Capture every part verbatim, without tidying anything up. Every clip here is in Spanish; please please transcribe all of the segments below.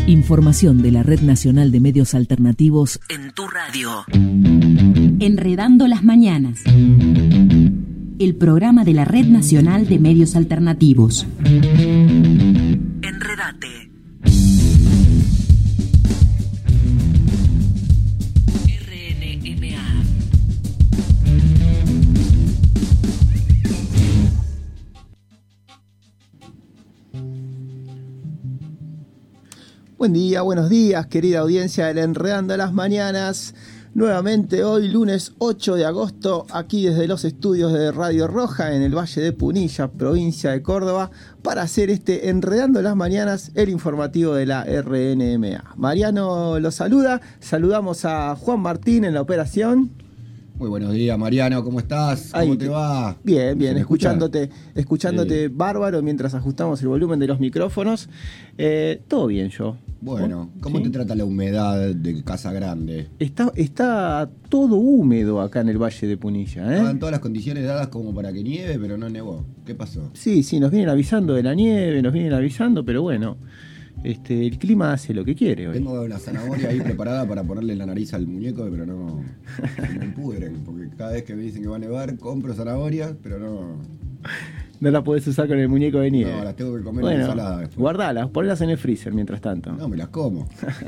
Información de la Red Nacional de Medios Alternativos en tu radio. Enredando las Mañanas. El programa de la Red Nacional de Medios Alternativos. Enredate. R N M A. Buen día, buenos días, querida audiencia del Enredando las Mañanas. Nuevamente hoy, lunes ocho de agosto, aquí desde los estudios de Radio Roja en el Valle de Punilla, provincia de Córdoba, para hacer este Enredando las Mañanas, el informativo de la R N M A. Mariano lo saluda, saludamos a Juan Martín en la operación. Muy buenos días, Mariano, ¿cómo estás? ¿Cómo Ahí, te va? Bien, bien, escuchándote, escucha? escuchándote sí. bárbaro mientras ajustamos el volumen de los micrófonos. Eh, todo bien yo. Bueno, ¿cómo ¿Sí? te trata la humedad de Casa Grande? Está, está todo húmedo acá en el Valle de Punilla, ¿eh? Estaban todas las condiciones dadas como para que nieve, pero no nevó. ¿Qué pasó? Sí, sí, nos vienen avisando de la nieve, nos vienen avisando, pero bueno, este, el clima hace lo que quiere hoy. Tengo una zanahoria ahí preparada para ponerle en la nariz al muñeco, pero no se me pudren, porque cada vez que me dicen que va a nevar, compro zanahorias, pero no... No la podés usar con el muñeco de nieve. No, las tengo que comer bueno, en ensalada después. Guardalas, ponlas en el freezer mientras tanto. No, me las como.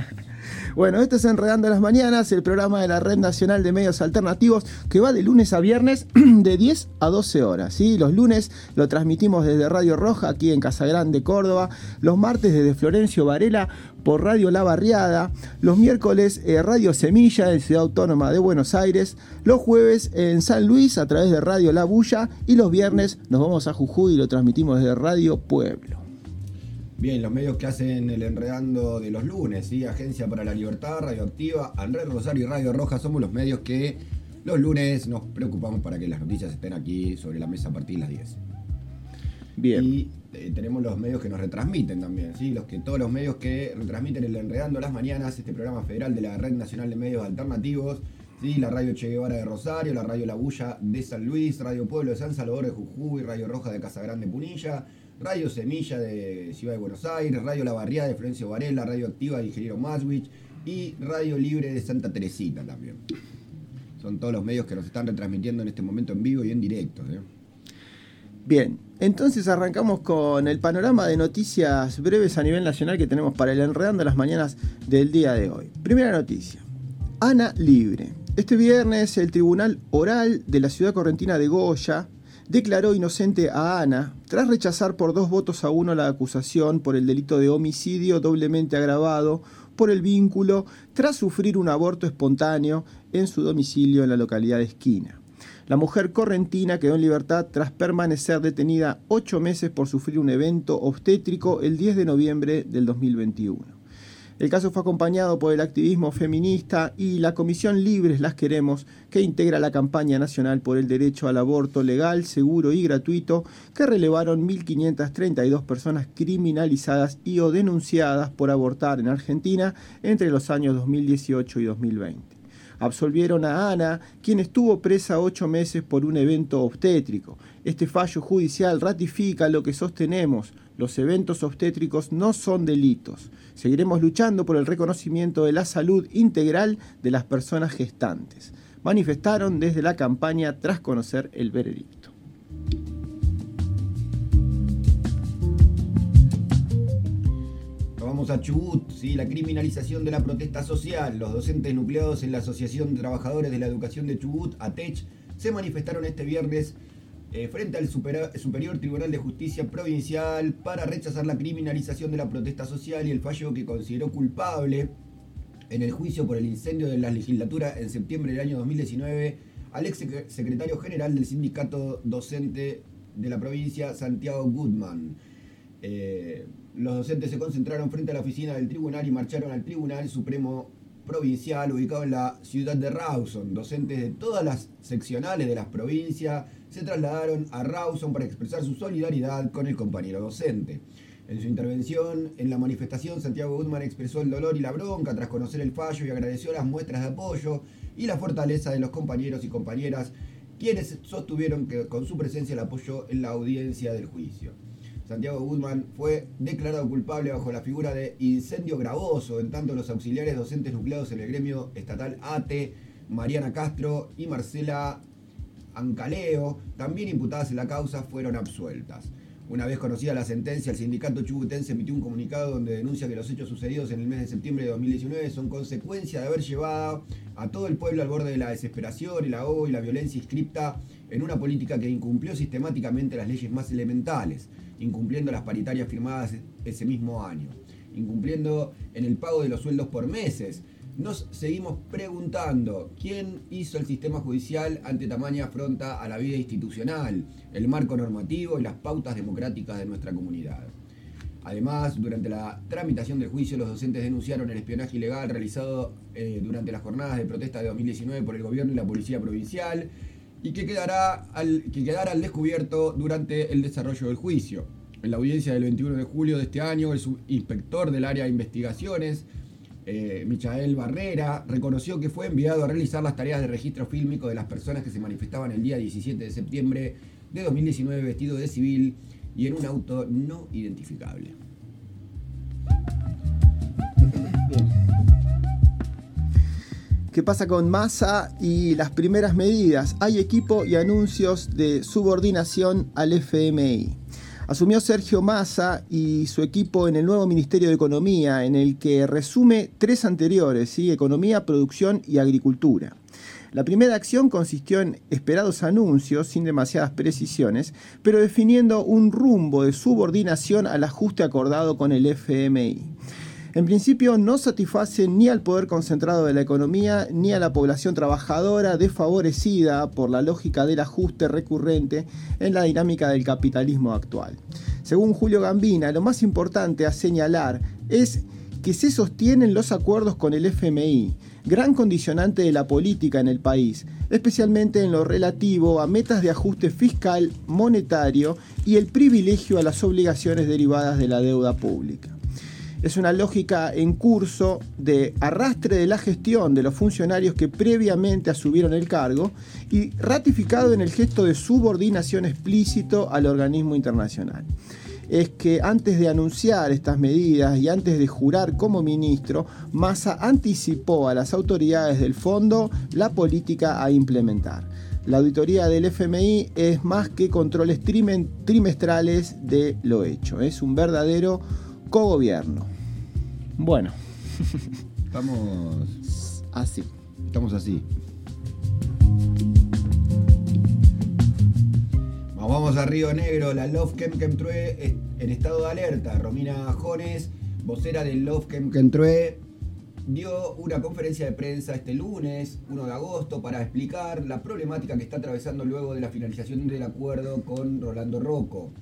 Bueno, esto es Enredando las Mañanas, el programa de la Red Nacional de Medios Alternativos que va de lunes a viernes de diez a doce horas. ¿sí? Los lunes lo transmitimos desde Radio Roja, aquí en Casa Grande, Córdoba. Los martes desde Florencio Varela por Radio La Barriada. Los miércoles eh, Radio Semilla en Ciudad Autónoma de Buenos Aires. Los jueves en San Luis a través de Radio La Bulla. Y los viernes nos vamos a Jujuy y lo transmitimos desde Radio Pueblo. Bien, los medios que hacen el Enredando de los lunes, ¿sí? Agencia para la Libertad, Radioactiva, Andrés Rosario y Radio Roja somos los medios que los lunes nos preocupamos para que las noticias estén aquí sobre la mesa a partir de las diez. Bien. Y eh, tenemos los medios que nos retransmiten también, ¿sí? Los que, todos los medios que retransmiten el Enredando las Mañanas, este programa federal de la Red Nacional de Medios Alternativos, ¿sí? La Radio Che Guevara de Rosario, la Radio La Bulla de San Luis, Radio Pueblo de San Salvador de Jujuy, Radio Roja de Casa Grande Punilla, Radio Semilla de Ciudad de Buenos Aires, Radio La Barriada de Florencio Varela, Radio Activa de Ingeniero Maswich y Radio Libre de Santa Teresita también. Son todos los medios que nos están retransmitiendo en este momento en vivo y en directo, ¿eh? Bien, entonces arrancamos con el panorama de noticias breves a nivel nacional que tenemos para el Enredando las Mañanas del día de hoy. Primera noticia, Ana libre. Este viernes el Tribunal Oral de la ciudad correntina de Goya declaró inocente a Ana tras rechazar por dos votos a uno la acusación por el delito de homicidio doblemente agravado por el vínculo tras sufrir un aborto espontáneo en su domicilio en la localidad de Esquina. La mujer correntina quedó en libertad tras permanecer detenida ocho meses por sufrir un evento obstétrico el diez de noviembre del dos mil veintiuno. El caso fue acompañado por el activismo feminista y la Comisión Libres Las Queremos, que integra la campaña nacional por el derecho al aborto legal, seguro y gratuito, que relevaron mil quinientas treinta y dos personas criminalizadas y o denunciadas por abortar en Argentina entre los años dos mil dieciocho y dos mil veinte. Absolvieron a Ana, quien estuvo presa ocho meses por un evento obstétrico. Este fallo judicial ratifica lo que sostenemos: los eventos obstétricos no son delitos. Seguiremos luchando por el reconocimiento de la salud integral de las personas gestantes, manifestaron desde la campaña tras conocer el veredicto. Vamos a Chubut, ¿sí? La criminalización de la protesta social. Los docentes nucleados en la Asociación de Trabajadores de la Educación de Chubut, ATECH, se manifestaron este viernes eh, frente al Super, Superior Tribunal de Justicia Provincial para rechazar la criminalización de la protesta social y el fallo que consideró culpable en el juicio por el incendio de la legislatura en septiembre del año dos mil diecinueve al ex secretario general del sindicato docente de la provincia, Santiago Goodman. Eh, los docentes se concentraron frente a la oficina del tribunal y marcharon al Tribunal Supremo Provincial ubicado en la ciudad de Rawson. Docentes de todas las seccionales de las provincias se trasladaron a Rawson para expresar su solidaridad con el compañero docente. En su intervención en la manifestación, Santiago Goodman expresó el dolor y la bronca tras conocer el fallo y agradeció las muestras de apoyo y la fortaleza de los compañeros y compañeras, quienes sostuvieron que con su presencia el apoyo en la audiencia del juicio. Santiago Guzmán, fue declarado culpable bajo la figura de incendio gravoso, en tanto los auxiliares docentes nucleados en el gremio estatal A T E, Mariana Castro y Marcela Ancaleo, también imputadas en la causa, fueron absueltas. Una vez conocida la sentencia, el sindicato chubutense emitió un comunicado donde denuncia que los hechos sucedidos en el mes de septiembre de dos mil diecinueve son consecuencia de haber llevado a todo el pueblo al borde de la desesperación, el ahogo y la violencia inscripta en una política que incumplió sistemáticamente las leyes más elementales, incumpliendo las paritarias firmadas ese mismo año, incumpliendo en el pago de los sueldos por meses. Nos seguimos preguntando quién hizo el sistema judicial ante tamaña afronta a la vida institucional, el marco normativo y las pautas democráticas de nuestra comunidad. Además, durante la tramitación del juicio, los docentes denunciaron el espionaje ilegal realizado eh, durante las jornadas de protesta de dos mil diecinueve por el gobierno y la policía provincial y que quedará al, que quedará al descubierto durante el desarrollo del juicio. En la audiencia del veintiuno de julio de este año, el subinspector del área de investigaciones, Eh, Michael Barrera, reconoció que fue enviado a realizar las tareas de registro fílmico de las personas que se manifestaban el día diecisiete de septiembre de dos mil diecinueve vestido de civil y en un auto no identificable. ¿Qué pasa con Massa y las primeras medidas? Hay equipo y anuncios de subordinación al F M I. Asumió Sergio Massa y su equipo en el nuevo Ministerio de Economía, en el que resume tres anteriores, ¿sí? Economía, Producción y Agricultura. La primera acción consistió en esperados anuncios, sin demasiadas precisiones, pero definiendo un rumbo de subordinación al ajuste acordado con el F M I. En principio no satisface ni al poder concentrado de la economía ni a la población trabajadora desfavorecida por la lógica del ajuste recurrente en la dinámica del capitalismo actual. Según Julio Gambina, lo más importante a señalar es que se sostienen los acuerdos con el F M I, gran condicionante de la política en el país, especialmente en lo relativo a metas de ajuste fiscal, monetario y el privilegio a las obligaciones derivadas de la deuda pública. Es una lógica en curso de arrastre de la gestión de los funcionarios que previamente asumieron el cargo y ratificado en el gesto de subordinación explícito al organismo internacional. Es que antes de anunciar estas medidas y antes de jurar como ministro, Massa anticipó a las autoridades del fondo la política a implementar. La auditoría del F M I es más que controles trimestrales de lo hecho. Es un verdadero cogobierno. Bueno. Estamos así. Estamos así. Vamos a Río Negro. La Love Quemquemtrue en estado de alerta. Romina Jones, vocera del Love Quemquemtrue, dio una conferencia de prensa este lunes, uno de agosto, para explicar la problemática que está atravesando luego de la finalización del acuerdo con Rolando Rocco.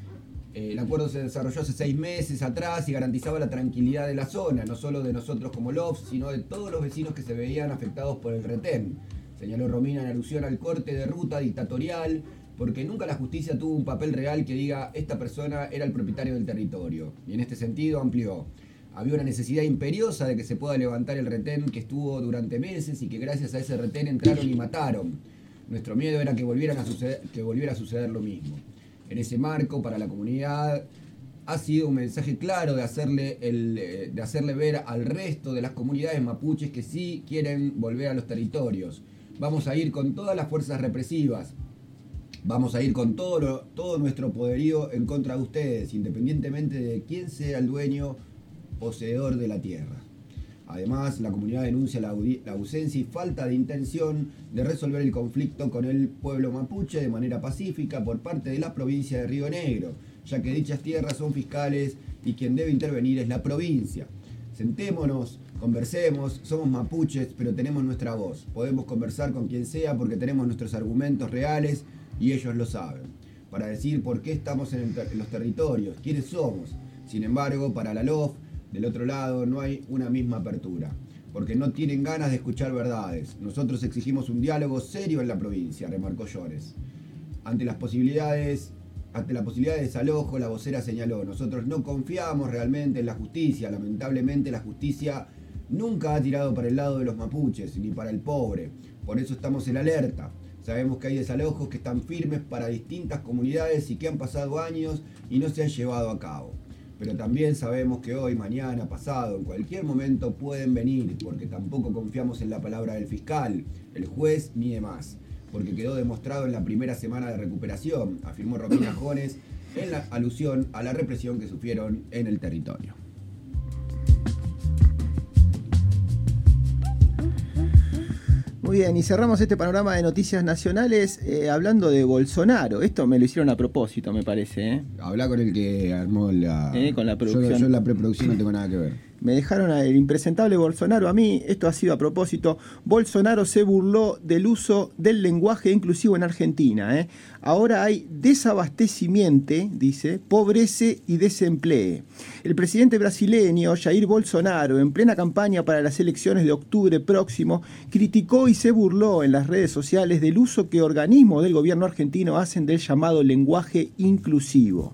El acuerdo se desarrolló hace seis meses atrás y garantizaba la tranquilidad de la zona, no solo de nosotros como L O F, sino de todos los vecinos que se veían afectados por el retén. Señaló Romina en alusión al corte de ruta dictatorial, porque nunca la justicia tuvo un papel real que diga esta persona era el propietario del territorio. Y en este sentido amplió. Había una necesidad imperiosa de que se pueda levantar el retén que estuvo durante meses y que gracias a ese retén entraron y mataron. Nuestro miedo era que, volvieran a suceder, que volviera a suceder lo mismo. En ese marco, para la comunidad, ha sido un mensaje claro de hacerle, el, de hacerle ver al resto de las comunidades mapuches que sí quieren volver a los territorios. Vamos a ir con todas las fuerzas represivas, vamos a ir con todo, lo, todo nuestro poderío en contra de ustedes, independientemente de quién sea el dueño poseedor de la tierra. Además, la comunidad denuncia la, la ausencia y falta de intención de resolver el conflicto con el pueblo mapuche de manera pacífica por parte de la provincia de Río Negro, ya que dichas tierras son fiscales y quien debe intervenir es la provincia. Sentémonos, conversemos, somos mapuches, pero tenemos nuestra voz. Podemos conversar con quien sea porque tenemos nuestros argumentos reales y ellos lo saben. Para decir por qué estamos en, el, en los territorios, quiénes somos. Sin embargo, para la L O F, del otro lado no hay una misma apertura, porque no tienen ganas de escuchar verdades. Nosotros exigimos un diálogo serio en la provincia, remarcó Llores. Ante las posibilidades, ante la posibilidad de desalojo, la vocera señaló, nosotros no confiamos realmente en la justicia. Lamentablemente la justicia nunca ha tirado para el lado de los mapuches, ni para el pobre. Por eso estamos en alerta. Sabemos que hay desalojos que están firmes para distintas comunidades y que han pasado años y no se han llevado a cabo. Pero también sabemos que hoy, mañana, pasado, en cualquier momento pueden venir, porque tampoco confiamos en la palabra del fiscal, el juez ni demás, porque quedó demostrado en la primera semana de recuperación, afirmó Romina Jones, en la alusión a la represión que sufrieron en el territorio. Muy bien, y cerramos este panorama de noticias nacionales eh, hablando de Bolsonaro. Esto me lo hicieron a propósito, me parece. ¿eh? Habla con el que armó la... Eh, con la producción. Yo, yo en la preproducción no tengo nada que ver. Me dejaron el impresentable Bolsonaro a mí, esto ha sido a propósito. Bolsonaro se burló del uso del lenguaje inclusivo en Argentina. ¿eh? Ahora hay desabastecimiento, dice, pobreza y desempleo. El presidente brasileño Jair Bolsonaro, en plena campaña para las elecciones de octubre próximo, criticó y se burló en las redes sociales del uso que organismos del gobierno argentino hacen del llamado lenguaje inclusivo.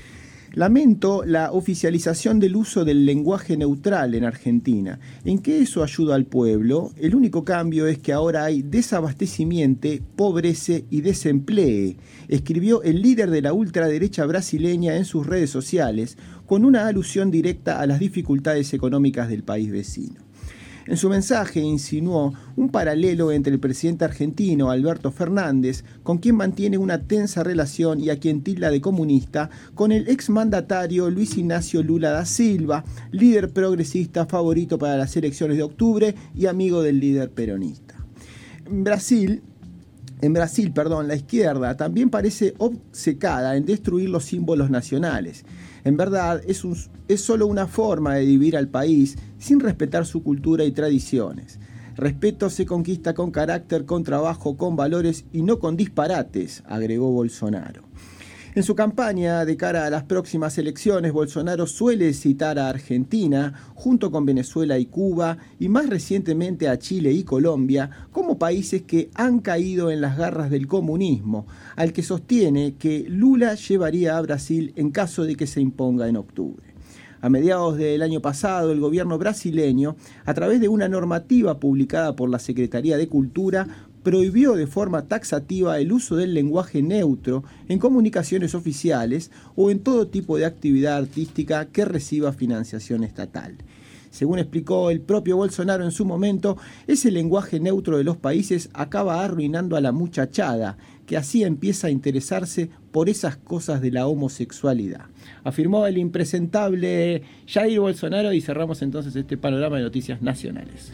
Lamento la oficialización del uso del lenguaje neutral en Argentina. ¿En qué eso ayuda al pueblo? El único cambio es que ahora hay desabastecimiento, pobreza y desempleo, escribió el líder de la ultraderecha brasileña en sus redes sociales, con una alusión directa a las dificultades económicas del país vecino. En su mensaje insinuó un paralelo entre el presidente argentino Alberto Fernández, con quien mantiene una tensa relación y a quien tilda de comunista, con el exmandatario Luis Ignacio Lula da Silva, líder progresista favorito para las elecciones de octubre y amigo del líder peronista. En Brasil... En Brasil, perdón, la izquierda también parece obcecada en destruir los símbolos nacionales. En verdad, es, un, es solo una forma de dividir al país sin respetar su cultura y tradiciones. Respeto se conquista con carácter, con trabajo, con valores y no con disparates, agregó Bolsonaro. En su campaña de cara a las próximas elecciones, Bolsonaro suele citar a Argentina, junto con Venezuela y Cuba, y más recientemente a Chile y Colombia, como países que han caído en las garras del comunismo, al que sostiene que Lula llevaría a Brasil en caso de que se imponga en octubre. A mediados del año pasado, el gobierno brasileño, a través de una normativa publicada por la Secretaría de Cultura, prohibió de forma taxativa el uso del lenguaje neutro en comunicaciones oficiales o en todo tipo de actividad artística que reciba financiación estatal. Según explicó el propio Bolsonaro en su momento, ese lenguaje neutro de los países acaba arruinando a la muchachada, que así empieza a interesarse por esas cosas de la homosexualidad. Afirmó el impresentable Jair Bolsonaro y cerramos entonces este panorama de noticias nacionales.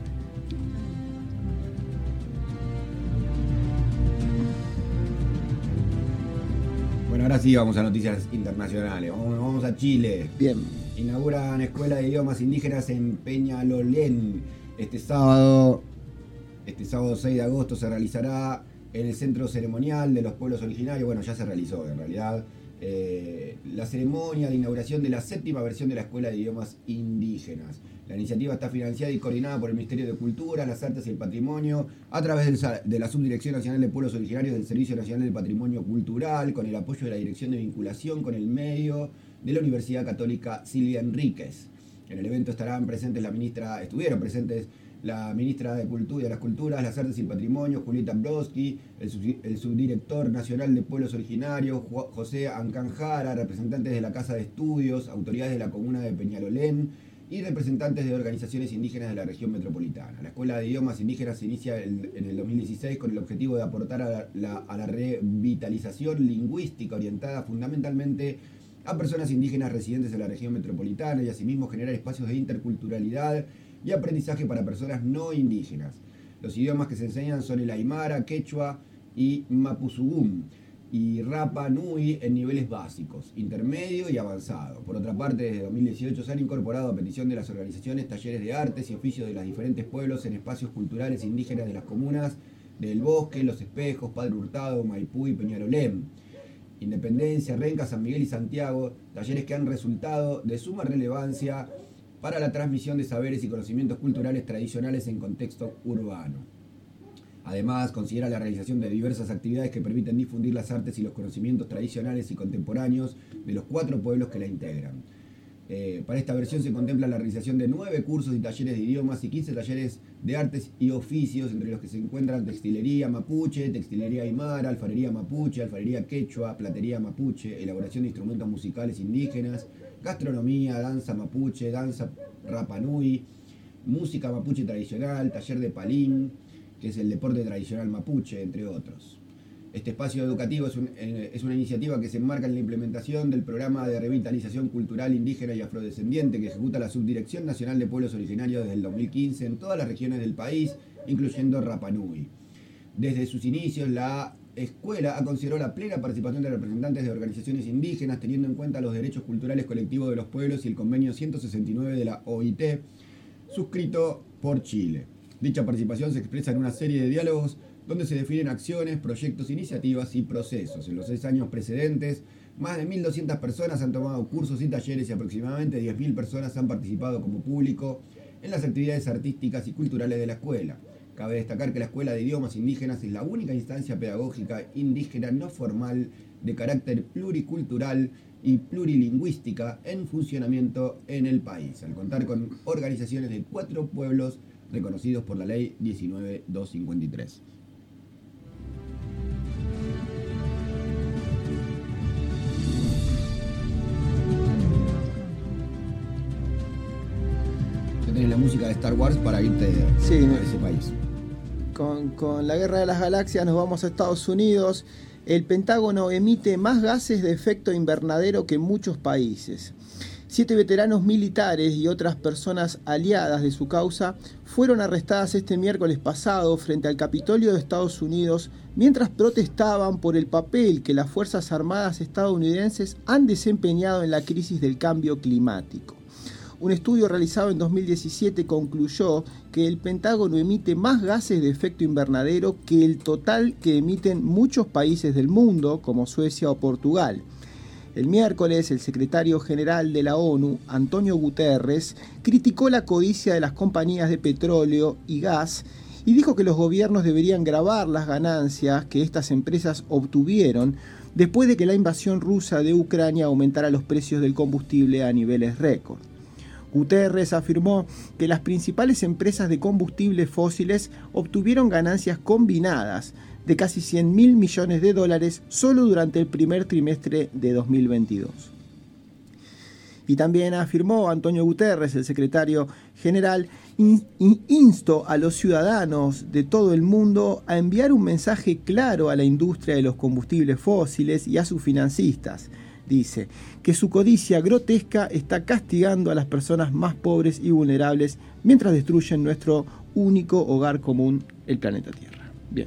Bueno, ahora sí vamos a noticias internacionales. Vamos, vamos a Chile. Bien. Inauguran escuela de idiomas indígenas en Peñalolén. Este sábado, este sábado seis de agosto se realizará en el Centro Ceremonial de los Pueblos Originarios. Bueno, ya se realizó en realidad. Eh, la ceremonia de inauguración de la séptima versión de la Escuela de Idiomas Indígenas. La iniciativa está financiada y coordinada por el Ministerio de Cultura, las Artes y el Patrimonio a través del, de la Subdirección Nacional de Pueblos Originarios del Servicio Nacional del Patrimonio Cultural, con el apoyo de la Dirección de Vinculación con el Medio de la Universidad Católica Silvia Enríquez. En el evento estarán presentes la ministra, estuvieron presentes la ministra de Cultura, de las Culturas, las Artes y el Patrimonio, Julieta Brodsky, el, sub, el subdirector nacional de Pueblos Originarios, José Ancanjara, representantes de la Casa de Estudios, autoridades de la comuna de Peñalolén y representantes de organizaciones indígenas de la región metropolitana. La Escuela de Idiomas Indígenas se inicia en, en el dos mil dieciséis con el objetivo de aportar a la, a la revitalización lingüística orientada fundamentalmente a personas indígenas residentes en la región metropolitana y asimismo generar espacios de interculturalidad y aprendizaje para personas no indígenas. Los idiomas que se enseñan son el aymara, quechua y mapuzungún y Rapa Nui en niveles básicos, intermedio y avanzado. Por otra parte, desde dos mil dieciocho se han incorporado a petición de las organizaciones talleres de artes y oficios de los diferentes pueblos en espacios culturales indígenas de las comunas del Bosque, Los Espejos, Padre Hurtado, Maipú y Peñalolén. Independencia, Renca, San Miguel y Santiago, talleres que han resultado de suma relevancia para la transmisión de saberes y conocimientos culturales tradicionales en contexto urbano. Además, considera la realización de diversas actividades que permiten difundir las artes y los conocimientos tradicionales y contemporáneos de los cuatro pueblos que la integran. Eh, para esta versión se contempla la realización de nueve cursos y talleres de idiomas y quince talleres de artes y oficios, entre los que se encuentran textilería mapuche, textilería aymara, alfarería mapuche, alfarería quechua, platería mapuche, elaboración de instrumentos musicales indígenas, gastronomía, danza mapuche, danza rapanui, música mapuche tradicional, taller de palín, que es el deporte tradicional mapuche, entre otros. Este espacio educativo es, un, eh, es una iniciativa que se enmarca en la implementación del programa de revitalización cultural indígena y afrodescendiente que ejecuta la Subdirección Nacional de Pueblos Originarios desde el dos mil quince en todas las regiones del país, incluyendo Rapa Nui. Desde sus inicios, la escuela ha considerado la plena participación de representantes de organizaciones indígenas, teniendo en cuenta los derechos culturales colectivos de los pueblos y el convenio ciento sesenta y nueve de la O I T, suscrito por Chile. Dicha participación se expresa en una serie de diálogos donde se definen acciones, proyectos, iniciativas y procesos. En los seis años precedentes, más de mil doscientas personas han tomado cursos y talleres y aproximadamente diez mil personas han participado como público en las actividades artísticas y culturales de la escuela. Cabe destacar que la Escuela de Idiomas Indígenas es la única instancia pedagógica indígena no formal de carácter pluricultural y plurilingüística en funcionamiento en el país, al contar con organizaciones de cuatro pueblos reconocidos por la Ley diecinueve mil doscientos cincuenta y tres. Tenés la música de Star Wars para irte sí, a ese país. Con, con la Guerra de las Galaxias nos vamos a Estados Unidos. El Pentágono emite más gases de efecto invernadero que muchos países. Siete veteranos militares y otras personas aliadas de su causa fueron arrestadas este miércoles pasado frente al Capitolio de Estados Unidos mientras protestaban por el papel que las Fuerzas Armadas estadounidenses han desempeñado en la crisis del cambio climático. Un estudio realizado en dos mil diecisiete concluyó que el Pentágono emite más gases de efecto invernadero que el total que emiten muchos países del mundo, como Suecia o Portugal. El miércoles, el secretario general de la ONU, Antonio Guterres, criticó la codicia de las compañías de petróleo y gas y dijo que los gobiernos deberían gravar las ganancias que estas empresas obtuvieron después de que la invasión rusa de Ucrania aumentara los precios del combustible a niveles récord. Guterres afirmó que las principales empresas de combustibles fósiles obtuvieron ganancias combinadas de casi cien mil millones de dólares solo durante el primer trimestre de dos mil veintidós. Y también afirmó Antonio Guterres, el secretario general, in, in, instó a los ciudadanos de todo el mundo a enviar un mensaje claro a la industria de los combustibles fósiles y a sus financistas. Dice que su codicia grotesca está castigando a las personas más pobres y vulnerables mientras destruyen nuestro único hogar común, el planeta Tierra. Bien.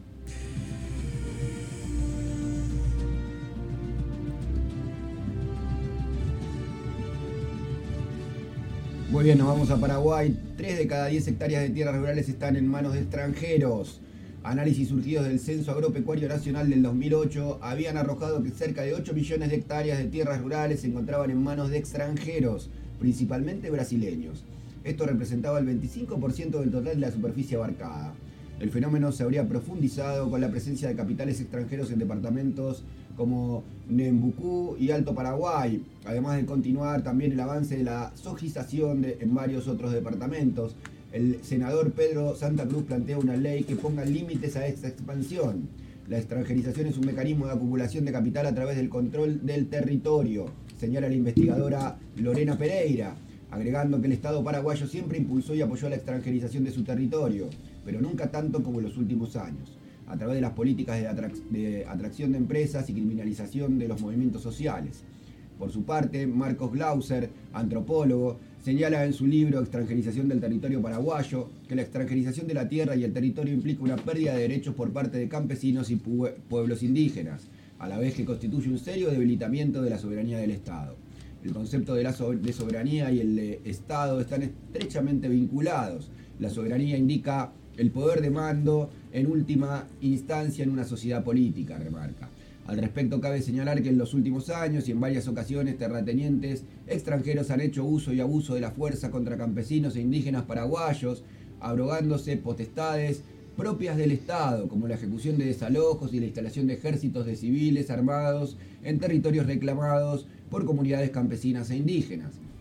Muy bien, nos vamos a Paraguay. Tres de cada diez hectáreas de tierras rurales están en manos de extranjeros. Análisis surgidos del Censo Agropecuario Nacional del dos mil ocho habían arrojado que cerca de ocho millones de hectáreas de tierras rurales se encontraban en manos de extranjeros, principalmente brasileños. Esto representaba el veinticinco por ciento del total de la superficie abarcada. El fenómeno se habría profundizado con la presencia de capitales extranjeros en departamentos como Nembucú y Alto Paraguay, además de continuar también el avance de la sojización de, en varios otros departamentos. El senador Pedro Santa Cruz plantea una ley que ponga límites a esta expansión. La extranjerización es un mecanismo de acumulación de capital a través del control del territorio, señala la investigadora Lorena Pereira, agregando que el Estado paraguayo siempre impulsó y apoyó la extranjerización de su territorio, pero nunca tanto como en los últimos años, a través de las políticas de, atrac- de atracción de empresas y criminalización de los movimientos sociales. Por su parte, Marcos Glauser, antropólogo, señala en su libro Extranjerización del territorio paraguayo que la extranjerización de la tierra y el territorio implica una pérdida de derechos por parte de campesinos y pue- pueblos indígenas, a la vez que constituye un serio debilitamiento de la soberanía del Estado. El concepto de la so- de soberanía y el de Estado están estrechamente vinculados. La soberanía indica el poder de mando en última instancia en una sociedad política, remarca. Al respecto, cabe señalar que en los últimos años y en varias ocasiones terratenientes extranjeros han hecho uso y abuso de la fuerza contra campesinos e indígenas paraguayos, abrogándose potestades propias del Estado, como la ejecución de desalojos y la instalación de ejércitos de civiles armados en territorios reclamados por comunidades campesinas e indígenas.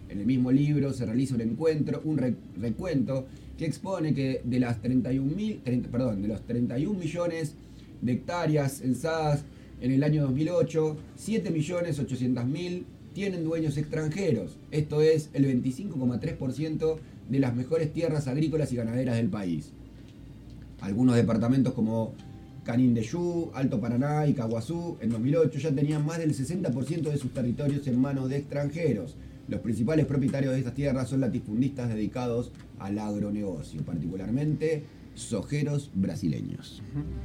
En el mismo libro se realiza un encuentro, un re, recuento que expone que de las treinta y un mil, treinta, perdón, de los treinta y un millones de hectáreas censadas en el año dos mil ocho, siete millones ochocientos mil tienen dueños extranjeros. Esto es el veinticinco coma tres por ciento de las mejores tierras agrícolas y ganaderas del país. Algunos departamentos como Canindeyú, Alto Paraná y Caguazú en dos mil ocho ya tenían más del sesenta por ciento de sus territorios en manos de extranjeros. Los principales propietarios de estas tierras son latifundistas dedicados al agronegocio, particularmente sojeros brasileños.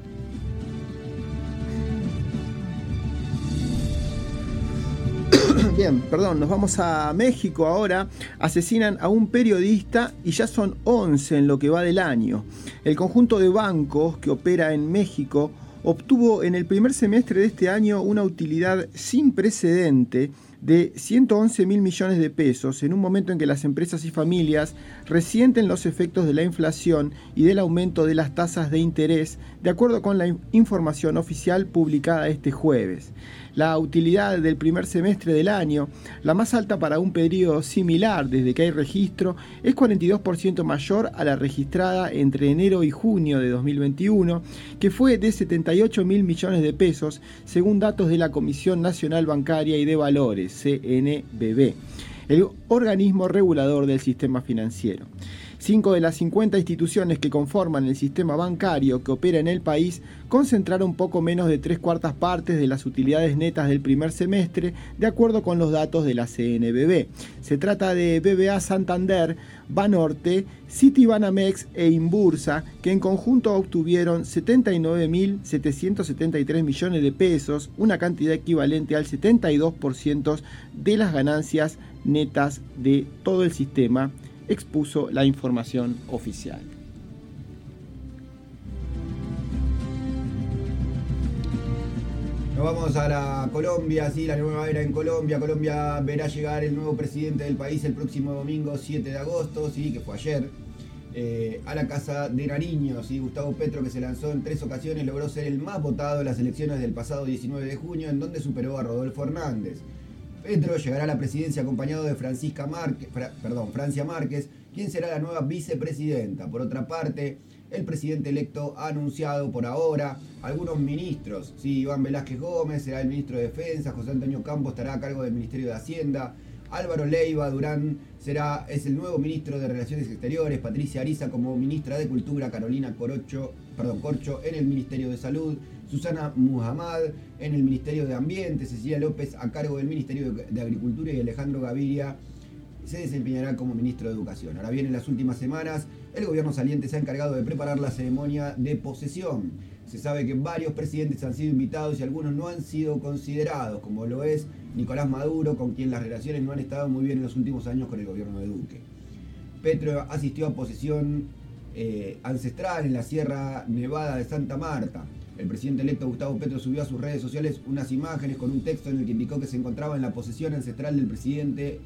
Bien, perdón, nos vamos a México ahora. Asesinan a un periodista y ya son once en lo que va del año. El conjunto de bancos que opera en México obtuvo en el primer semestre de este año una utilidad sin precedente de ciento once mil millones de pesos en un momento en que las empresas y familias resienten los efectos de la inflación y del aumento de las tasas de interés, de acuerdo con la información oficial publicada este jueves. La utilidad del primer semestre del año, la más alta para un periodo similar desde que hay registro, es cuarenta y dos por ciento mayor a la registrada entre enero y junio de dos mil veintiuno, que fue de setenta y ocho mil millones de pesos, según datos de la Comisión Nacional Bancaria y de Valores, C N B V, el organismo regulador del sistema financiero. Cinco de las cincuenta instituciones que conforman el sistema bancario que opera en el país concentraron poco menos de tres cuartas partes de las utilidades netas del primer semestre, de acuerdo con los datos de la C N B V. Se trata de B B A Santander, Banorte, Citibanamex e Inbursa, que en conjunto obtuvieron setenta y nueve mil setecientos setenta y tres millones de pesos, una cantidad equivalente al setenta y dos por ciento de las ganancias netas de todo el sistema, expuso la información oficial. Nos vamos a la Colombia, sí, la nueva era en Colombia. Colombia verá llegar el nuevo presidente del país el próximo domingo siete de agosto, sí, que fue ayer, eh, a la Casa de Nariño. Sí, Gustavo Petro, que se lanzó en tres ocasiones, logró ser el más votado en las elecciones del pasado diecinueve de junio, en donde superó a Rodolfo Hernández. Petro llegará a la presidencia acompañado de Francisca Márquez, fra, perdón, Francia Márquez, quien será la nueva vicepresidenta. Por otra parte, el presidente electo ha anunciado por ahora algunos ministros. Sí, Iván Velázquez Gómez será el ministro de Defensa, José Antonio Campos estará a cargo del Ministerio de Hacienda, Álvaro Leiva Durán será, es el nuevo ministro de Relaciones Exteriores, Patricia Ariza como ministra de Cultura, Carolina Corocho, perdón, Corcho en el Ministerio de Salud, Susana Muhammad en el Ministerio de Ambiente, Cecilia López a cargo del Ministerio de Agricultura y Alejandro Gaviria se desempeñará como ministro de Educación. Ahora bien, en las últimas semanas, el gobierno saliente se ha encargado de preparar la ceremonia de posesión. Se sabe que varios presidentes han sido invitados y algunos no han sido considerados, como lo es Nicolás Maduro, con quien las relaciones no han estado muy bien en los últimos años con el gobierno de Duque. Petro asistió a posesión eh, ancestral en la Sierra Nevada de Santa Marta. El presidente electo Gustavo Petro subió a sus redes sociales unas imágenes con un texto en el que indicó que se encontraba en la posesión ancestral del presidente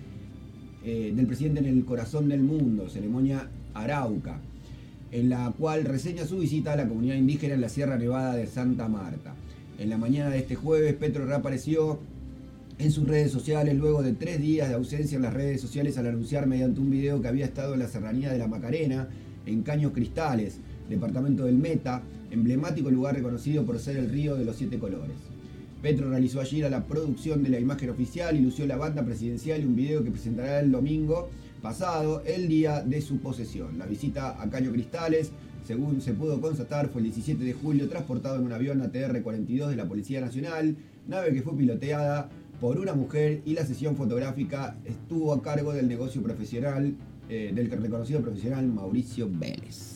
Eh, del presidente en el corazón del mundo, ceremonia Arauca, en la cual reseña su visita a la comunidad indígena en la Sierra Nevada de Santa Marta. En la mañana de este jueves, Petro reapareció en sus redes sociales luego de tres días de ausencia en las redes sociales al anunciar mediante un video que había estado en la serranía de la Macarena, en Caños Cristales, departamento del Meta, emblemático lugar reconocido por ser el río de los siete colores. Petro realizó allí la producción de la imagen oficial y lució la banda presidencial y un video que presentará el domingo pasado, el día de su posesión. La visita a Caño Cristales, según se pudo constatar, fue el diecisiete de julio, transportado en un avión A T R cuarenta y dos de la Policía Nacional, nave que fue piloteada por una mujer, y la sesión fotográfica estuvo a cargo del negocio profesional, eh, del reconocido profesional Mauricio Vélez.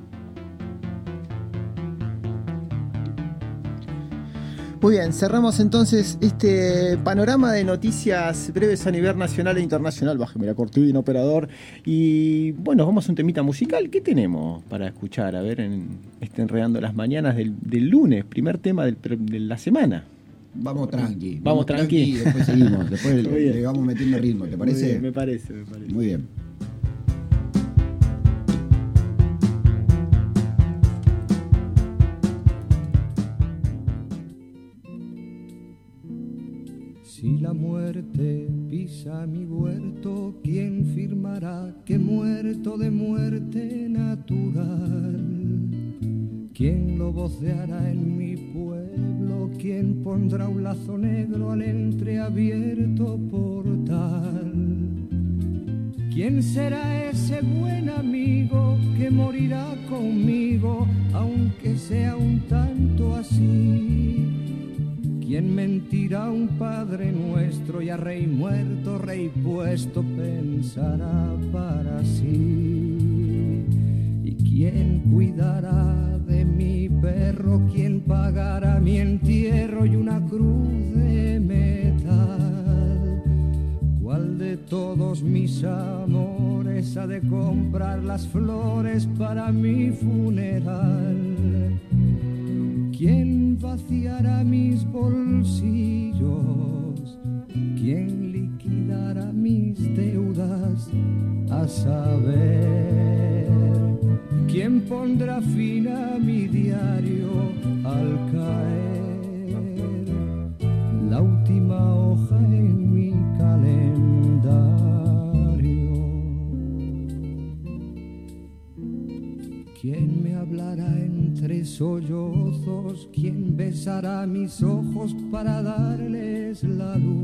Muy bien, cerramos entonces este panorama de noticias breves a nivel nacional e internacional. Bájeme la cortina, operador. Y bueno, vamos a un temita musical. ¿Qué tenemos para escuchar? A ver, en este Enredando las Mañanas del, del lunes, primer tema del, de la semana. Vamos tranqui. Vamos, vamos tranqui. tranqui. Después seguimos, después le, le vamos metiendo ritmo, ¿te parece? Muy bien, me parece, me parece. Muy bien. Si la muerte pisa pisa mi huerto, ¿quién firmará que muerto de muerte natural? ¿Quién lo voceará en mi pueblo? ¿Quién pondrá un lazo negro al entreabierto portal? ¿Quién será ese buen amigo que morirá conmigo, aunque sea un tanto así? ¿Quién mentirá a un Padre Nuestro y a rey muerto, rey puesto, pensará para sí? ¿Y quién cuidará de mi perro? ¿Quién pagará mi entierro y una cruz de metal? ¿Cuál de todos mis amores ha de comprar las flores para mi funeral? ¿Quién vaciará mis bolsillos? ¿Quién liquidará mis deudas? A saber, ¿quién pondrá fin a mi diario al caer la última hoja en mi calendario? ¿Quién me hablará entre sollozos? ¿Quién besará mis ojos para darles la luz?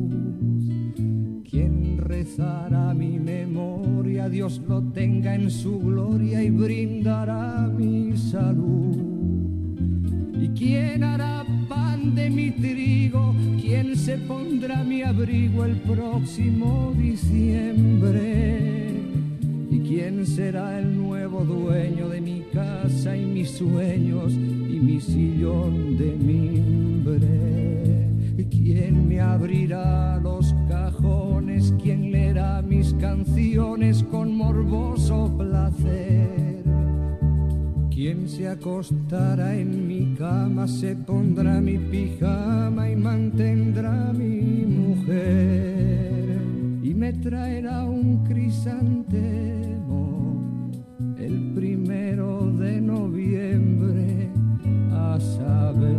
¿Quién rezará mi memoria? Dios lo tenga en su gloria y brindará mi salud. ¿Y quién hará pan de mi trigo? ¿Quién se pondrá mi abrigo el próximo diciembre? ¿Y quién será el nuevo dueño de mi casa y mis sueños y mi sillón de mimbre? ¿Y quién me abrirá los cajones? ¿Quién leerá mis canciones con morboso placer? ¿Quién se acostará en mi cama, se pondrá mi pijama y mantendrá mi mujer? Y me traerá un crisantemo el primero de noviembre, a saber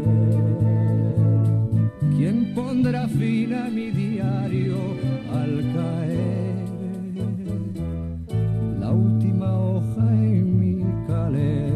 quién pondrá fin a mi diario al caer la última hoja en mi calendario.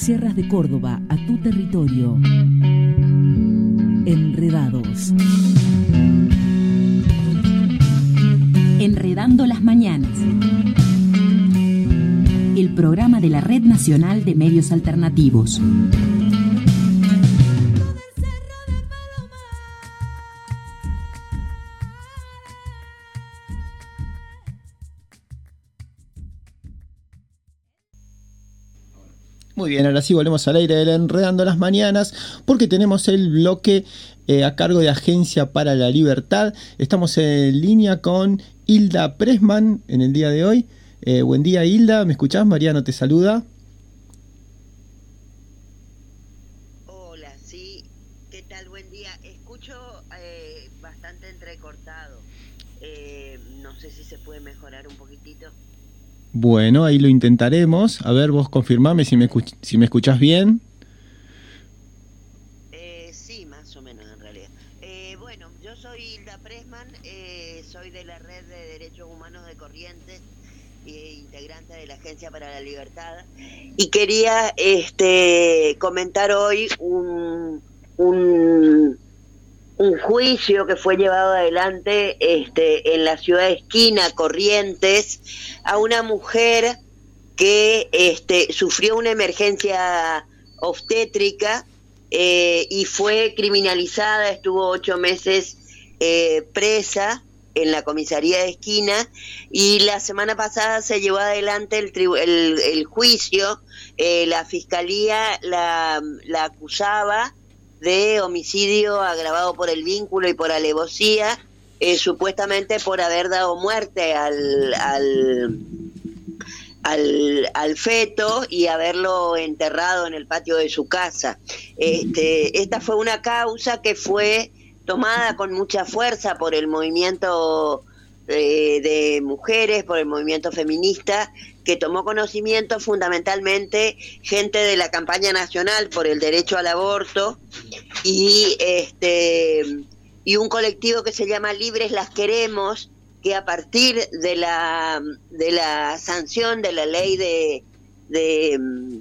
sierras de Córdoba a tu territorio. Enredados. Enredando las mañanas. El programa de la Red Nacional de Medios Alternativos. Muy bien, ahora sí volvemos al aire del Enredando las Mañanas, porque tenemos el bloque eh, a cargo de Agencia para la Libertad. Estamos en línea con Hilda Pressman en el día de hoy. Eh, buen día, Hilda, ¿me escuchás? Mariano te saluda. Hola, sí, ¿qué tal? Buen día. Escucho eh, bastante entrecortado. Eh, no sé si se puede mejorar un poquitito. Bueno, ahí lo intentaremos. A ver, vos confirmame si me, escuch- si me escuchás bien. Eh, sí, más o menos en realidad. Eh, bueno, yo soy Hilda Pressman, eh, soy de la Red de Derechos Humanos de Corrientes e integrante de la Agencia para la Libertad. Y quería este, comentar hoy un... un un juicio que fue llevado adelante este, en la ciudad de Esquina, Corrientes, a una mujer que este, sufrió una emergencia obstétrica eh, y fue criminalizada, estuvo ocho meses eh, presa en la comisaría de Esquina, y la semana pasada se llevó adelante el, tribu- el, el juicio. Eh, la fiscalía la, la acusaba de homicidio agravado por el vínculo y por alevosía, eh, supuestamente por haber dado muerte al, al, al, al feto y haberlo enterrado en el patio de su casa. Este, esta fue una causa que fue tomada con mucha fuerza por el movimiento eh, de mujeres, por el movimiento feminista, que tomó conocimiento fundamentalmente gente de la campaña nacional por el derecho al aborto y este y un colectivo que se llama Libres las Queremos, que a partir de la de la sanción de la ley de de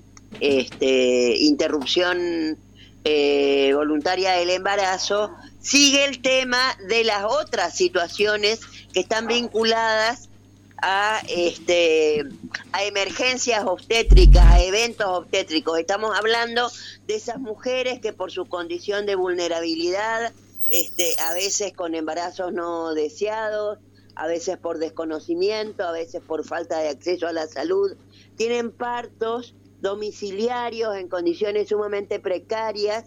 este interrupción eh, voluntaria del embarazo, sigue el tema de las otras situaciones que están vinculadas a este a emergencias obstétricas, a eventos obstétricos. Estamos hablando de esas mujeres que por su condición de vulnerabilidad, este a veces con embarazos no deseados, a veces por desconocimiento, a veces por falta de acceso a la salud, tienen partos domiciliarios en condiciones sumamente precarias,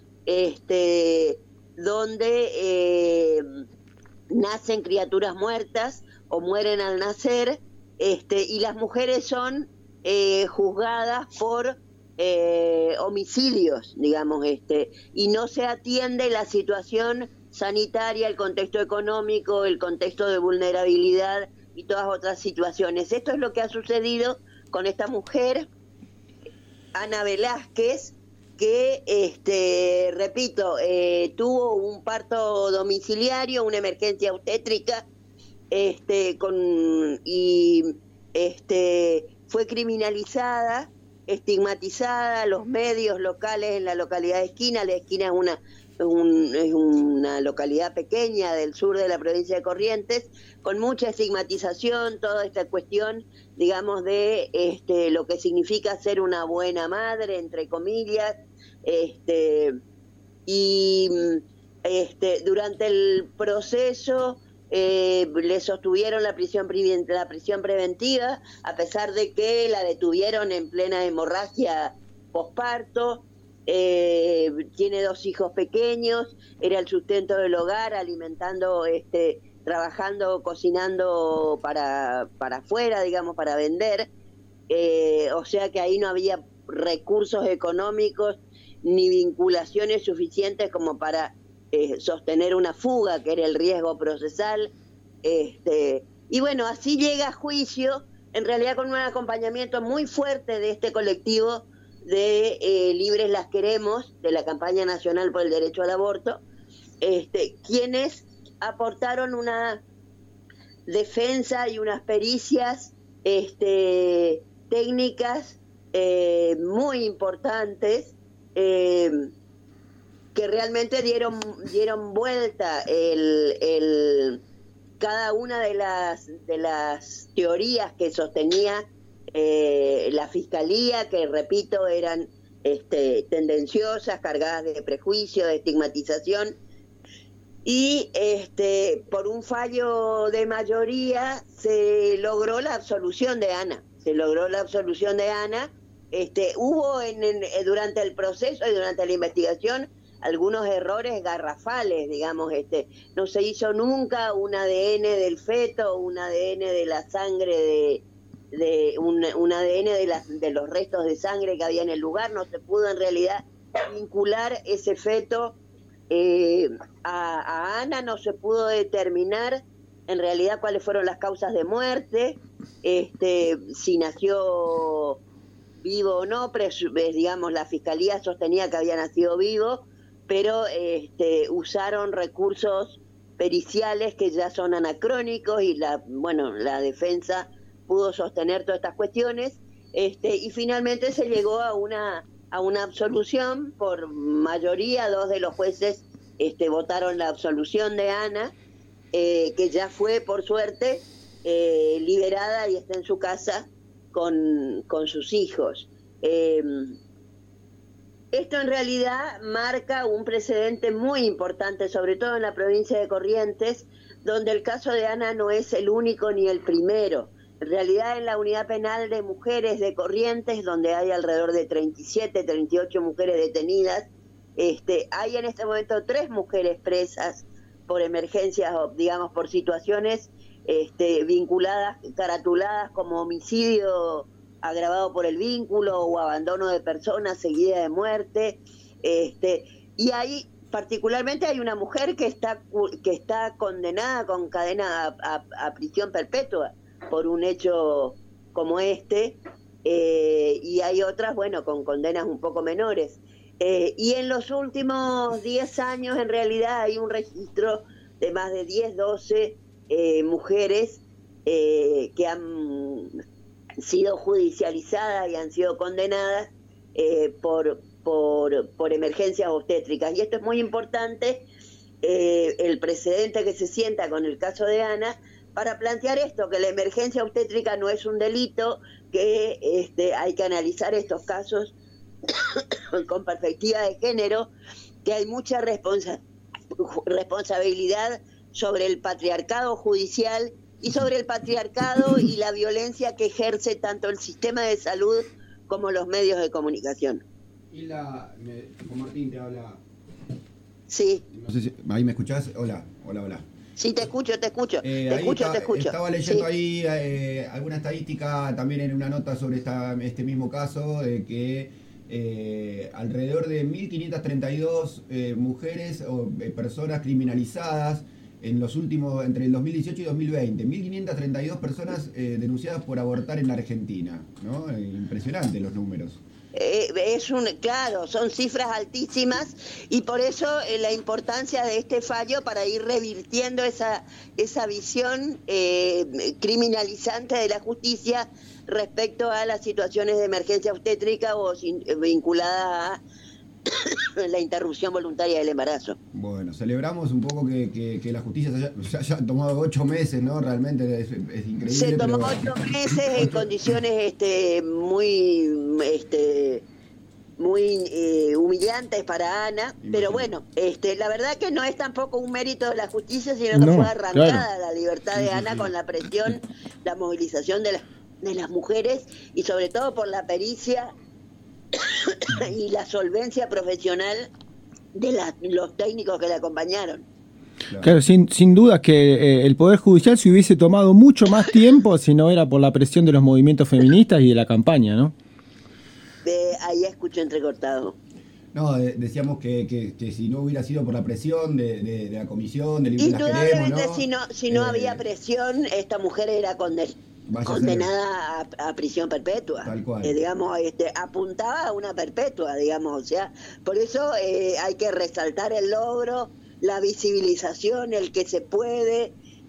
este donde eh, nacen criaturas muertas o mueren al nacer, este, y las mujeres son eh, juzgadas por eh, homicidios, digamos, este, y no se atiende la situación sanitaria, el contexto económico, el contexto de vulnerabilidad y todas otras situaciones. Esto es lo que ha sucedido con esta mujer, Ana Velázquez, que, este, repito, eh, tuvo un parto domiciliario, una emergencia obstétrica, este con y este fue criminalizada, estigmatizada. Los medios locales en la localidad de Esquina, la Esquina es una un, es una localidad pequeña del sur de la provincia de Corrientes, con mucha estigmatización, toda esta cuestión, digamos, de este lo que significa ser una buena madre, entre comillas, este y este durante el proceso Eh, le sostuvieron la prisión la prisión preventiva, a pesar de que la detuvieron en plena hemorragia posparto. Eh, tiene dos hijos pequeños, era el sustento del hogar, alimentando, este, trabajando, cocinando para para afuera, digamos, para vender. Eh, o sea que ahí no había recursos económicos ni vinculaciones suficientes como para Eh, sostener una fuga, que era el riesgo procesal, este, y bueno, así llega a juicio, en realidad con un acompañamiento muy fuerte de este colectivo de eh, Libres las Queremos, de la campaña nacional por el derecho al aborto, este, quienes aportaron una defensa y unas pericias este, técnicas eh, muy importantes eh, que realmente dieron dieron vuelta el, el cada una de las de las teorías que sostenía eh, la fiscalía, que repito eran este, tendenciosas, cargadas de prejuicio, de estigmatización, y este, por un fallo de mayoría se logró la absolución de Ana, se logró la absolución de Ana. Este, hubo en, en, durante el proceso y durante la investigación algunos errores garrafales, digamos, este, no se hizo nunca un A D N del feto, un A D N de la sangre, de, de un, un A D N de, las, de los restos de sangre que había en el lugar, no se pudo en realidad vincular ese feto eh, a, a Ana, no se pudo determinar en realidad cuáles fueron las causas de muerte, este, si nació vivo o no, pero, digamos, la fiscalía sostenía que había nacido vivo, pero este, usaron recursos periciales que ya son anacrónicos y la bueno la defensa pudo sostener todas estas cuestiones, este, y finalmente se llegó a una a una absolución por mayoría. Dos de los jueces este, votaron la absolución de Ana, eh, que ya fue por suerte eh, liberada y está en su casa con, con sus hijos. Eh, Esto en realidad marca un precedente muy importante, sobre todo en la provincia de Corrientes, donde el caso de Ana no es el único ni el primero. En realidad, en la unidad penal de mujeres de Corrientes, donde hay alrededor de treinta y siete, treinta y ocho mujeres detenidas, este, hay en este momento tres mujeres presas por emergencias, o digamos por situaciones este, vinculadas, caratuladas como homicidio agravado por el vínculo o abandono de personas seguida de muerte, este, y ahí particularmente hay una mujer que está que está condenada con cadena a, a, a prisión perpetua por un hecho como este, eh, y hay otras, bueno, con condenas un poco menores. Eh, y en los últimos diez años, en realidad, hay un registro de más de diez, doce eh, mujeres eh, que han sido judicializadas y han sido condenadas eh, por, por, por emergencias obstétricas. Y esto es muy importante, eh, el precedente que se sienta con el caso de Ana, para plantear esto, que la emergencia obstétrica no es un delito, que este, hay que analizar estos casos con perspectiva de género, que hay mucha responsa- responsabilidad sobre el patriarcado judicial y sobre el patriarcado y la violencia que ejerce tanto el sistema de salud como los medios de comunicación. Y la... Me, Juan Martín te habla... Sí. No sé si... ¿Ahí me escuchás? Hola, hola, hola. Sí, te escucho, te escucho, Eh, te escucho, está, te escucho. Estaba leyendo sí. ahí eh, alguna estadística también en una nota sobre esta, este mismo caso, de que eh, alrededor de mil quinientas treinta y dos eh, mujeres o eh, personas criminalizadas en los últimos, entre el dos mil dieciocho y dos mil veinte, mil quinientas treinta y dos personas eh, denunciadas por abortar en la Argentina, ¿no? Eh, impresionante los números. Eh, es un claro, son cifras altísimas y por eso eh, la importancia de este fallo para ir revirtiendo esa esa visión eh, criminalizante de la justicia respecto a las situaciones de emergencia obstétrica o sin, eh, vinculadas a la interrupción voluntaria del embarazo. Bueno, celebramos un poco que, que, que la justicia se haya, se haya tomado ocho meses, ¿no? Realmente es, es increíble. Se tomó pero... ocho meses en condiciones este, muy este, muy eh, humillantes para Ana, Imagínate. Pero bueno, este, la verdad que no es tampoco un mérito de la justicia, sino que no, fue arrancada claro. la libertad de sí, Ana sí, sí. con la presión, la movilización de, la, de las mujeres y sobre todo por la pericia y la solvencia profesional de la, los técnicos que la acompañaron. Claro, claro sin, sin duda que eh, el Poder Judicial se hubiese tomado mucho más tiempo si no era por la presión de los movimientos feministas y de la campaña, ¿no? De, ahí escucho entrecortado. No, de, decíamos que, que, que si no hubiera sido por la presión de, de, de la comisión, de Libre Las Queremos, ¿no? si no, si no eh, había presión, esta mujer era condenada. condenada a, a prisión perpetua, tal cual. Eh, digamos, este, apuntaba a una perpetua, digamos, o sea, por eso eh, hay que resaltar el logro, la visibilización, el que se puede,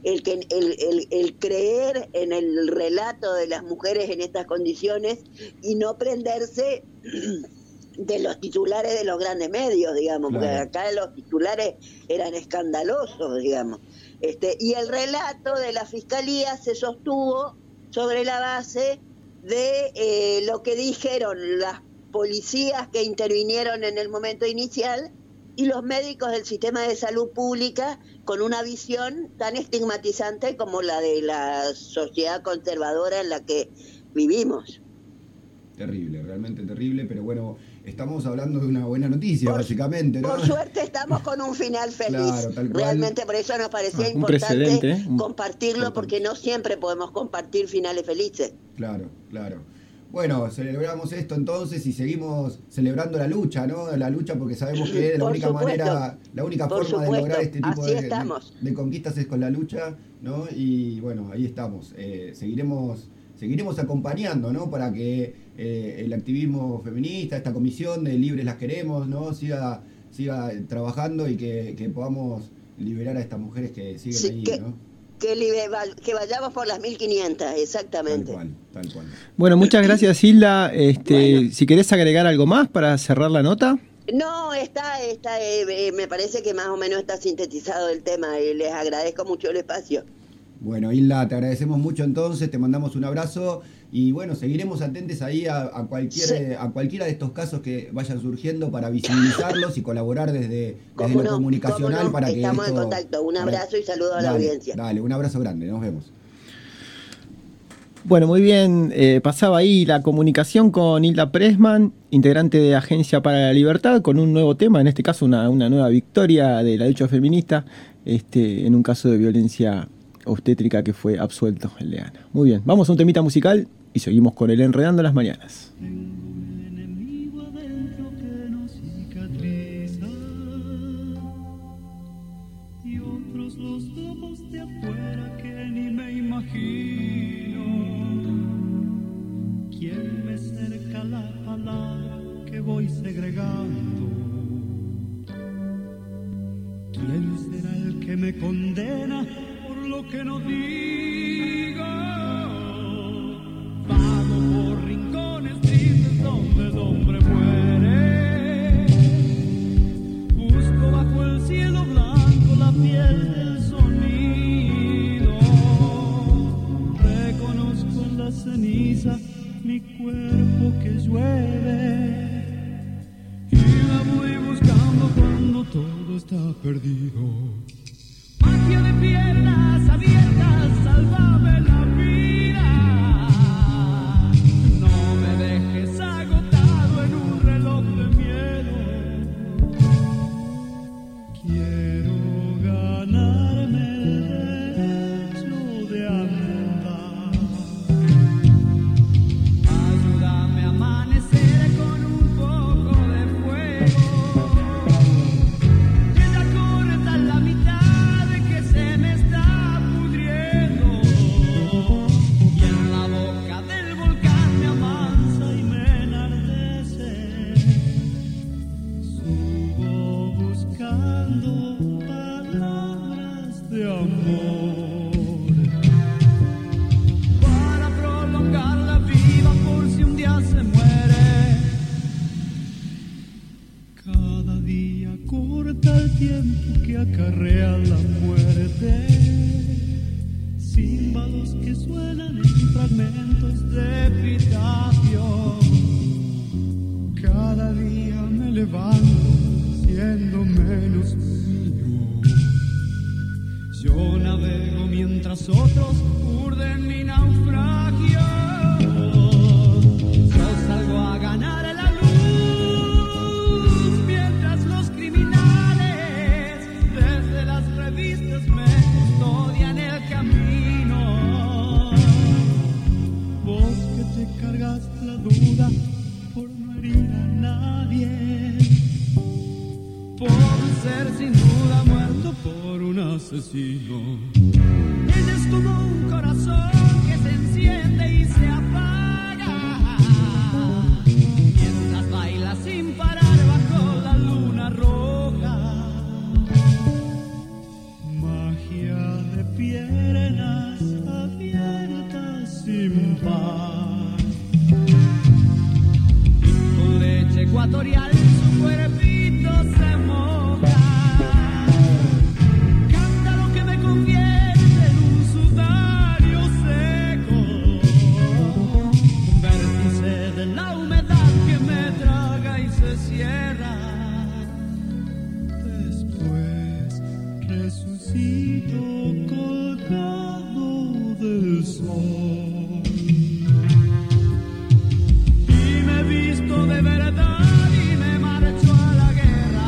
el, que, el, el, el creer en el relato de las mujeres en estas condiciones y no prenderse de los titulares de los grandes medios, digamos, claro. Porque acá los titulares eran escandalosos, digamos. Este, y el relato de la Fiscalía se sostuvo sobre la base de eh, lo que dijeron las policías que intervinieron en el momento inicial y los médicos del sistema de salud pública, con una visión tan estigmatizante como la de la sociedad conservadora en la que vivimos. Terrible, realmente terrible, pero bueno, estamos hablando de una buena noticia, por, básicamente, ¿no? Por suerte estamos con un final feliz. Claro, tal cual. Realmente por eso nos parecía ah, importante ¿eh? compartirlo, un... porque no siempre podemos compartir finales felices. Claro, claro. Bueno, celebramos esto entonces y seguimos celebrando la lucha, ¿no? La lucha porque sabemos que la única supuesto. manera, la única por forma supuesto. de lograr este tipo de, de, de conquistas es con la lucha, ¿no? Y bueno, ahí estamos. Eh, seguiremos, seguiremos acompañando, ¿no? Para que eh, el activismo feminista, esta comisión de Libres las Queremos, ¿no? Siga, siga trabajando y que, que podamos liberar a estas mujeres que siguen sí, ahí, que... ¿no? Que, que vayamos por las mil quinientas, exactamente. Tal cual, tal cual. Bueno, muchas gracias, Hilda. Este, bueno. Si querés agregar algo más para cerrar la nota. No, está, está eh, me parece que más o menos está sintetizado el tema y les agradezco mucho el espacio. Bueno, Hilda, te agradecemos mucho entonces, te mandamos un abrazo y bueno, seguiremos atentos ahí a, a, cualquier, sí. a cualquiera de estos casos que vayan surgiendo para visibilizarlos y colaborar desde, desde lo no, comunicacional no, para estamos que Estamos en contacto, un abrazo y saludo a dale, la audiencia. Dale, un abrazo grande, nos vemos. Bueno, muy bien, eh, pasaba ahí la comunicación con Hilda Pressman, integrante de Agencia para la Libertad, con un nuevo tema, en este caso una, una nueva victoria de la lucha feminista este, en un caso de violencia obstétrica que fue absuelto el de Ana. Muy bien, vamos a un temita musical y seguimos con el Enredando las Mañanas. Tengo un enemigo adentro que no cicatriza y otros los ojos de afuera que ni me imagino. ¿Quién me cerca la palabra que voy segregando? ¿Quién será el que me condena por lo que no digo? Vago por rincones tristes donde el hombre muere. Busco bajo el cielo blanco la piel del sonido. Reconozco en la ceniza mi cuerpo que llueve. Y la voy buscando cuando todo está perdido. Magia de piernas abiertas, sálvame la vida. No me dejes agotado en un reloj de miedo. Quiero ganarme el derecho de andar. Ayúdame a amanecer con un poco de fuego. Ella corta la mitad de que se me está pudriendo. Y en la boca del volcán me amansa y me enardece. Subo buscando palabras de amor para prolongarla viva por si un día se muere. Cada día corta el tiempo que acarrea la muerte. Címbalos que suenan en fragmentos de epitafio. Cada día me levanto siendo menos mío. Yo navego mientras otros urden mi naufragio. Yo salgo a ganar la luz mientras los criminales desde las revistas me custodian el camino. Vos que te cargas la duda por no herir a nadie, por ser sin duda muerto por un asesino. Ella es como un corazón que se enciende y se apaga mientras baila sin parar bajo la luna roja. Magia de piel solecito colgado del sol. Y me he visto de verdad y me marcho a la guerra.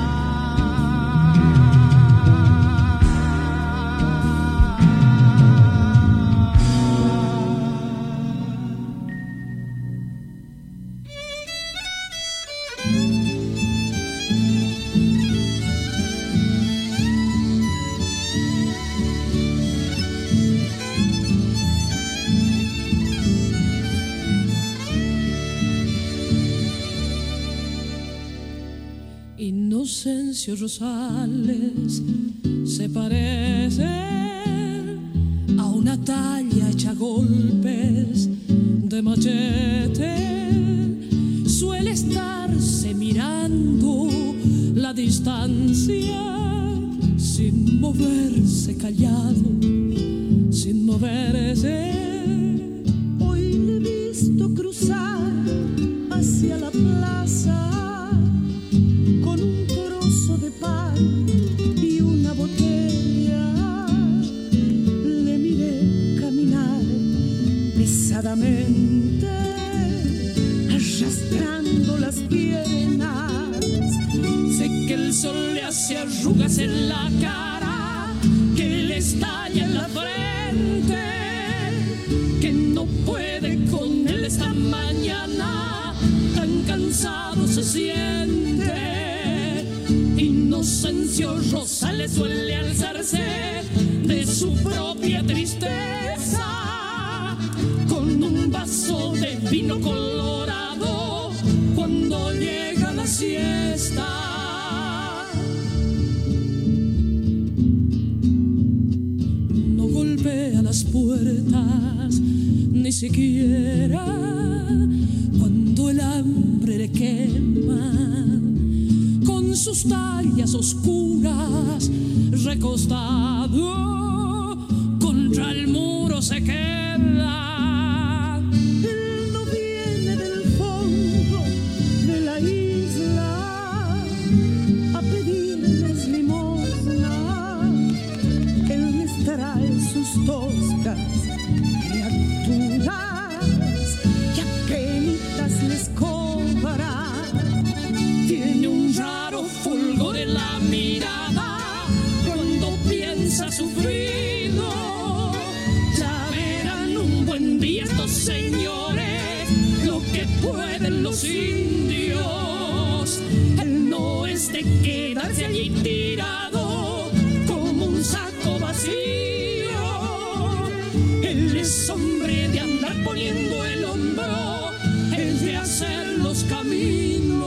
Inocencio Rosales se parece a una talla hecha a golpes de machete. Suele estarse mirando la distancia sin moverse, callado, sin moverse. Hoy le he visto cruzar hacia la plaza con un trozo de pan y una botella. Le miré caminar pesadamente, arrastrando las piernas. Sé que el sol le hace arrugas en la cara, que le estalla en la frente, que no puede con él esta mañana, tan cansado se siente. Inocencio Rosales suele alzarse de su propia tristeza con un vaso de vino colorado cuando llega la siesta. No golpea las puertas ni siquiera cuando el hambre le quema. Con sus tallas oscuras, recostado contra el muro se queda. Él no viene del fondo de la isla a pedirles limosna. Él les trae sus toscas criaturas que apenitas les cobra. Tiene un raro fulgor en la mirada cuando piensa sufrido. Ya verán un buen día estos señores lo que pueden los indios. Él no es de quedarse allí tirado como un saco vacío. Él es hombre de andar poniendo el hombro, es de hacer los caminos.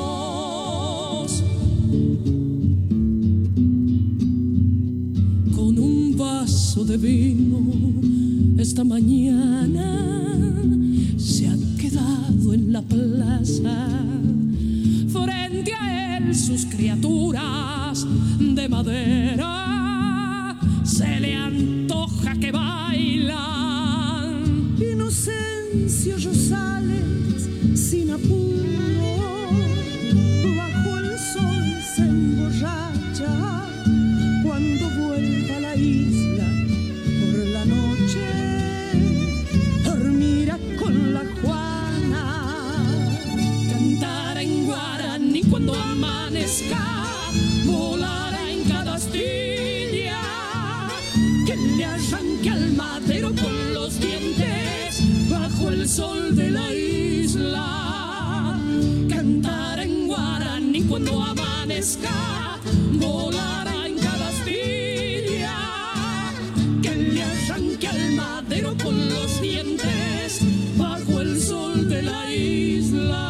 Con un vaso de vino esta mañana se ha quedado en la plaza. Frente a él sus criaturas de madera se le antoja que bailan. Inocencio Rosales sin apuro bajo el sol se emborracha. Cuando vuelva a la isla por la noche, dormirá con la Juana. Cantará en guaraní cuando amanezca, volará en cada astilla, que le arranque al madero con los dientes bajo el sol de la isla. Cantará en guaraní cuando amanezca, volará en cada astilla, que le arranque al madero con los dientes bajo el sol de la isla.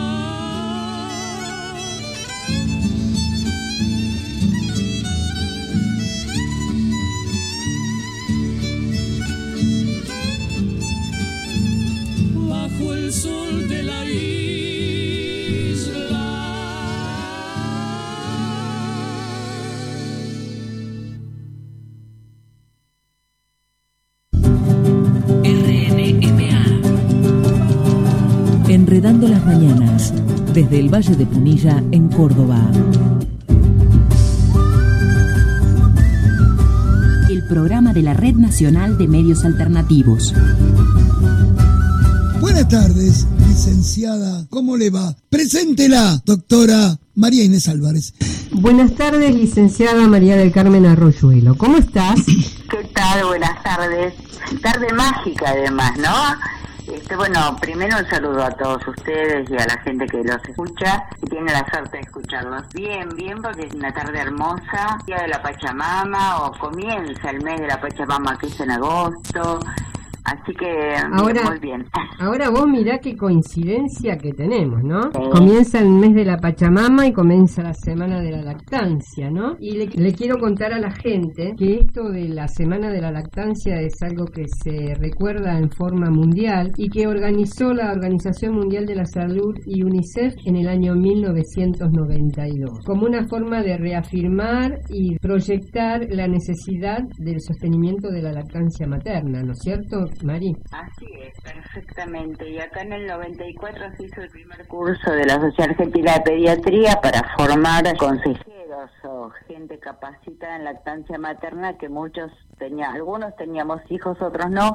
Bajo el sol de la isla. Enredando las mañanas, desde el Valle de Punilla, en Córdoba. programa de la Red Nacional de Medios Alternativos. Buenas tardes, licenciada. ¿Cómo le va? Preséntela, doctora María Inés Álvarez. Buenas tardes, licenciada María del Carmen Arroyuelo. ¿Cómo estás? ¿Qué tal? Buenas tardes. Tarde mágica, además, ¿no? Este, bueno, primero un saludo a todos ustedes y a la gente que los escucha y tiene la suerte de escucharlos. Bien, bien, porque es una tarde hermosa, día de la Pachamama, o comienza el mes de la Pachamama, que es en agosto. Así que ahora, muy bien. Ahora vos mirá qué coincidencia que tenemos, ¿no? Sí. Comienza el mes de la Pachamama y comienza la semana de la lactancia, ¿no? Y le, le quiero contar a la gente que esto de la semana de la lactancia es algo que se recuerda en forma mundial y que organizó la Organización Mundial de la Salud y UNICEF en el año mil novecientos noventa y dos, como una forma de reafirmar y proyectar la necesidad del sostenimiento de la lactancia materna, ¿no es cierto, Mari? Así es, perfectamente. Y acá en el noventa y cuatro se hizo el primer curso de la Sociedad Argentina de Pediatría para formar consejeros o gente capacitada en lactancia materna, que muchos tenían, algunos teníamos hijos, otros no,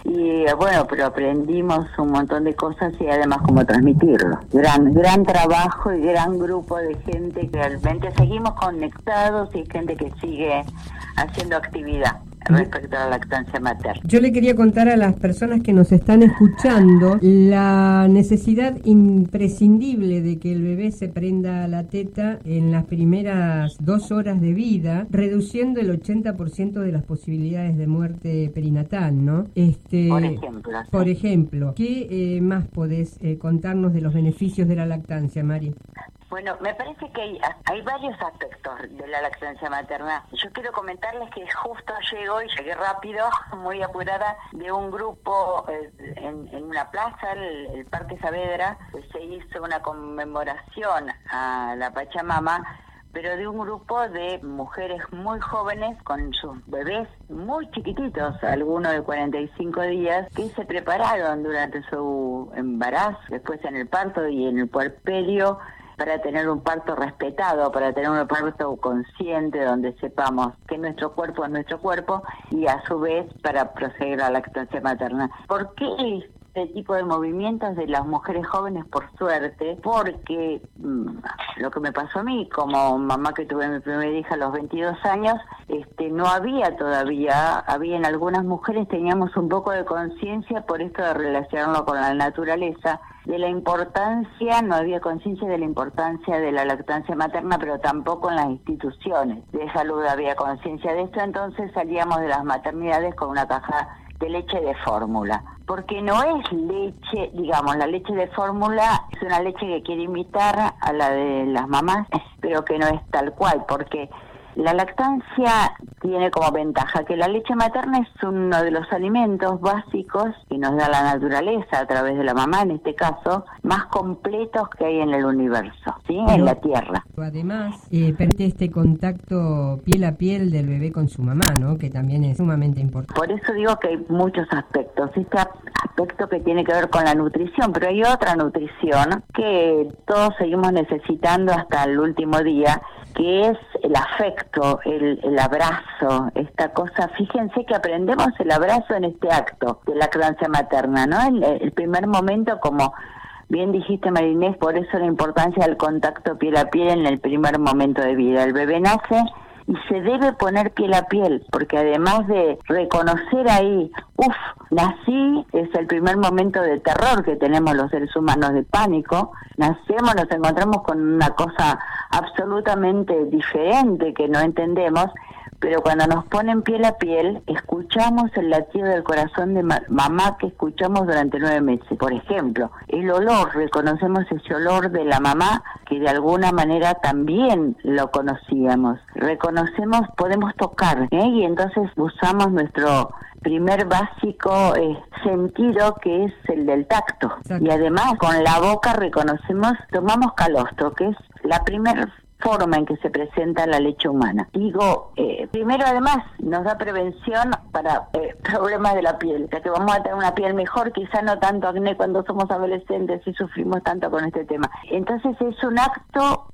y bueno, pero aprendimos un montón de cosas y además cómo transmitirlo. Gran, gran trabajo y gran grupo de gente que realmente seguimos conectados y gente que sigue haciendo actividad respecto a la lactancia materna. Yo le quería contar a las personas que nos están escuchando la necesidad imprescindible de que el bebé se prenda a la teta en las primeras dos horas de vida, reduciendo el ochenta por ciento de las posibilidades de muerte perinatal, ¿no? Este, por ejemplo. ¿Sí? Por ejemplo, ¿qué eh, más podés eh, contarnos de los beneficios de la lactancia, Mari? Bueno, me parece que hay, hay varios aspectos de la lactancia materna. Yo quiero comentarles que justo llego y llegué rápido, muy apurada, de un grupo eh, en, en una plaza, el, el Parque Saavedra, pues se hizo una conmemoración a la Pachamama, pero de un grupo de mujeres muy jóvenes con sus bebés muy chiquititos, algunos de cuarenta y cinco días, que se prepararon durante su embarazo, después en el parto y en el puerperio, para tener un parto respetado, para tener un parto consciente donde sepamos que nuestro cuerpo es nuestro cuerpo y a su vez para proseguir la lactancia materna. ¿Por qué este tipo de movimientos de las mujeres jóvenes? Por suerte, porque mmm, lo que me pasó a mí como mamá que tuve mi primera hija a los veintidós años, este no había todavía, había en algunas mujeres teníamos un poco de conciencia por esto de relacionarlo con la naturaleza, de la importancia, no había conciencia de la importancia de la lactancia materna, pero tampoco en las instituciones de salud había conciencia de esto, entonces salíamos de las maternidades con una caja de leche de fórmula, porque no es leche, digamos, la leche de fórmula es una leche que quiere imitar a la de las mamás, pero que no es tal cual, porque la lactancia tiene como ventaja que la leche materna es uno de los alimentos básicos que nos da la naturaleza a través de la mamá, en este caso, más completos que hay en el universo, ¿sí? Pero, en la Tierra. Además, eh, permite este contacto piel a piel del bebé con su mamá, ¿no? Que también es sumamente importante. Por eso digo que hay muchos aspectos. Este aspecto que tiene que ver con la nutrición, pero hay otra nutrición que todos seguimos necesitando hasta el último día, que es el afecto, el, el abrazo, esta cosa. Fíjense que aprendemos el abrazo en este acto de lactancia materna, ¿no? El, el primer momento, como bien dijiste, María Inés, por eso la importancia del contacto piel a piel en el primer momento de vida. El bebé nace y se debe poner piel a piel, porque además de reconocer ahí, uff, nací, es el primer momento de terror que tenemos los seres humanos, de pánico. Nacemos, nos encontramos con una cosa absolutamente diferente que no entendemos, pero cuando nos ponen piel a piel, escuchamos el latido del corazón de ma- mamá que escuchamos durante nueve meses. Por ejemplo, el olor, reconocemos ese olor de la mamá que de alguna manera también lo conocíamos. Reconocemos, podemos tocar, ¿eh? Y entonces usamos nuestro primer básico eh, sentido, que es el del tacto. Exacto. Y además con la boca reconocemos, tomamos calostro, que es la primera forma en que se presenta la leche humana. Digo, eh, primero además nos da prevención para eh, problemas de la piel, o sea que vamos a tener una piel mejor, quizá no tanto acné cuando somos adolescentes y sufrimos tanto con este tema. Entonces es un acto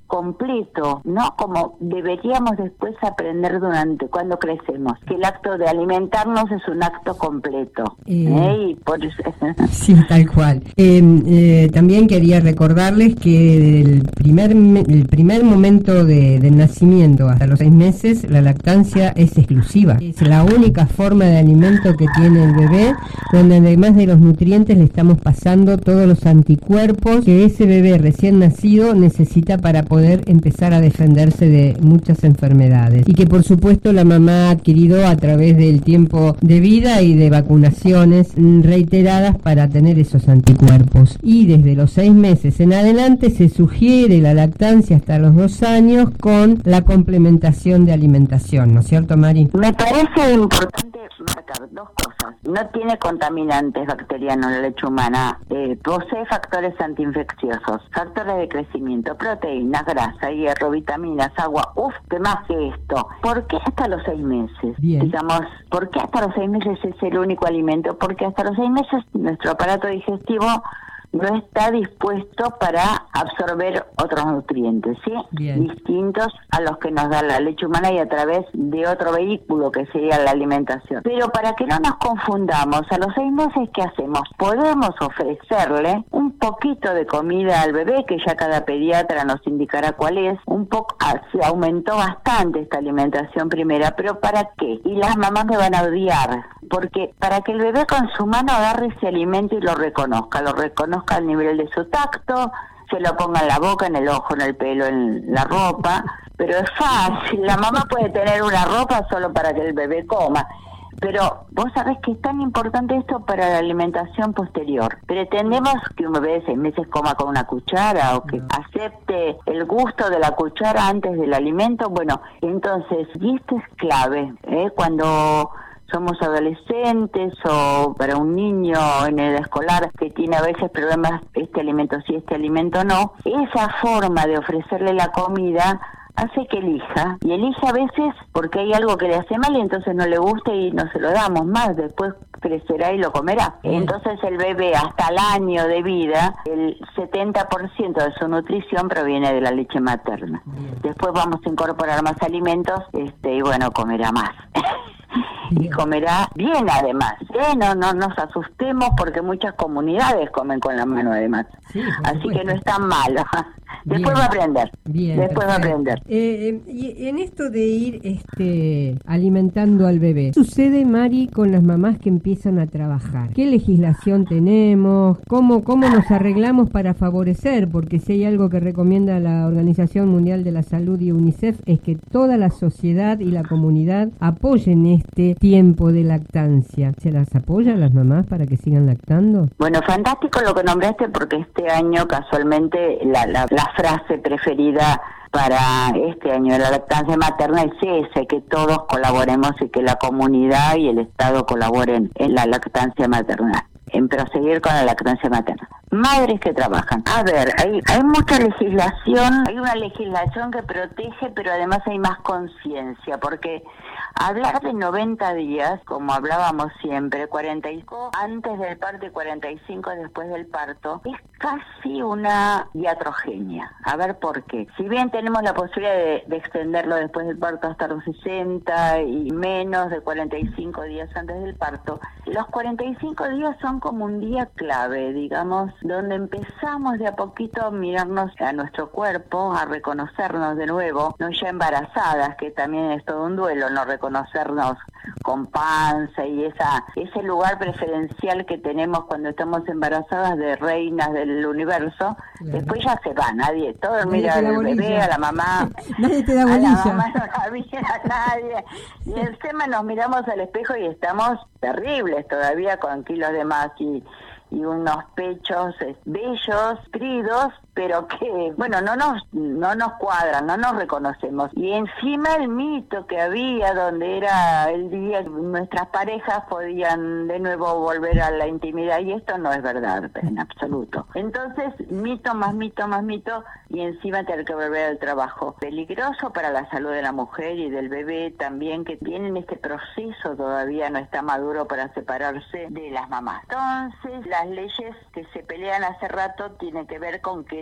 completo, ¿no? Como deberíamos después aprender durante cuando crecemos, que el acto de alimentarnos es un acto completo. Eh, ¿eh? Y por eso... Sí, tal cual. Eh, eh, también quería recordarles que el primer el primer momento de, del nacimiento hasta los seis meses, la lactancia es exclusiva. Es la única forma de alimento que tiene el bebé, donde además de los nutrientes le estamos pasando todos los anticuerpos que ese bebé recién nacido necesita para poder empezar a defenderse de muchas enfermedades. Y que por supuesto la mamá ha adquirido a través del tiempo de vida y de vacunaciones reiteradas para tener esos anticuerpos. Y desde los seis meses en adelante se sugiere la lactancia hasta los dos años con la complementación de alimentación, ¿no es cierto, Mari? Me parece importante marcar dos cosas. No tiene contaminantes bacterianos la leche humana, eh, posee factores antiinfecciosos, factores de crecimiento, proteínas, grasa, hierro, vitaminas, agua. Uf, ¿qué más que esto? ¿Por qué hasta los seis meses? Bien. Digamos, ¿por qué hasta los seis meses es el único alimento? Porque hasta los seis meses nuestro aparato digestivo no está dispuesto para absorber otros nutrientes, ¿sí? Bien. Distintos a los que nos da la leche humana y a través de otro vehículo que sería la alimentación. Pero para que no nos confundamos, a los seis meses, ¿qué hacemos? Podemos ofrecerle un poquito de comida al bebé, que ya cada pediatra nos indicará cuál es. Un poco, ah, se aumentó bastante esta alimentación primera, pero ¿para qué? Y las mamás me van a odiar, porque para que el bebé con su mano agarre ese alimento y lo reconozca, lo reconozca al nivel de su tacto, se lo ponga en la boca, en el ojo, en el pelo, en la ropa, pero es fácil. La mamá puede tener una ropa solo para que el bebé coma, pero vos sabés que es tan importante esto para la alimentación posterior. Pretendemos que un bebé de seis meses coma con una cuchara o que no acepte el gusto de la cuchara antes del alimento. Bueno, entonces, y esto es clave, ¿eh? Cuando somos adolescentes o para un niño en edad escolar que tiene a veces problemas, este alimento sí, este alimento no, esa forma de ofrecerle la comida hace que elija, y elige a veces porque hay algo que le hace mal y entonces no le gusta y no se lo damos más, después crecerá y lo comerá. Entonces el bebé hasta el año de vida, el setenta por ciento de su nutrición proviene de la leche materna. Después vamos a incorporar más alimentos, este y bueno, comerá más. Y comerá bien además, ¿eh? No, no nos asustemos porque muchas comunidades comen con la mano además. Sí, así supuesto. Que no es tan malo. Después bien. va a aprender. Bien, Después perfecto. va a aprender. Eh, eh, y en esto de ir este, alimentando al bebé, ¿qué sucede, Mari, con las mamás que empiezan a trabajar? ¿Qué legislación tenemos? ¿Cómo, cómo nos arreglamos para favorecer? Porque si hay algo que recomienda la Organización Mundial de la Salud y UNICEF es que toda la sociedad y la comunidad apoyen este tiempo de lactancia. ¿Se las apoya a las mamás para que sigan lactando? Bueno, fantástico lo que nombraste, porque este año casualmente la, la, la frase preferida para este año de la lactancia materna es ese, que todos colaboremos y que la comunidad y el Estado colaboren en la lactancia materna, en proseguir con la lactancia materna. Madres que trabajan. A ver, hay, hay mucha legislación, hay una legislación que protege, pero además hay más conciencia, porque hablar de noventa días, como hablábamos siempre, cuarenta y cinco antes del parto y cuarenta y cinco después del parto, es casi una iatrogenia. A ver por qué. Si bien tenemos la posibilidad de, de extenderlo después del parto hasta los sesenta y menos de cuarenta y cinco días antes del parto, los cuarenta y cinco días son como un día clave, digamos, donde empezamos de a poquito a mirarnos a nuestro cuerpo, a reconocernos de nuevo, no ya embarazadas, que también es todo un duelo, no reconocernos con panza y esa ese lugar preferencial que tenemos cuando estamos embarazadas de reinas del universo. Claro. Después ya se va, nadie, todo nadie mira al bebé, a la mamá, nadie te da a bolilla. la mamá no la mira a nadie, y encima nos miramos al espejo y estamos terribles todavía con kilos de más y y unos pechos bellos, tridos, pero que, bueno, no nos no nos cuadran, no nos reconocemos. Y encima el mito que había, donde era el día que nuestras parejas podían de nuevo volver a la intimidad, y esto no es verdad, en absoluto. Entonces, mito más mito más mito, y encima tener que volver al trabajo. Peligroso para la salud de la mujer y del bebé también, que tienen este proceso, todavía no está maduro para separarse de las mamás. Entonces, las leyes que se pelean hace rato tienen que ver con que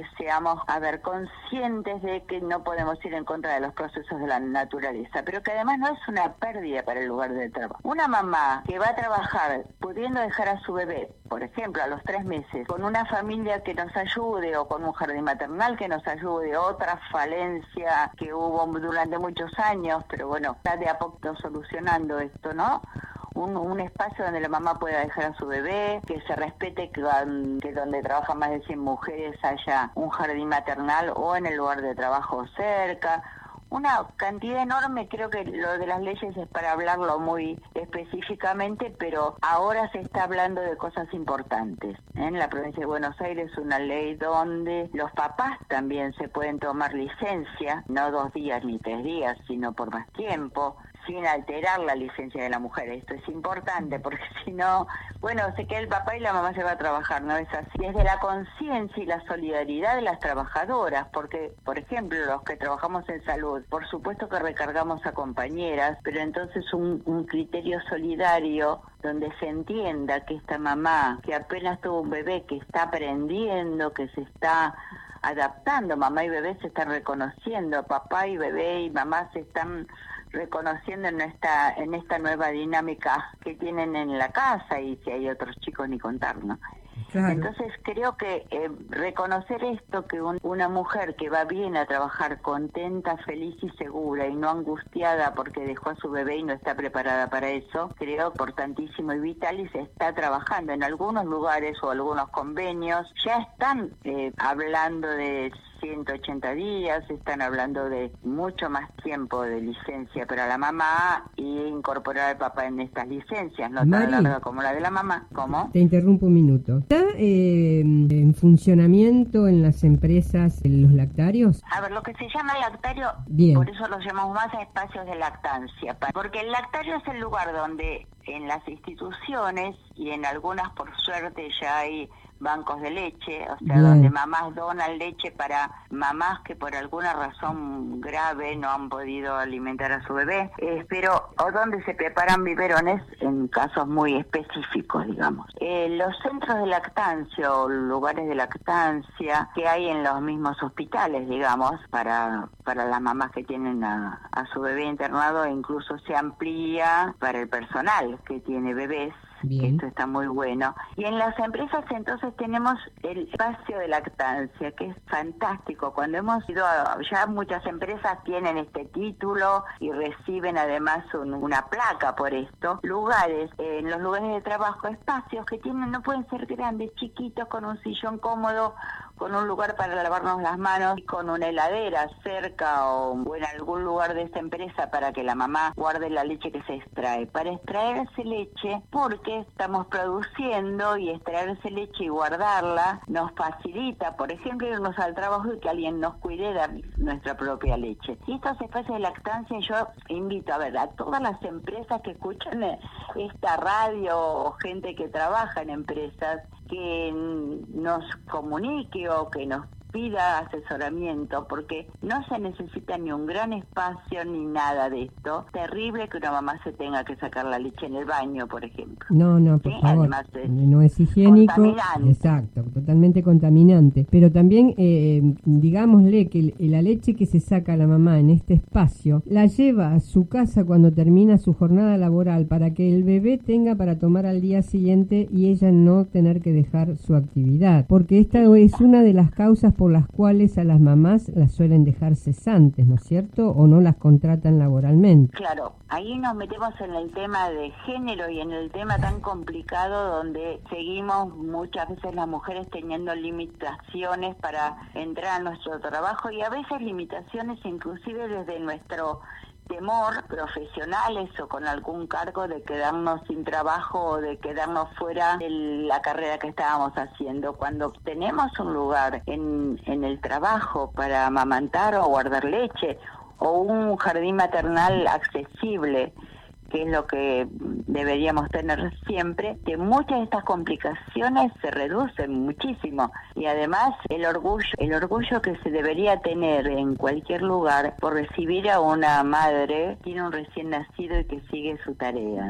seamos, a ver, conscientes de que no podemos ir en contra de los procesos de la naturaleza, pero que además no es una pérdida para el lugar de trabajo. Una mamá que va a trabajar pudiendo dejar a su bebé, por ejemplo, a los tres meses, con una familia que nos ayude o con un jardín maternal que nos ayude, otra falencia que hubo durante muchos años, pero bueno, está de a poco solucionando esto, ¿no? Un, un espacio donde la mamá pueda dejar a su bebé, que se respete que, que donde trabajan más de cien mujeres haya un jardín maternal o en el lugar de trabajo cerca. Una cantidad enorme, creo que lo de las leyes es para hablarlo muy específicamente, pero ahora se está hablando de cosas importantes. En la provincia de Buenos Aires una ley donde los papás también se pueden tomar licencia, no dos días ni tres días, sino por más tiempo, sin alterar la licencia de la mujer. Esto es importante porque si no, bueno, se queda el papá y la mamá se va a trabajar, ¿no es así? Desde la conciencia y la solidaridad de las trabajadoras, porque, por ejemplo, los que trabajamos en salud, por supuesto que recargamos a compañeras, pero entonces un, un criterio solidario donde se entienda que esta mamá, que apenas tuvo un bebé, que está aprendiendo, que se está adaptando, mamá y bebé se están reconociendo, papá y bebé y mamá se están reconociendo en esta en esta nueva dinámica que tienen en la casa, y si hay otros chicos ni contar, ¿no? Claro. Entonces creo que eh, reconocer esto, que un, una mujer que va bien a trabajar contenta, feliz y segura y no angustiada porque dejó a su bebé y no está preparada para eso, creo importantísimo y vital, y se está trabajando en algunos lugares o algunos convenios, ya están eh, hablando de ciento ochenta días, están hablando de mucho más tiempo de licencia para la mamá y incorporar al papá en estas licencias, no Mari, tan larga como la de la mamá. ¿Cómo? Te interrumpo un minuto. ¿Está eh, en funcionamiento en las empresas en los lactarios? A ver, lo que se llama lactario, Bien. Por eso los llamamos más espacios de lactancia, porque el lactario es el lugar donde en las instituciones y en algunas por suerte ya hay bancos de leche, o sea, Bien. donde mamás donan leche para mamás que por alguna razón grave no han podido alimentar a su bebé, eh, pero o donde se preparan biberones en casos muy específicos, digamos. Eh, los centros de lactancia o lugares de lactancia que hay en los mismos hospitales, digamos, para para las mamás que tienen a, a su bebé internado, e incluso se amplía para el personal que tiene bebés. Bien. Esto está muy bueno. Y en las empresas entonces tenemos el espacio de lactancia, que es fantástico. Cuando hemos ido a, ya muchas empresas tienen este título y reciben además un, una placa por esto. Lugares, eh, en los lugares de trabajo, espacios que tienen, no pueden ser grandes, chiquitos, con un sillón cómodo, con un lugar para lavarnos las manos, con una heladera cerca o, o en algún lugar de esta empresa para que la mamá guarde la leche que se extrae. Para extraerse leche, porque estamos produciendo, y extraerse leche y guardarla nos facilita, por ejemplo, irnos al trabajo y que alguien nos cuide de nuestra propia leche. Y estos espacios de lactancia, yo invito a ver a todas las empresas que escuchan esta radio o gente que trabaja en empresas, que nos comunique o que nos pida asesoramiento, porque no se necesita ni un gran espacio ni nada de esto. Terrible que una mamá se tenga que sacar la leche en el baño, por ejemplo. No, no, por ¿Sí? favor. Además es no es higiénico. contaminante. Exacto, totalmente contaminante. Pero también, eh, digámosle que la leche que se saca la mamá en este espacio, la lleva a su casa cuando termina su jornada laboral para que el bebé tenga para tomar al día siguiente y ella no tener que dejar su actividad. Porque esta es una de las causas por las cuales a las mamás las suelen dejar cesantes, ¿no es cierto? O no las contratan laboralmente. Claro, ahí nos metemos en el tema de género y en el tema tan complicado donde seguimos muchas veces las mujeres teniendo limitaciones para entrar a nuestro trabajo, y a veces limitaciones inclusive desde nuestro temor, profesionales o con algún cargo, de quedarnos sin trabajo o de quedarnos fuera de la carrera que estábamos haciendo. Cuando tenemos un lugar en, en el trabajo para amamantar o guardar leche, o un jardín maternal accesible, que es lo que deberíamos tener siempre, que muchas de estas complicaciones se reducen muchísimo. Y además el orgullo, el orgullo que se debería tener en cualquier lugar por recibir a una madre que tiene un recién nacido y que sigue su tarea, ¿no?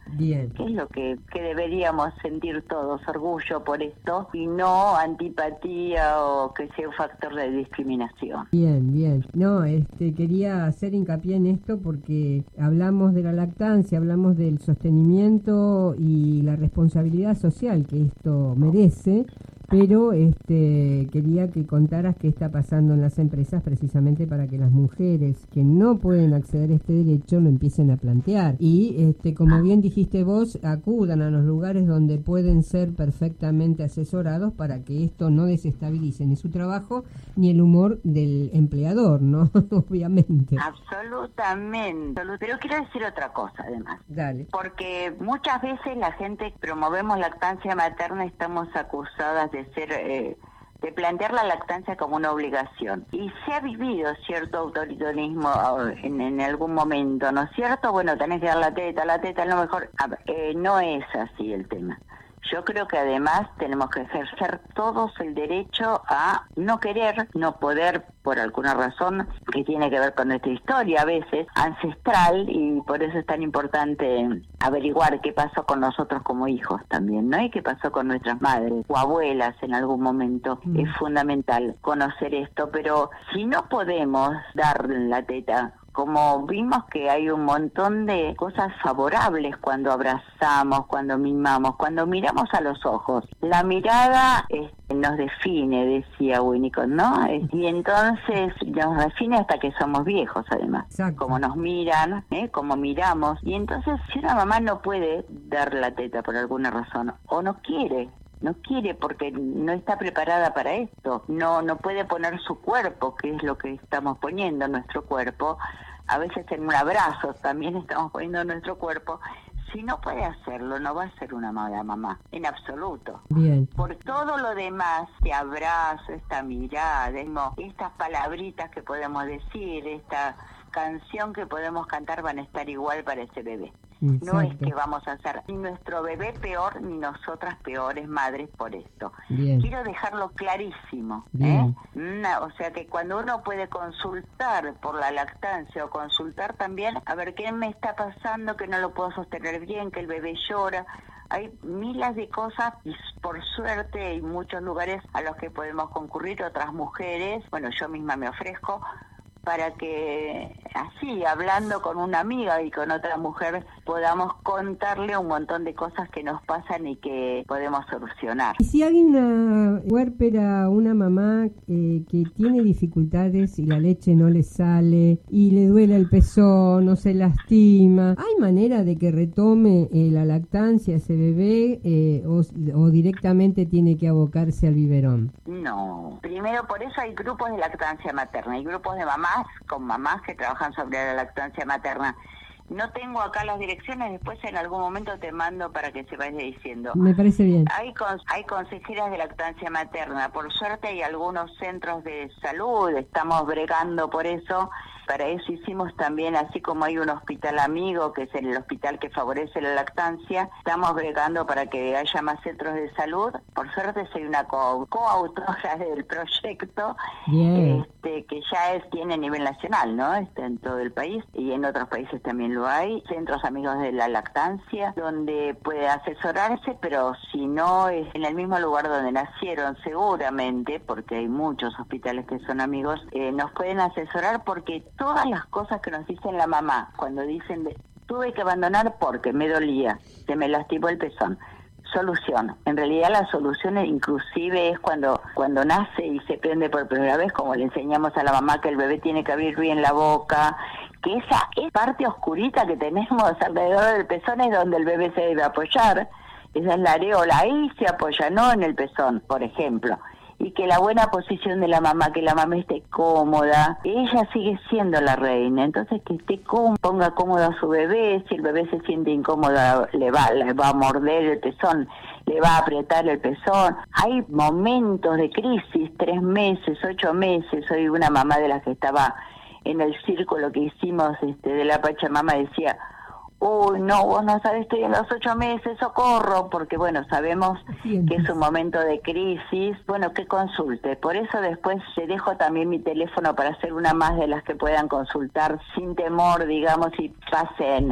Bien. Que es lo que, que deberíamos sentir todos, orgullo por esto, y no antipatía o que sea un factor de discriminación. Bien, bien. No, este, quería hacer hincapié en esto porque hablamos de la lactancia, hablamos del sostenimiento y la responsabilidad social que esto merece, pero este, quería que contaras qué está pasando en las empresas precisamente para que las mujeres que no pueden acceder a este derecho lo empiecen a plantear. Y este, como bien dijiste vos, acudan a los lugares donde pueden ser perfectamente asesorados para que esto no desestabilice ni su trabajo ni el humor del empleador, ¿no? Obviamente. Absolutamente. Pero quiero decir otra cosa además. Dale. Porque muchas veces la gente que promovemos lactancia materna estamos acusadas de ser, eh, de plantear la lactancia como una obligación. Y se ha vivido cierto autoritarismo en, en algún momento, ¿no es cierto? Bueno, tenés que dar la teta, la teta es lo mejor. A ver, eh, no es así el tema. Yo creo que además tenemos que ejercer todos el derecho a no querer, no poder, por alguna razón que tiene que ver con nuestra historia a veces, ancestral, y por eso es tan importante averiguar qué pasó con nosotros como hijos también, ¿no? Y qué pasó con nuestras madres o abuelas en algún momento. Mm. Es fundamental conocer esto, pero si no podemos dar la teta, como vimos que hay un montón de cosas favorables cuando abrazamos, cuando mimamos, cuando miramos a los ojos. La mirada eh, nos define, decía Winnicott, ¿no? Y entonces nos define hasta que somos viejos, además. Exacto. Como nos miran, ¿eh? Como miramos. Y entonces, si una mamá no puede dar la teta por alguna razón, o no quiere, no quiere porque no está preparada para esto, no no puede poner su cuerpo, que es lo que estamos poniendo, nuestro cuerpo, a veces en un abrazo también estamos poniendo nuestro cuerpo. Si no puede hacerlo, no va a ser una mala mamá, en absoluto. Bien. Por todo lo demás, este abrazo, esta mirada, estas palabritas que podemos decir, esta canción que podemos cantar van a estar igual para ese bebé. Exacto. No es que vamos a hacer ni nuestro bebé peor ni nosotras peores madres por esto. Bien. Quiero dejarlo clarísimo. ¿eh? Una, o sea que cuando uno puede consultar por la lactancia o consultar también a ver qué me está pasando, que no lo puedo sostener bien, que el bebé llora, hay miles de cosas y por suerte hay muchos lugares a los que podemos concurrir otras mujeres. Bueno, yo misma me ofrezco para que así, hablando con una amiga y con otra mujer, podamos contarle un montón de cosas que nos pasan y que podemos solucionar. Y si hay una huérpera, una mamá eh, que tiene dificultades y la leche no le sale y le duele el pezón o se lastima, ¿hay manera de que retome eh, la lactancia ese bebé eh, o, o directamente tiene que abocarse al biberón? No, primero por eso hay grupos de lactancia materna, hay grupos de mamás con mamás que trabajan sobre la lactancia materna. No tengo acá las direcciones, después en algún momento te mando para que se vaya diciendo. Me parece bien. Hay, con, hay consejeras de lactancia materna, por suerte hay algunos centros de salud, estamos bregando por eso. Para eso hicimos también, así como hay un hospital amigo, que es el hospital que favorece la lactancia, estamos bregando para que haya más centros de salud. Por suerte soy una co- coautora del proyecto, este, que ya es, tiene a nivel nacional, ¿no? Está en todo el país y en otros países también lo hay. Centros amigos de la lactancia, donde puede asesorarse, pero si no es en el mismo lugar donde nacieron, seguramente, porque hay muchos hospitales que son amigos, eh, nos pueden asesorar porque todas las cosas que nos dicen la mamá, cuando dicen, de, tuve que abandonar porque me dolía, se me lastimó el pezón. Solución. En realidad la solución inclusive es cuando cuando nace y se prende por primera vez, como le enseñamos a la mamá que el bebé tiene que abrir bien la boca, que esa es parte oscurita que tenemos alrededor del pezón es donde el bebé se debe apoyar. Esa es la areola, ahí se apoya, no en el pezón, por ejemplo. Y que la buena posición de la mamá, que la mamá esté cómoda, ella sigue siendo la reina, entonces que esté cómoda, ponga cómodo a su bebé, si el bebé se siente incómodo le va, le va a morder el pezón, le va a apretar el pezón. Hay momentos de crisis, tres meses, ocho meses, soy una mamá de las que estaba en el círculo que hicimos este, de la Pachamama, decía, uy, no, vos no sabés, estoy en los ocho meses, socorro, porque bueno, sabemos que es un momento de crisis, bueno, que consulte. Por eso después te dejo también mi teléfono para ser una más de las que puedan consultar sin temor, digamos, y pasen, te,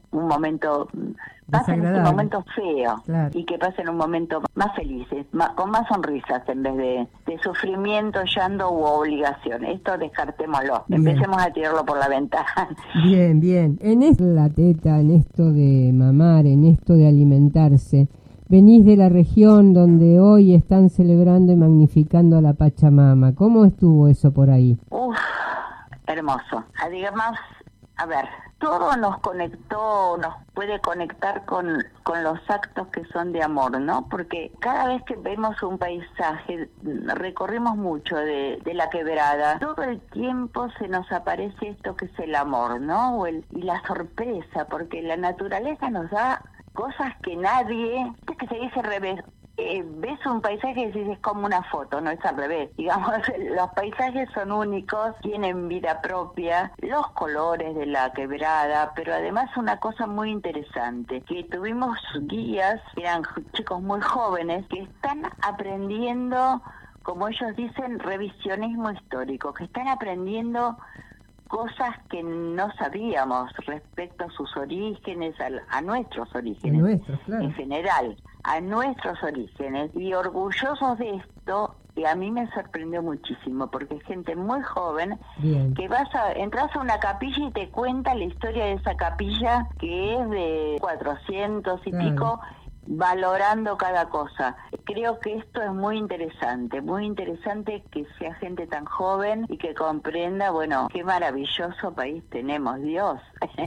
un momento, pasen este momento feo, claro, y que pasen un momento más felices, más, con más sonrisas en vez de, de sufrimiento, llanto u obligación. Esto descartémoslo, bien, empecemos a tirarlo por la ventana. Bien, bien. En esto de la teta, en esto de mamar, en esto de alimentarse, venís de la región donde hoy están celebrando y magnificando a la Pachamama. ¿Cómo estuvo eso por ahí? Uf, hermoso. Además, a ver, todo nos conectó, nos puede conectar con, con los actos que son de amor, ¿no? Porque cada vez que vemos un paisaje, recorrimos mucho de, de la quebrada, todo el tiempo se nos aparece esto que es el amor, ¿no? O el, y la sorpresa, porque la naturaleza nos da cosas que nadie, es que se dice al revés, eh, ves un paisaje y dices es como una foto, no es al revés, digamos, los paisajes son únicos, tienen vida propia, los colores de la quebrada, pero además una cosa muy interesante, que tuvimos guías, eran chicos muy jóvenes, que están aprendiendo, como ellos dicen, revisionismo histórico, que están aprendiendo cosas que no sabíamos respecto a sus orígenes, a, a nuestros orígenes, nuestros, claro, en general, a nuestros orígenes, y orgullosos de esto. Y a mí me sorprendió muchísimo, porque es gente muy joven, bien, que vas a entras a una capilla y te cuenta la historia de esa capilla, que es de cuatrocientos y claro, pico, valorando cada cosa. Creo que esto es muy interesante, muy interesante que sea gente tan joven y que comprenda, bueno, qué maravilloso país tenemos, Dios.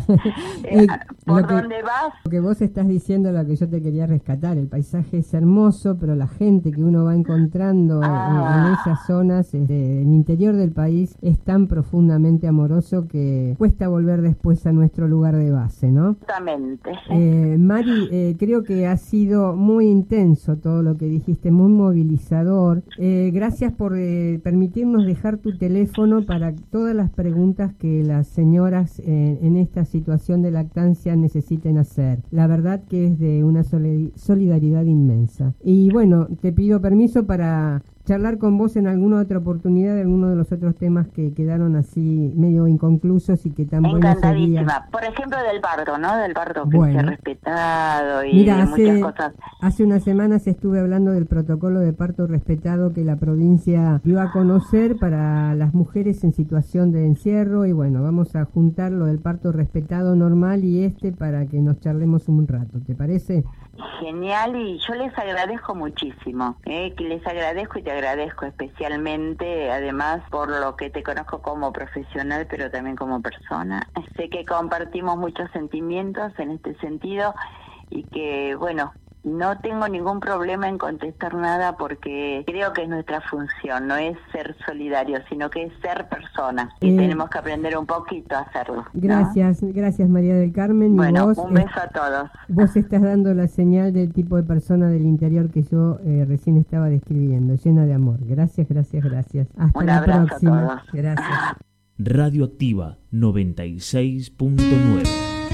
eh, ¿Por que, dónde vas? Lo que vos estás diciendo, lo que yo te quería rescatar, el paisaje es hermoso, pero la gente que uno va encontrando ah. en, en esas zonas, este, el interior del país, es tan profundamente amoroso que cuesta volver después a nuestro lugar de base, ¿no? Exactamente. Eh, Mari, eh, creo que ha sido muy intenso todo lo que dijiste, muy movilizador. Eh, gracias por eh, permitirnos dejar tu teléfono para todas las preguntas que las señoras eh, en esta situación de lactancia necesiten hacer. La verdad que es de una solidaridad inmensa. Y bueno, te pido permiso para charlar con vos en alguna otra oportunidad de alguno de los otros temas que quedaron así medio inconclusos y que tan buenos sería. Por ejemplo, del parto, ¿no? Del parto que bueno, se ha respetado y mira, de hace, muchas cosas. Hace unas semanas estuve hablando del protocolo de parto respetado que la provincia dio a conocer para las mujeres en situación de encierro, y bueno, vamos a juntar lo del parto respetado normal y este para que nos charlemos un rato, ¿te parece? Genial, y yo les agradezco muchísimo, eh, que les agradezco y te agradezco especialmente, además, por lo que te conozco como profesional, pero también como persona. Sé que compartimos muchos sentimientos en este sentido y que, bueno, no tengo ningún problema en contestar nada porque creo que es nuestra función, no es ser solidario, sino que es ser persona. Y eh, tenemos que aprender un poquito a hacerlo, ¿no? Gracias, gracias María del Carmen. Bueno, y vos, un beso eh, a todos. Vos estás dando la señal del tipo de persona del interior que yo eh, recién estaba describiendo, llena de amor. Gracias, gracias, gracias. Hasta un la abrazo próxima. A todos. Gracias. Radioactiva noventa y seis punto nueve.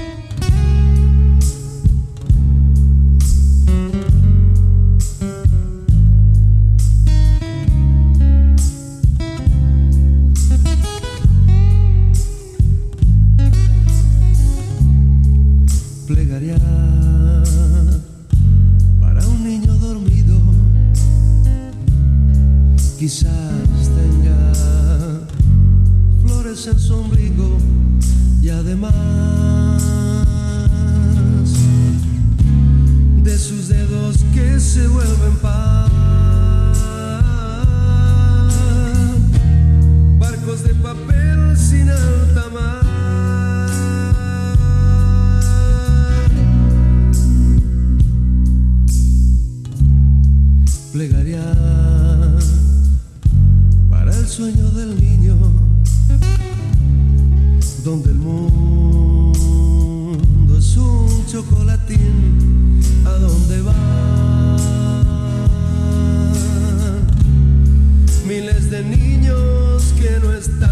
Plegaria para un niño dormido, quizás tenga flores en su ombligo y además de sus dedos que se vuelven pan, barcos de papel sin alta mar. Plegaria para el sueño del niño, donde el mundo es un chocolatín, a donde van miles de niños que no están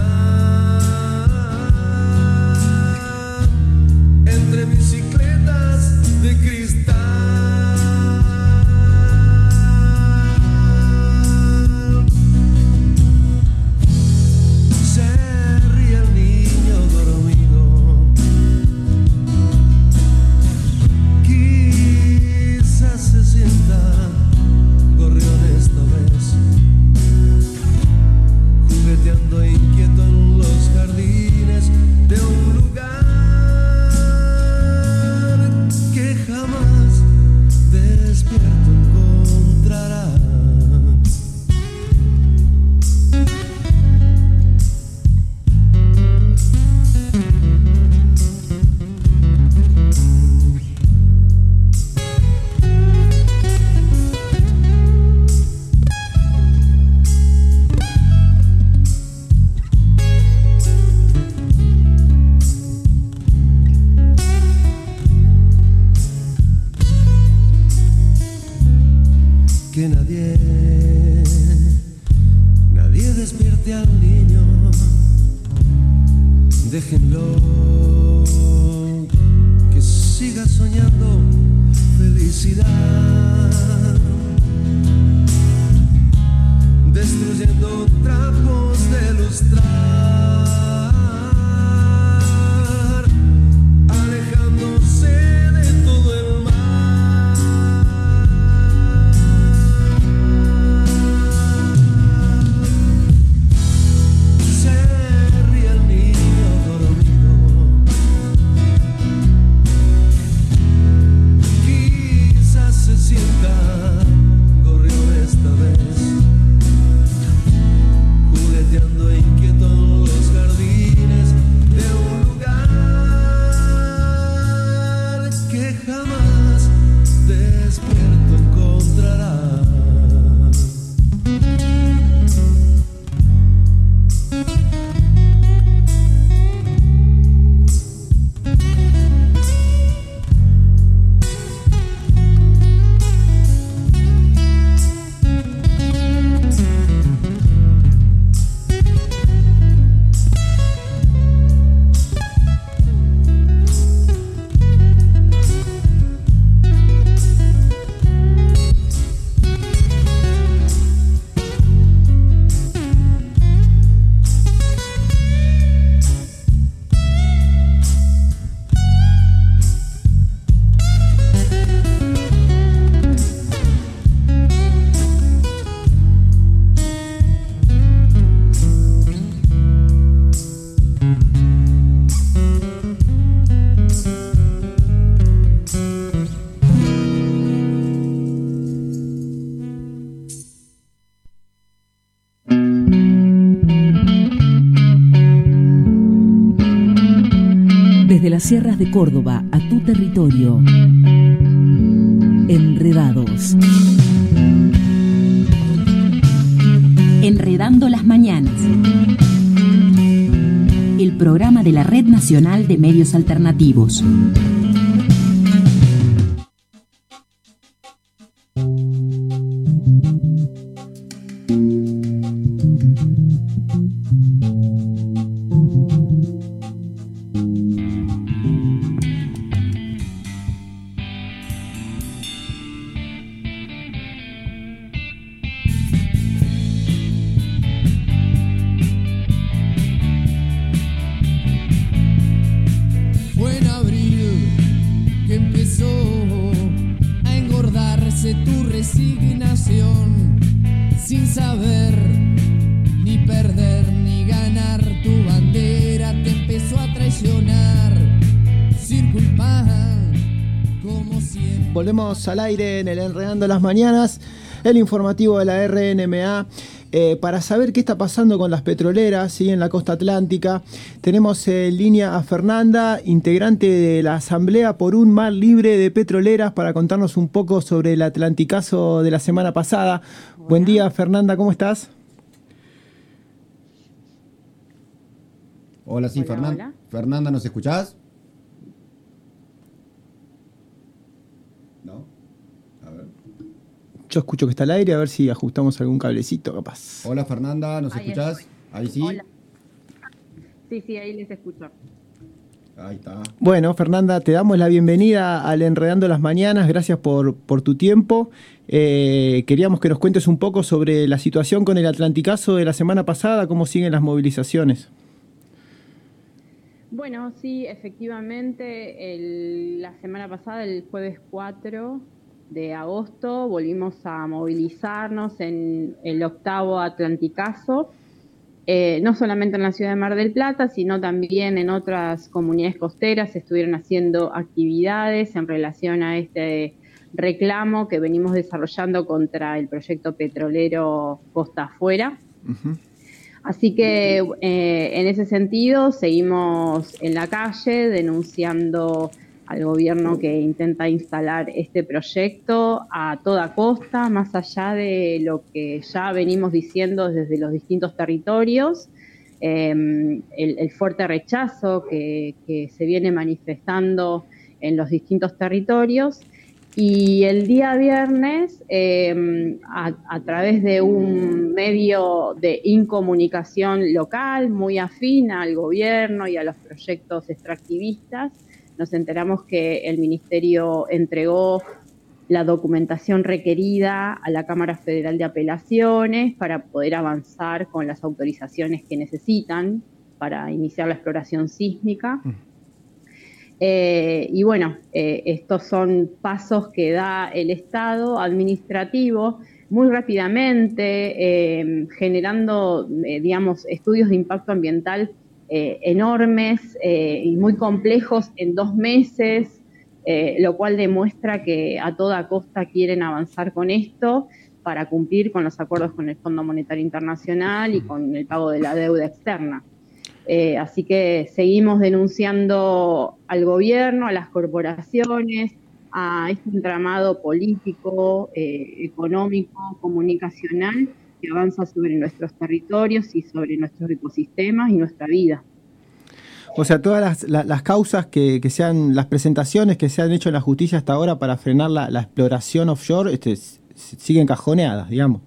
entre bicicletas de cristal. juguete al niño, déjenlo que siga soñando felicidad, destruyendo trapos de lustrar, alejándose de todo el mal. Se ríe el niño dormido, quizás se sienta gorrión esta vez, jugueteando inquieto en los jardines de un lugar que jamás despierto encontrará. Desde las sierras de Córdoba a tu territorio. Enredados. Enredando las mañanas. El programa de la Red Nacional de Medios Alternativos. Fue en abril que empezó a engordarse tu resignación, sin saber ni perder ni ganar. Tu bandera te empezó a traicionar, circo y pan, como siempre. Volvemos al aire en el Enredando las Mañanas, el informativo de la R N M A. Eh, para saber qué está pasando con las petroleras, ¿sí?, en la costa atlántica, tenemos en línea a Fernanda, integrante de la Asamblea por un Mar Libre de Petroleras, para contarnos un poco sobre el Atlanticazo de la semana pasada. Bueno. Buen día, Fernanda, ¿cómo estás? Hola, sí, Hola, Fernanda. hola. Fernanda, ¿nos escuchás? ¿No? A ver. Yo escucho que está al aire, a ver si ajustamos algún cablecito, capaz. Hola, Fernanda, ¿nos Ahí escuchás? estoy. Ahí sí. Hola. Sí, sí, ahí les escucho. Ahí está. Bueno, Fernanda, te damos la bienvenida al Enredando las Mañanas. Gracias por, por tu tiempo. Eh, queríamos que nos cuentes un poco sobre la situación con el Atlanticazo de la semana pasada, cómo siguen las movilizaciones. Bueno, sí, efectivamente, el- la semana pasada, el jueves cuatro de agosto, volvimos a movilizarnos en el octavo Atlanticazo, eh, no solamente en la ciudad de Mar del Plata, sino también en otras comunidades costeras. Se estuvieron haciendo actividades en relación a este reclamo que venimos desarrollando contra el proyecto petrolero Costa Afuera. Uh-huh. Así que eh, en ese sentido seguimos en la calle denunciando al gobierno que intenta instalar este proyecto a toda costa, más allá de lo que ya venimos diciendo desde los distintos territorios, eh, el, el fuerte rechazo que, que se viene manifestando en los distintos territorios. Y el día viernes, eh, a, a través de un medio de incomunicación local muy afín al gobierno y a los proyectos extractivistas, nos enteramos que el Ministerio entregó la documentación requerida a la Cámara Federal de Apelaciones para poder avanzar con las autorizaciones que necesitan para iniciar la exploración sísmica. Eh, y bueno, eh, estos son pasos que da el Estado administrativo muy rápidamente, eh, generando, eh, digamos, estudios de impacto ambiental eh, enormes eh, y muy complejos en dos meses, eh, lo cual demuestra que a toda costa quieren avanzar con esto para cumplir con los acuerdos con el Fondo Monetario Internacional y con el pago de la deuda externa. Eh, así que seguimos denunciando al gobierno, a las corporaciones, a este entramado político, eh, económico, comunicacional que avanza sobre nuestros territorios y sobre nuestros ecosistemas y nuestra vida. O sea, todas las, las, las causas que, que sean, las presentaciones que se han hecho en la justicia hasta ahora para frenar la, la exploración offshore este, siguen cajoneadas, digamos.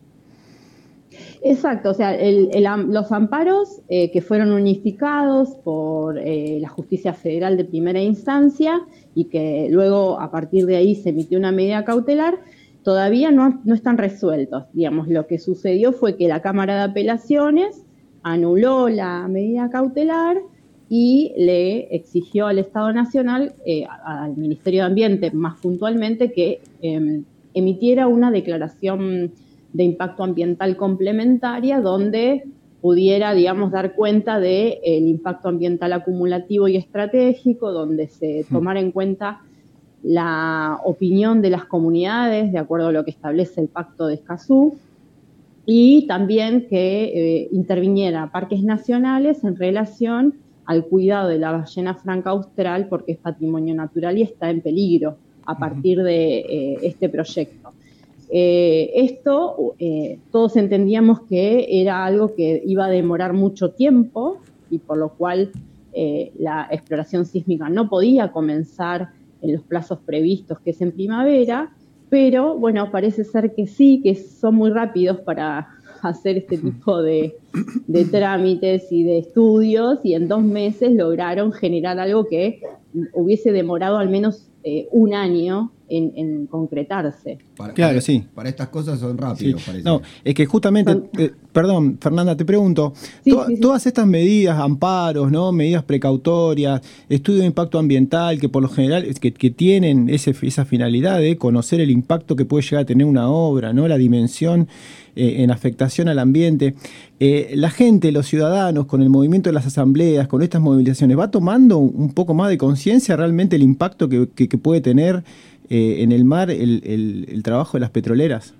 Exacto, o sea, el, el, los amparos eh, que fueron unificados por eh, la Justicia Federal de primera instancia y que luego a partir de ahí se emitió una medida cautelar, todavía no, no están resueltos. Digamos, lo que sucedió fue que la Cámara de Apelaciones anuló la medida cautelar y le exigió al Estado Nacional, eh, al Ministerio de Ambiente más puntualmente, que eh, emitiera una declaración de impacto ambiental complementaria donde pudiera, digamos, dar cuenta del impacto ambiental acumulativo y estratégico, donde se tomara en cuenta la opinión de las comunidades de acuerdo a lo que establece el Pacto de Escazú, y también que eh, interviniera parques nacionales en relación al cuidado de la ballena franca austral, porque es patrimonio natural y está en peligro a partir de eh, este proyecto. Eh, esto, eh, todos entendíamos que era algo que iba a demorar mucho tiempo y por lo cual eh, la exploración sísmica no podía comenzar en los plazos previstos, que es en primavera, pero bueno, parece ser que sí, que son muy rápidos para hacer este tipo de, de trámites y de estudios, y en dos meses lograron generar algo que hubiese demorado al menos eh, un año En, en concretarse. Para, claro, para, sí. Para estas cosas son rápidos, sí. parece. No, es que justamente, eh, perdón, Fernanda, te pregunto, sí, to, sí, sí. todas estas medidas, amparos, ¿no? Medidas precautorias, estudio de impacto ambiental, que por lo general es que, que tienen ese, esa finalidad de conocer el impacto que puede llegar a tener una obra, ¿no? La dimensión eh, en afectación al ambiente. Eh, la gente, los ciudadanos, con el movimiento de las asambleas, con estas movilizaciones, ¿va tomando un poco más de conciencia realmente el impacto que, que, que puede tener Eh, en el mar el, el, el trabajo de las petroleras?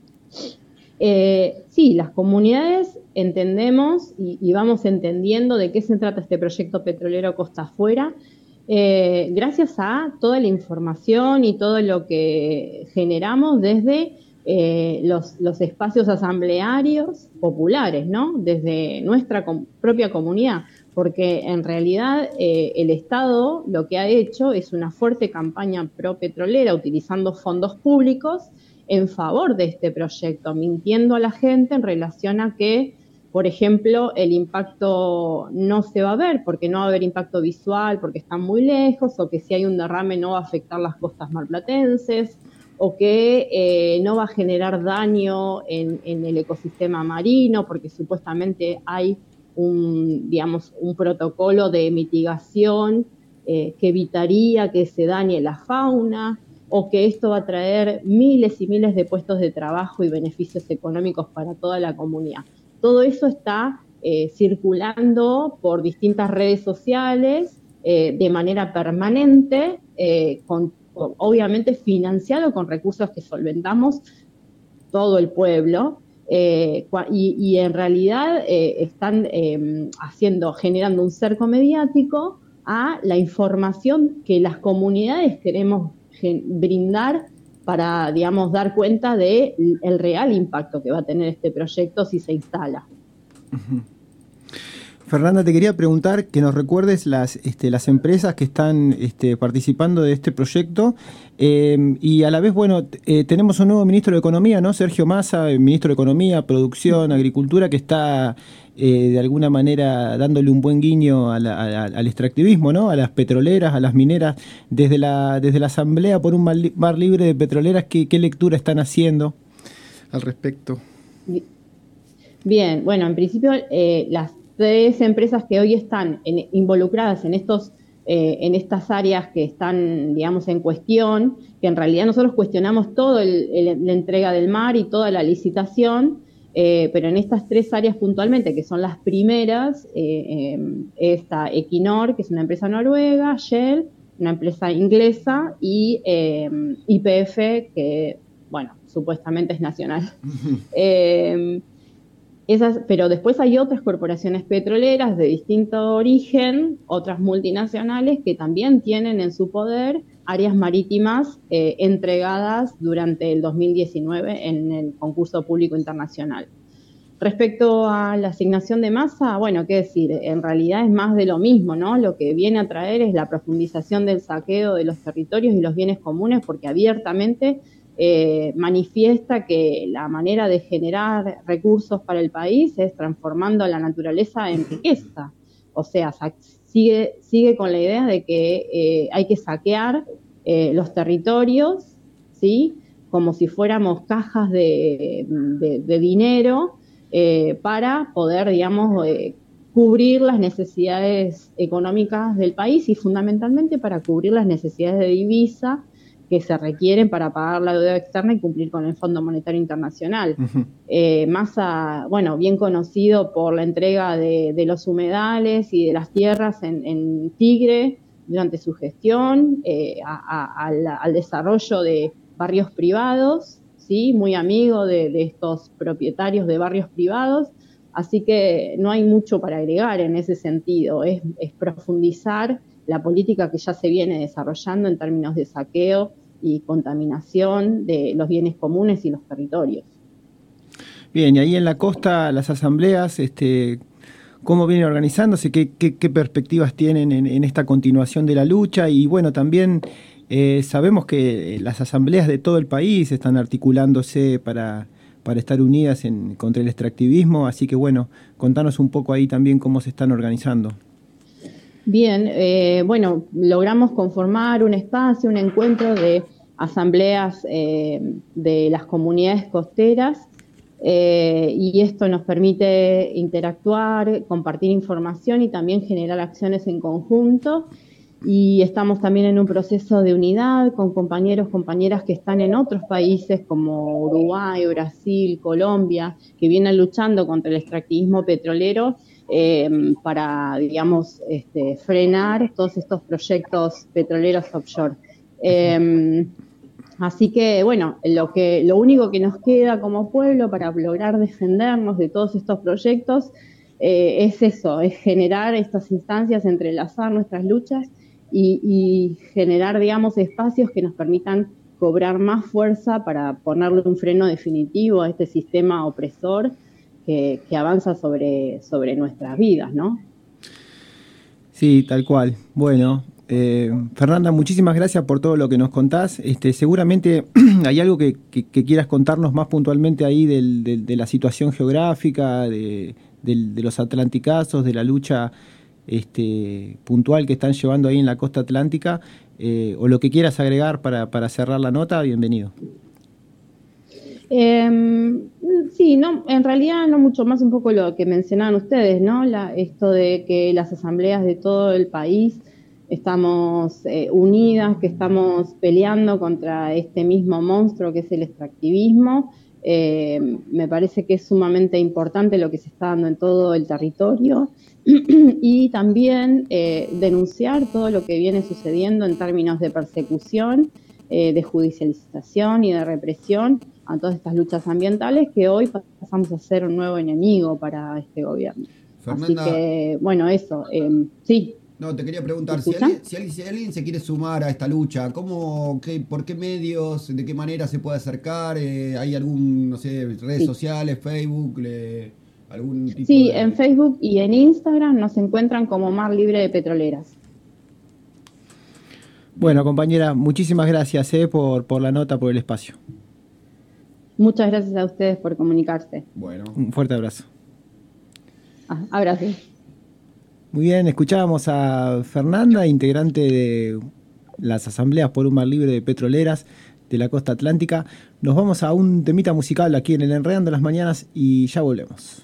Eh, sí, las comunidades entendemos y, y vamos entendiendo de qué se trata este proyecto petrolero Costa Afuera, eh, gracias a toda la información y todo lo que generamos desde eh, los, los espacios asamblearios populares, ¿no? Desde nuestra com- propia comunidad. Porque en realidad eh, el Estado lo que ha hecho es una fuerte campaña pro-petrolera utilizando fondos públicos en favor de este proyecto, mintiendo a la gente en relación a que, por ejemplo, el impacto no se va a ver porque no va a haber impacto visual, porque están muy lejos, o que si hay un derrame no va a afectar las costas marplatenses, o que eh, no va a generar daño en, en el ecosistema marino, porque supuestamente hay un, digamos, un protocolo de mitigación eh, que evitaría que se dañe la fauna, o que esto va a traer miles y miles de puestos de trabajo y beneficios económicos para toda la comunidad. Todo eso está eh, circulando por distintas redes sociales eh, de manera permanente, eh, con, obviamente financiado con recursos que solventamos todo el pueblo. Eh, y, y en realidad eh, están eh, haciendo, generando un cerco mediático a la información que las comunidades queremos gen- brindar para, digamos, dar cuenta de el real impacto que va a tener este proyecto si se instala. Uh-huh. Fernanda, te quería preguntar que nos recuerdes las, este, las empresas que están este, participando de este proyecto eh, y a la vez, bueno, eh, tenemos un nuevo ministro de Economía, ¿no? Sergio Massa, ministro de Economía, Producción, Agricultura, que está eh, de alguna manera dándole un buen guiño a la, a, al extractivismo, ¿no? A las petroleras, a las mineras. Desde la, desde la Asamblea por un Mar Libre de Petroleras, ¿qué, qué lectura están haciendo al respecto? Bien, bueno, en principio eh, las tres empresas que hoy están en, involucradas en estos eh, en estas áreas que están, digamos, en cuestión, que en realidad nosotros cuestionamos toda la entrega del mar y toda la licitación, eh, pero en estas tres áreas puntualmente, que son las primeras, eh, eh, está Equinor, que es una empresa noruega, Shell, una empresa inglesa, y eh, Y P F, que, bueno, supuestamente es nacional. eh, Esas, pero después hay otras corporaciones petroleras de distinto origen, otras multinacionales que también tienen en su poder áreas marítimas eh, entregadas durante el dos mil diecinueve en el concurso público internacional. Respecto a la asignación de masa, bueno, qué decir, en realidad es más de lo mismo, ¿no? Lo que viene a traer es la profundización del saqueo de los territorios y los bienes comunes, porque abiertamente Eh, manifiesta que la manera de generar recursos para el país es transformando la naturaleza en riqueza. O sea, sigue, sigue con la idea de que eh, hay que saquear eh, los territorios, ¿sí? Como si fuéramos cajas de, de, de dinero eh, para poder, digamos, eh, cubrir las necesidades económicas del país y fundamentalmente para cubrir las necesidades de divisa que se requieren para pagar la deuda externa y cumplir con el Fondo Monetario Internacional. Uh-huh. Eh, Massa, bueno, bien conocido por la entrega de, de los humedales y de las tierras en, en Tigre durante su gestión, eh, a, a, al, al desarrollo de barrios privados, ¿sí? Muy amigo de, de estos propietarios de barrios privados, así que no hay mucho para agregar en ese sentido, es, es profundizar la política que ya se viene desarrollando en términos de saqueo y contaminación de los bienes comunes y los territorios. Bien, y ahí en la costa, las asambleas, este, ¿cómo vienen organizándose? ¿Qué, qué, qué perspectivas tienen en, en esta continuación de la lucha? Y bueno, también eh, sabemos que las asambleas de todo el país están articulándose para, para estar unidas en, contra el extractivismo, así que bueno, contanos un poco ahí también cómo se están organizando. Bien, eh, bueno, logramos conformar un espacio, un encuentro de asambleas eh, de las comunidades costeras eh, y esto nos permite interactuar, compartir información y también generar acciones en conjunto. Y estamos también en un proceso de unidad con compañeros, compañeras que están en otros países como Uruguay, Brasil, Colombia, que vienen luchando contra el extractivismo petrolero. Eh, para, digamos, este, frenar todos estos proyectos petroleros offshore. Eh, así que, bueno, lo, que, lo único que nos queda como pueblo para lograr defendernos de todos estos proyectos eh, es eso, es generar estas instancias, entrelazar nuestras luchas y, y generar, digamos, espacios que nos permitan cobrar más fuerza para ponerle un freno definitivo a este sistema opresor Que, que avanza sobre, sobre nuestras vidas, ¿no? Sí, tal cual. Bueno, eh, Fernanda, muchísimas gracias por todo lo que nos contás. Este, seguramente hay algo que, que, que quieras contarnos más puntualmente ahí del, del, de la situación geográfica, de, del, de los atlanticazos, de la lucha este, puntual que están llevando ahí en la costa atlántica, eh, o lo que quieras agregar para, para cerrar la nota, bienvenido. Eh, sí, no, en realidad no mucho más, un poco lo que mencionaban ustedes, ¿no? La, esto de que las asambleas de todo el país estamos eh, unidas, que estamos peleando contra este mismo monstruo que es el extractivismo. Eh, me parece que es sumamente importante lo que se está dando en todo el territorio y también eh, denunciar todo lo que viene sucediendo en términos de persecución, eh, de judicialización y de represión a todas estas luchas ambientales que hoy pasamos a ser un nuevo enemigo para este gobierno. Fernanda, así que, bueno, eso, eh, sí. No, te quería preguntar, si alguien, si, alguien, si alguien se quiere sumar a esta lucha, ¿cómo, qué, por qué medios, de qué manera se puede acercar? Eh, ¿Hay algún, no sé, redes sí. sociales, Facebook? Le, algún tipo Sí, de... en Facebook y en Instagram nos encuentran como Mar Libre de Petroleras. Bueno, compañera, muchísimas gracias eh, por, por la nota, por el espacio. Muchas gracias a ustedes por comunicarse. Bueno. Un fuerte abrazo. Ah, abrazo. Muy bien, escuchábamos a Fernanda, integrante de las asambleas por un mar libre de petroleras de la costa atlántica. Nos vamos a un temita musical aquí en el Enredando las Mañanas y ya volvemos.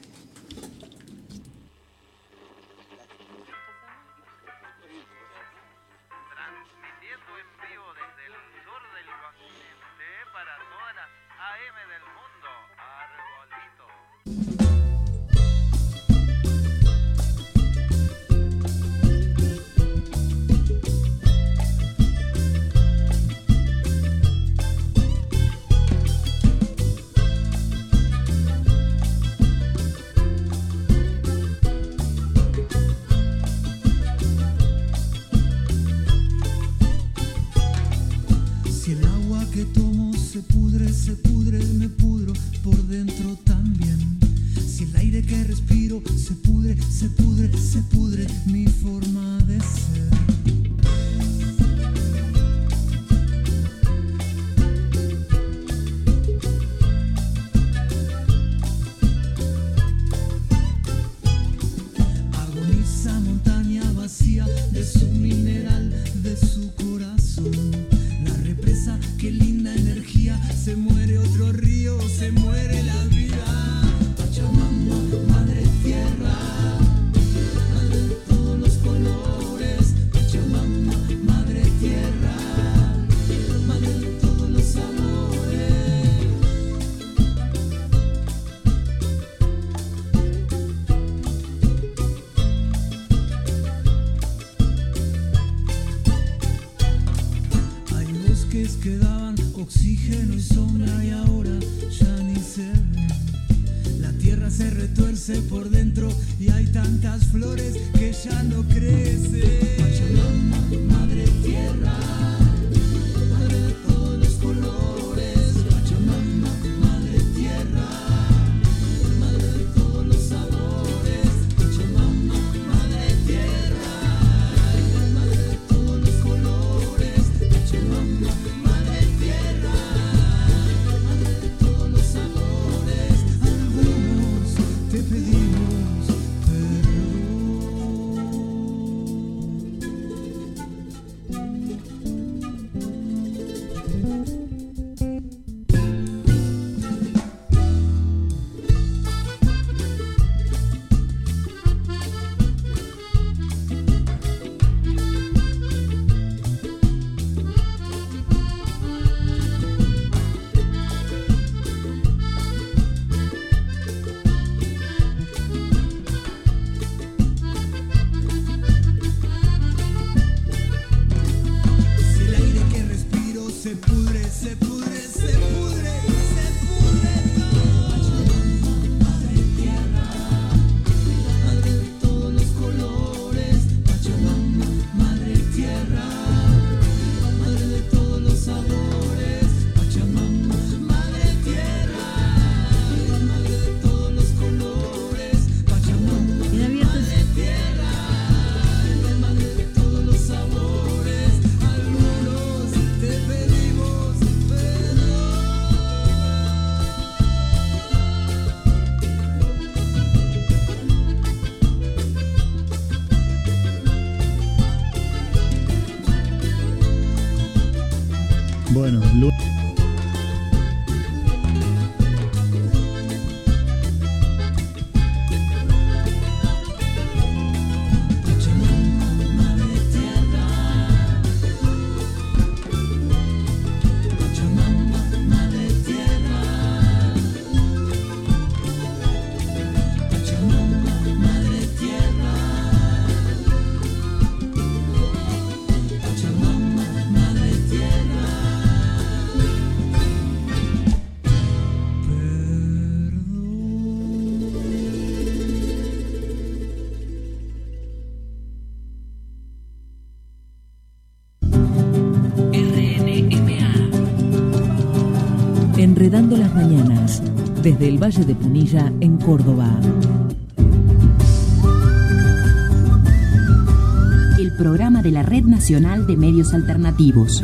Si el agua que tomo se pudre, se pudre, me pudro por dentro también. Si el aire que respiro se pudre, se pudre, se pudre mi forma de ser. Agoniza montaña vacía de su mineral, de su corazón. La represa, qué linda energía. Se muere otro río, se muere la vida. Pachamama, madre tierra, madre de todos los colores. Pachamama, madre tierra, madre de todos los sabores. Hay bosques que daban oxígeno y sombra y ahora ya ni se ven. La tierra se retuerce por dentro y hay tantas flores que ya no crecen. Pachamama, madre tierra, madre de todos los colores. Pachamama, madre tierra, madre de todos los sabores. Pachamama, madre tierra, madre de todos los colores. Pachamama, madre tierra, madre de todos los sabores. Algunos te pedimos perdón. Si el aire que respiro se pudre, se pudre, se pudre, se pudre todo. Pachamama, madre tierra, madre de todos los colores. Pachamama, madre tierra, madre de todos los sabores. Pachamama, madre tierra, madre de todos los colores. Pachamama, madre tierra, madre de todos los sabores. Algunos te pedimos perdón. Bueno, lu- Pachamama, madre tierra, Pachamama, madre tierra, Pachamama, madre tierra, Pachamama, madre tierra. Enredando las mañanas, desde el Valle de Punilla, en Córdoba. El programa de la Red Nacional de Medios Alternativos.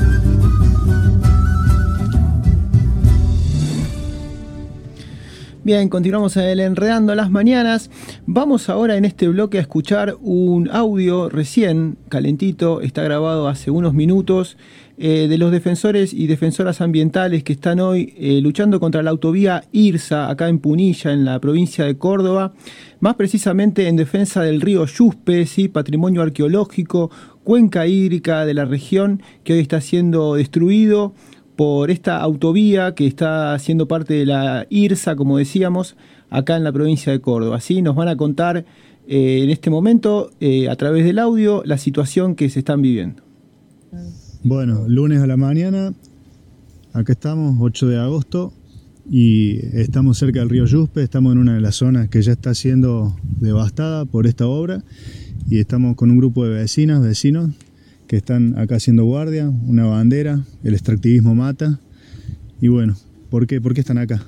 Bien, continuamos en el Enredando las Mañanas. Vamos ahora en este bloque a escuchar un audio recién calentito, está grabado hace unos minutos, eh, de los defensores y defensoras ambientales que están hoy eh, luchando contra la autovía IRSA, acá en Punilla, en la provincia de Córdoba, más precisamente en defensa del río Yuspe, ¿sí? Patrimonio arqueológico, cuenca hídrica de la región, que hoy está siendo destruido por esta autovía que está siendo parte de la IRSA, como decíamos, acá en la provincia de Córdoba. Así nos van a contar eh, en este momento, eh, a través del audio, la situación que se están viviendo. Bueno, lunes a la mañana, acá estamos, ocho de agosto, y estamos cerca del río Yuspe, estamos en una de las zonas que ya está siendo devastada por esta obra, y estamos con un grupo de vecinas, vecinos, que están acá haciendo guardia, una bandera, el extractivismo mata. Y bueno, ¿por qué, ¿por qué están acá?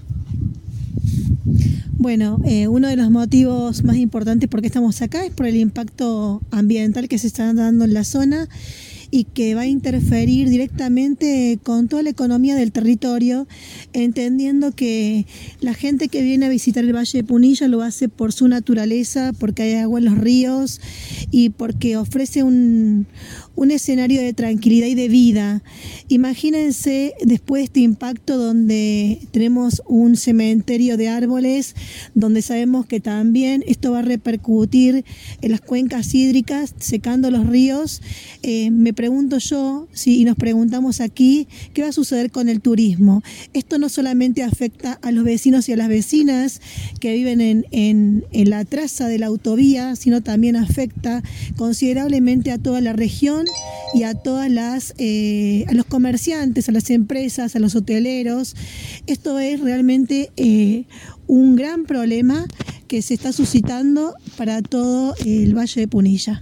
Bueno, eh, uno de los motivos más importantes por qué estamos acá es por el impacto ambiental que se está dando en la zona y que va a interferir directamente con toda la economía del territorio, entendiendo que la gente que viene a visitar el Valle de Punilla lo hace por su naturaleza, porque hay agua en los ríos y porque ofrece un, un escenario de tranquilidad y de vida. Imagínense después de este impacto donde tenemos un cementerio de árboles, donde sabemos que también esto va a repercutir en las cuencas hídricas, secando los ríos. Eh, me pregunto yo, sí, y nos preguntamos aquí, ¿qué va a suceder con el turismo? Esto no solamente afecta a los vecinos y a las vecinas que viven en, en, en la traza de la autovía, sino también afecta considerablemente a toda la región y a todas las eh, a los comerciantes, a las empresas, a los hoteleros. Esto es realmente eh, un gran problema que se está suscitando para todo el Valle de Punilla.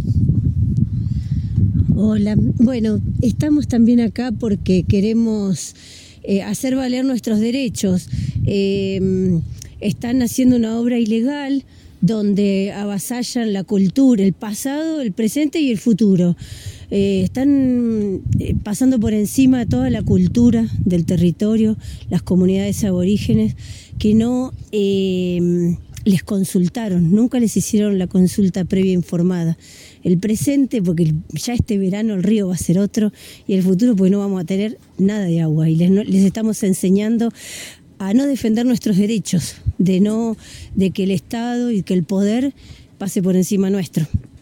Hola, bueno, estamos también acá porque queremos eh, hacer valer nuestros derechos. Eh, están haciendo una obra ilegal donde avasallan la cultura, el pasado, el presente y el futuro. Eh, están eh, pasando por encima de toda la cultura del territorio, las comunidades aborígenes, que no eh, les consultaron, nunca les hicieron la consulta previa informada. El presente, porque ya este verano el río va a ser otro, y el futuro, pues no vamos a tener nada de agua, y les, no, les estamos enseñando a no defender nuestros derechos, de no, de que el Estado y que el poder pase por encima nuestro.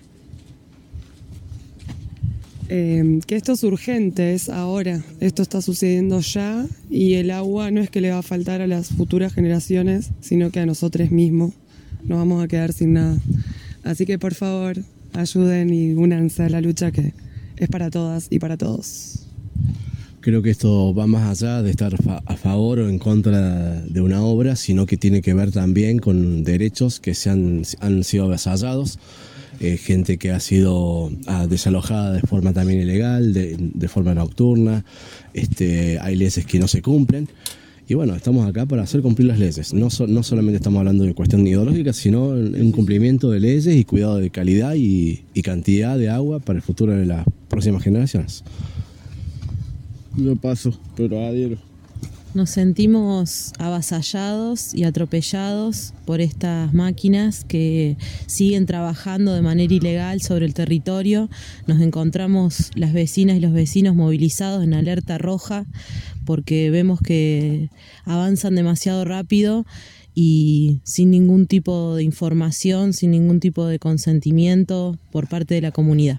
Eh, que esto es urgente, es ahora, esto está sucediendo ya, y el agua no es que le va a faltar a las futuras generaciones, sino que a nosotros mismos nos vamos a quedar sin nada. Así que por favor, ayuden y únanse a la lucha que es para todas y para todos. Creo que esto va más allá de estar fa- a favor o en contra de una obra, sino que tiene que ver también con derechos que se han, han sido avasallados, eh, gente que ha sido ah, desalojada de forma también ilegal, de, de forma nocturna, este, hay leyes que no se cumplen. Y bueno, estamos acá para hacer cumplir las leyes. No, so, no solamente estamos hablando de cuestión ideológica, sino en, en cumplimiento de leyes y cuidado de calidad y, y cantidad de agua para el futuro de las próximas generaciones. Yo paso, pero adhiero. Nos sentimos avasallados y atropellados por estas máquinas que siguen trabajando de manera ilegal sobre el territorio. Nos encontramos las vecinas y los vecinos movilizados en alerta roja porque vemos que avanzan demasiado rápido y sin ningún tipo de información, sin ningún tipo de consentimiento por parte de la comunidad.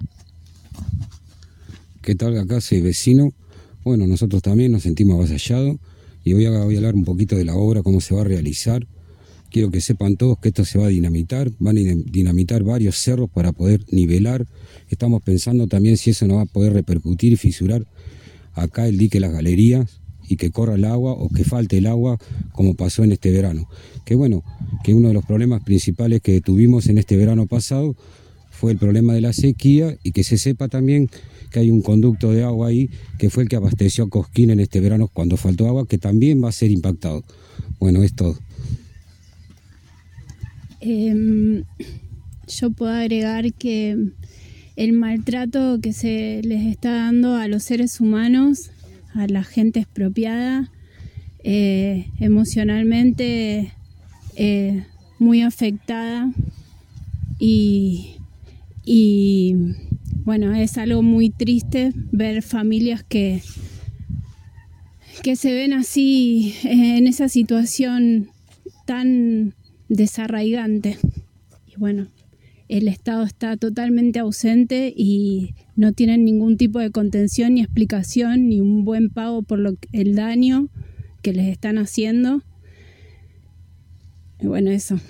¿Qué tal? Acá soy vecino. Bueno, nosotros también nos sentimos avasallados y voy a, voy a hablar un poquito de la obra, cómo se va a realizar. Quiero que sepan todos que esto se va a dinamitar, van a dinamitar varios cerros para poder nivelar. Estamos pensando también si eso no va a poder repercutir y fisurar acá el dique Las Galerías y que corra el agua o que falte el agua como pasó en este verano. Que bueno, que uno de los problemas principales que tuvimos en este verano pasado fue el problema de la sequía, y que se sepa también que hay un conducto de agua ahí que fue el que abasteció a Cosquín en este verano cuando faltó agua, que también va a ser impactado. Bueno, es todo. Eh, yo puedo agregar que el maltrato que se les está dando a los seres humanos, a la gente expropiada, eh, emocionalmente eh, muy afectada, y, y bueno, es algo muy triste ver familias que, que se ven así, en esa situación tan desarraigante. Y bueno, el Estado está totalmente ausente y no tienen ningún tipo de contención ni explicación ni un buen pago por lo, el daño que les están haciendo. Y bueno, eso.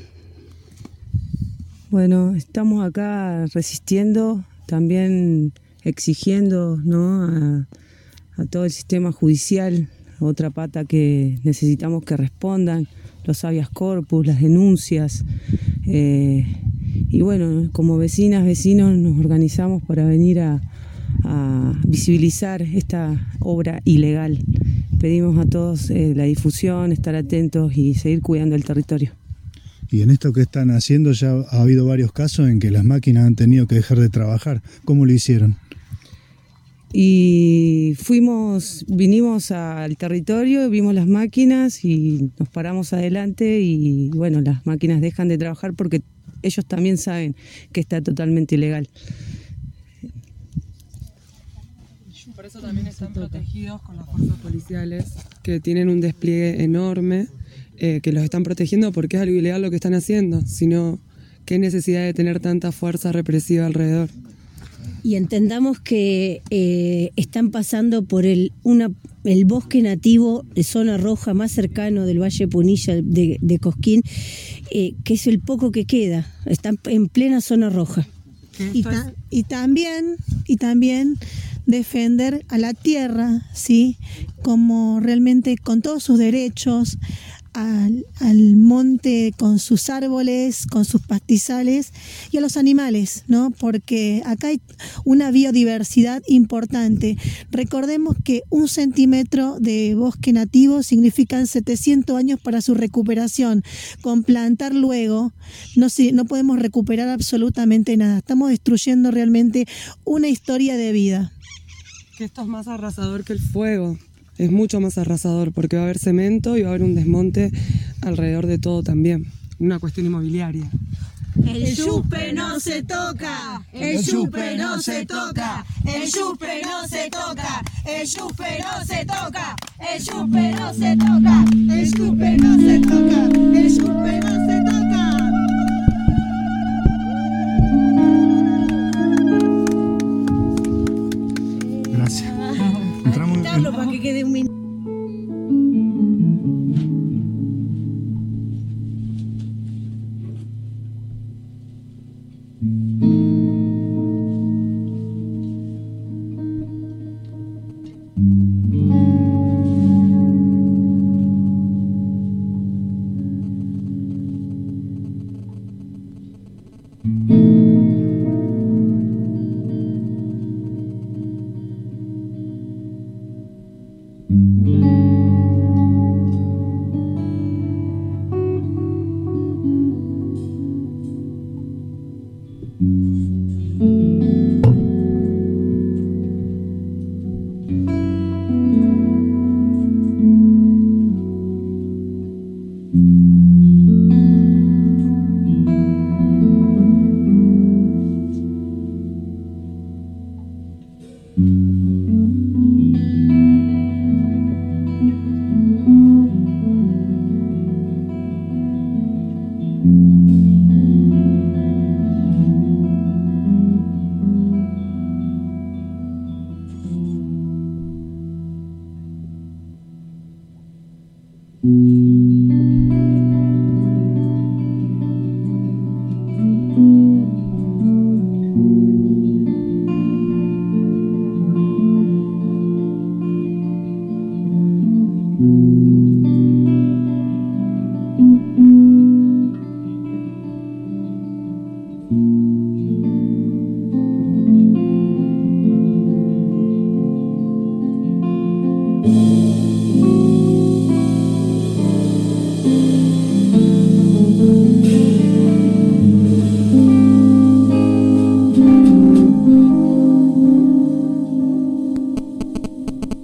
Bueno, estamos acá resistiendo, también exigiendo, ¿no?, a, a todo el sistema judicial, otra pata que necesitamos que respondan, los habeas corpus, las denuncias. Eh, y bueno, como vecinas, vecinos, nos organizamos para venir a, a visibilizar esta obra ilegal. Pedimos a todos eh, la difusión, estar atentos y seguir cuidando el territorio. Y en esto que están haciendo ya ha habido varios casos en que las máquinas han tenido que dejar de trabajar. ¿Cómo lo hicieron? Y fuimos, vinimos al territorio, vimos las máquinas y nos paramos adelante, y bueno, las máquinas dejan de trabajar porque ellos también saben que está totalmente ilegal. Por eso también están protegidos con las fuerzas policiales, que tienen un despliegue enorme, eh, que los están protegiendo porque es algo ilegal lo que están haciendo, sino qué necesidad de tener tanta fuerza represiva alrededor. Y entendamos que eh, están pasando por el, una, el bosque nativo de zona roja más cercano del Valle Punilla de, de Cosquín, eh, que es el poco que queda, están en plena zona roja. Y, ta- y también, y también defender a la tierra, ¿sí?, como realmente con todos sus derechos, al, al monte con sus árboles, con sus pastizales, y a los animales, ¿no? Porque acá hay una biodiversidad importante. Recordemos que un centímetro de bosque nativo significan setecientos años para su recuperación. Con plantar luego no, no podemos recuperar absolutamente nada. Estamos destruyendo realmente una historia de vida. Que esto es más arrasador que el fuego. Es mucho más arrasador porque va a haber cemento y va a haber un desmonte alrededor de todo también. Una cuestión inmobiliaria. El yupe no se toca, el yupe no se toca, el yupe no se toca, el yupe no se toca, el yupe no se toca, el yupe no se toca, el yupe no se toca. Gracias. Entramos en... para que quede un minuto.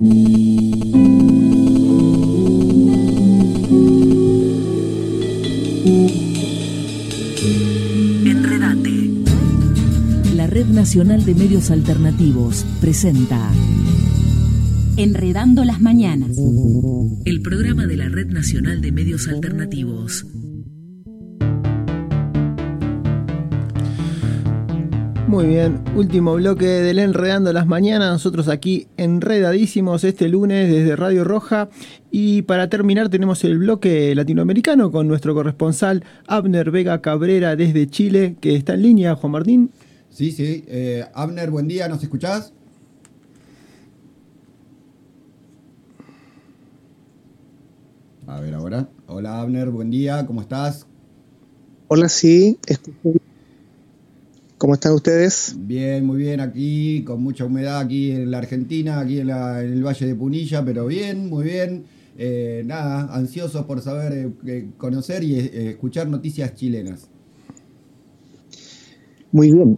Enredate. La Red Nacional de Medios Alternativos presenta Enredando las Mañanas, el programa de la Red Nacional de Medios Alternativos. Muy bien, último bloque del Enredando las Mañanas, nosotros aquí enredadísimos este lunes desde Radio Roja, y para terminar tenemos el bloque latinoamericano con nuestro corresponsal Abner Vega Cabrera desde Chile, que está en línea. Juan Martín. Sí, sí, eh, Abner, buen día, ¿nos escuchás? A ver ahora. Hola Abner, buen día, ¿cómo estás? Hola, sí, escucho. ¿Cómo están ustedes? Bien, muy bien, aquí con mucha humedad aquí en la Argentina, aquí en, la, en el Valle de Punilla, pero bien, muy bien. Eh, nada, ansiosos por saber, eh, conocer y eh, escuchar noticias chilenas. Muy bien.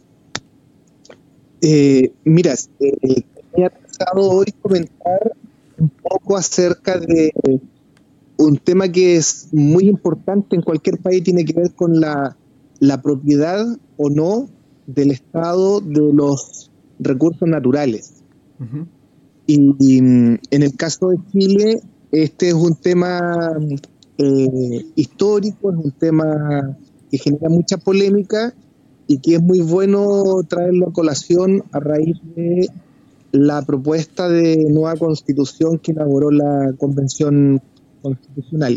Eh, mira, eh, he pensado hoy comentar un poco acerca de un tema que es muy importante en cualquier país, tiene que ver con la, la propiedad o no del Estado de los recursos naturales. Uh-huh. Y, y en el caso de Chile, este es un tema eh, histórico, es un tema que genera mucha polémica y que es muy bueno traerlo a colación a raíz de la propuesta de nueva constitución que elaboró la Convención Constitucional.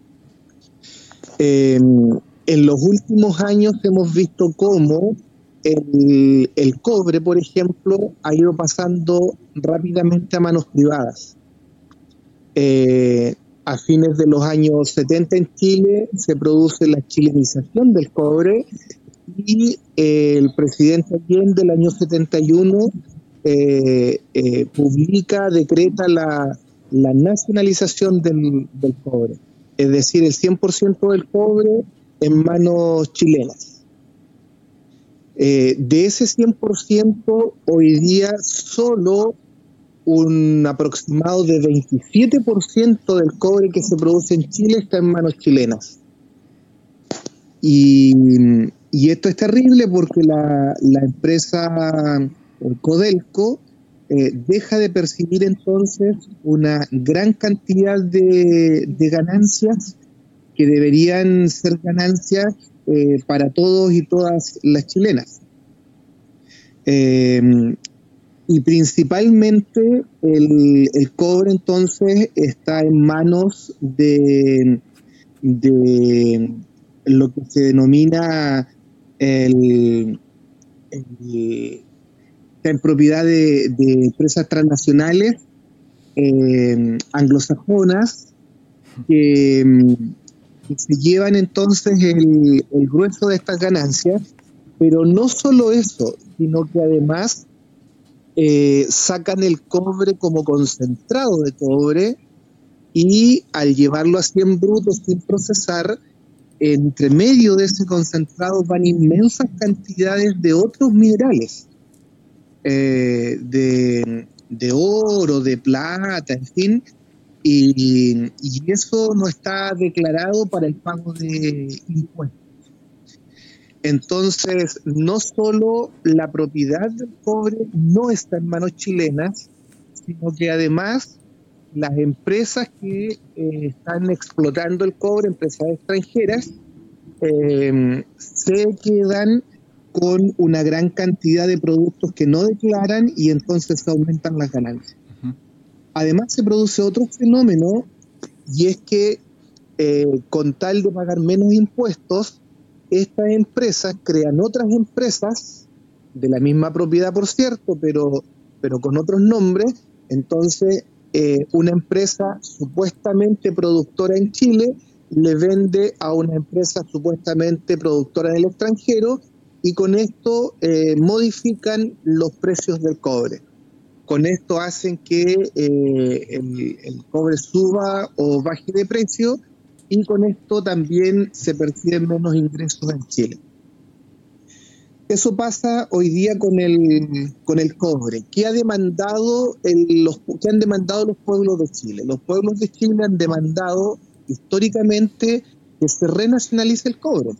Eh, en los últimos años hemos visto cómo el, el cobre, por ejemplo, ha ido pasando rápidamente a manos privadas. Eh, a fines de los años setenta en Chile se produce la chilenización del cobre y eh, el presidente Allende del año setenta y uno eh, eh, publica, decreta la, la nacionalización del, del cobre, es decir, el cien por ciento del cobre en manos chilenas. Eh, de ese cien por ciento, hoy día solo un aproximado de veintisiete por ciento del cobre que se produce en Chile está en manos chilenas. Y, y esto es terrible porque la, la empresa Codelco eh, deja de percibir entonces una gran cantidad de, de ganancias que deberían ser ganancias eh, para todos y todas las chilenas. Eh, y principalmente el, el cobre entonces está en manos de, de lo que se denomina el, el, en propiedad de, de empresas transnacionales eh, anglosajonas que se llevan entonces el, el grueso de estas ganancias, pero no solo eso, sino que además eh, sacan el cobre como concentrado de cobre y al llevarlo así en bruto sin procesar, entre medio de ese concentrado van inmensas cantidades de otros minerales, eh, de, de oro, de plata, en fin. Y, y eso no está declarado para el pago de impuestos. Entonces, no solo la propiedad del cobre no está en manos chilenas, sino que además las empresas que eh, están explotando el cobre, empresas extranjeras, eh, se quedan con una gran cantidad de productos que no declaran y entonces aumentan las ganancias. Además se produce otro fenómeno y es que eh, con tal de pagar menos impuestos, estas empresas crean otras empresas de la misma propiedad, por cierto, pero, pero con otros nombres. Entonces eh, una empresa supuestamente productora en Chile le vende a una empresa supuestamente productora en el extranjero y con esto eh, modifican los precios del cobre. Con esto hacen que eh, el, el cobre suba o baje de precio y con esto también se perciben menos ingresos en Chile. Eso pasa hoy día con el, con el cobre. ¿Qué ha demandado el, los, qué han demandado los pueblos de Chile? Los pueblos de Chile han demandado históricamente que se renacionalice el cobre.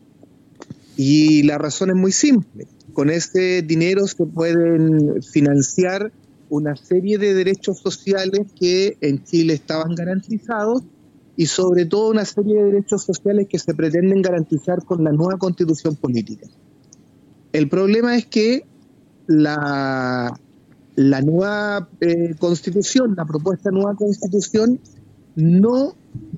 Y la razón es muy simple. Con ese dinero se pueden financiar una serie de derechos sociales que en Chile estaban garantizados y sobre todo una serie de derechos sociales que se pretenden garantizar con la nueva constitución política. El problema es que la, la nueva eh, constitución, la propuesta de nueva constitución, no,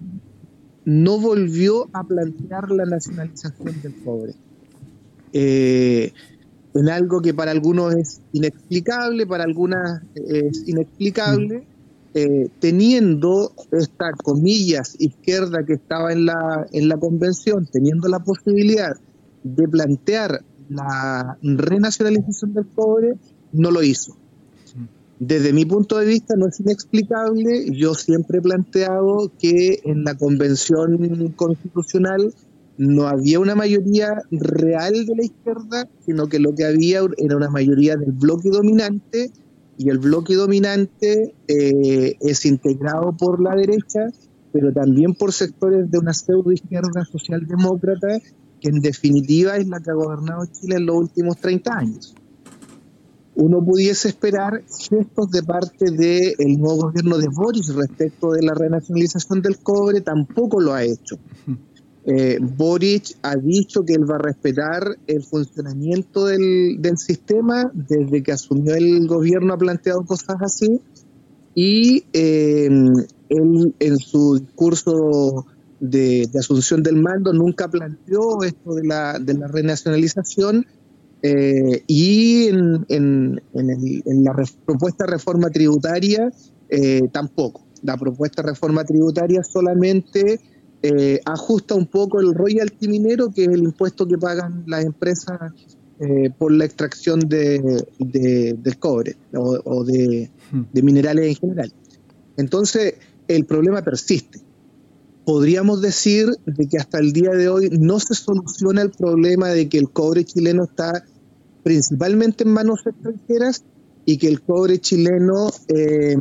no volvió a plantear la nacionalización del cobre. Eh, en algo que para algunos es inexplicable, para algunas es inexplicable, eh, teniendo esta, comillas, izquierda que estaba en la, en la convención, teniendo la posibilidad de plantear la renacionalización del cobre, no lo hizo. Desde mi punto de vista no es inexplicable. Yo siempre he planteado que en la convención constitucional no había una mayoría real de la izquierda, sino que lo que había era una mayoría del bloque dominante, y el bloque dominante eh, es integrado por la derecha, pero también por sectores de una pseudo izquierda socialdemócrata, que en definitiva es la que ha gobernado Chile en los últimos treinta años. Uno pudiese esperar gestos de parte del nuevo gobierno de Boric respecto de la renacionalización del cobre, tampoco lo ha hecho. Eh, Boric ha dicho que él va a respetar el funcionamiento del, del sistema. Desde que asumió el gobierno ha planteado cosas así, y eh, él en su discurso de, de asunción del mando nunca planteó esto de la, de la renacionalización, eh, y en, en, en, el, en la re, propuesta de reforma tributaria eh, tampoco. La propuesta de reforma tributaria solamente Eh, ajusta un poco el royalty minero, que es el impuesto que pagan las empresas eh, por la extracción de, de, del cobre o, o de, de minerales en general. Entonces, el problema persiste. Podríamos decir de que hasta el día de hoy no se soluciona el problema de que el cobre chileno está principalmente en manos extranjeras y que el cobre chileno eh,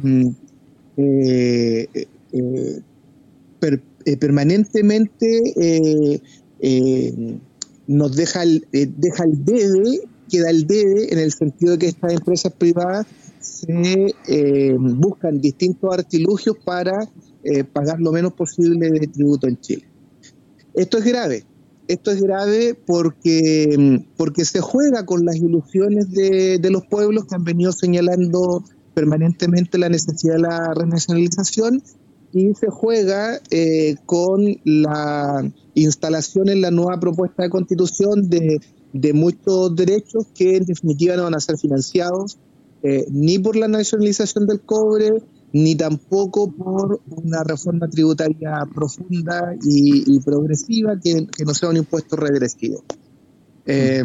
eh, eh, per, Eh, permanentemente eh, eh, nos deja el, eh, deja el debe, queda el debe, en el sentido de que estas empresas privadas se eh, buscan distintos artilugios para eh, pagar lo menos posible de tributo en Chile. Esto es grave, esto es grave porque, porque se juega con las ilusiones de, de los pueblos que han venido señalando permanentemente la necesidad de la renacionalización, y se juega eh, con la instalación en la nueva propuesta de constitución de, de muchos derechos que en definitiva no van a ser financiados eh, ni por la nacionalización del cobre, ni tampoco por una reforma tributaria profunda y, y progresiva que, que no sea un impuesto regresivo. Eh,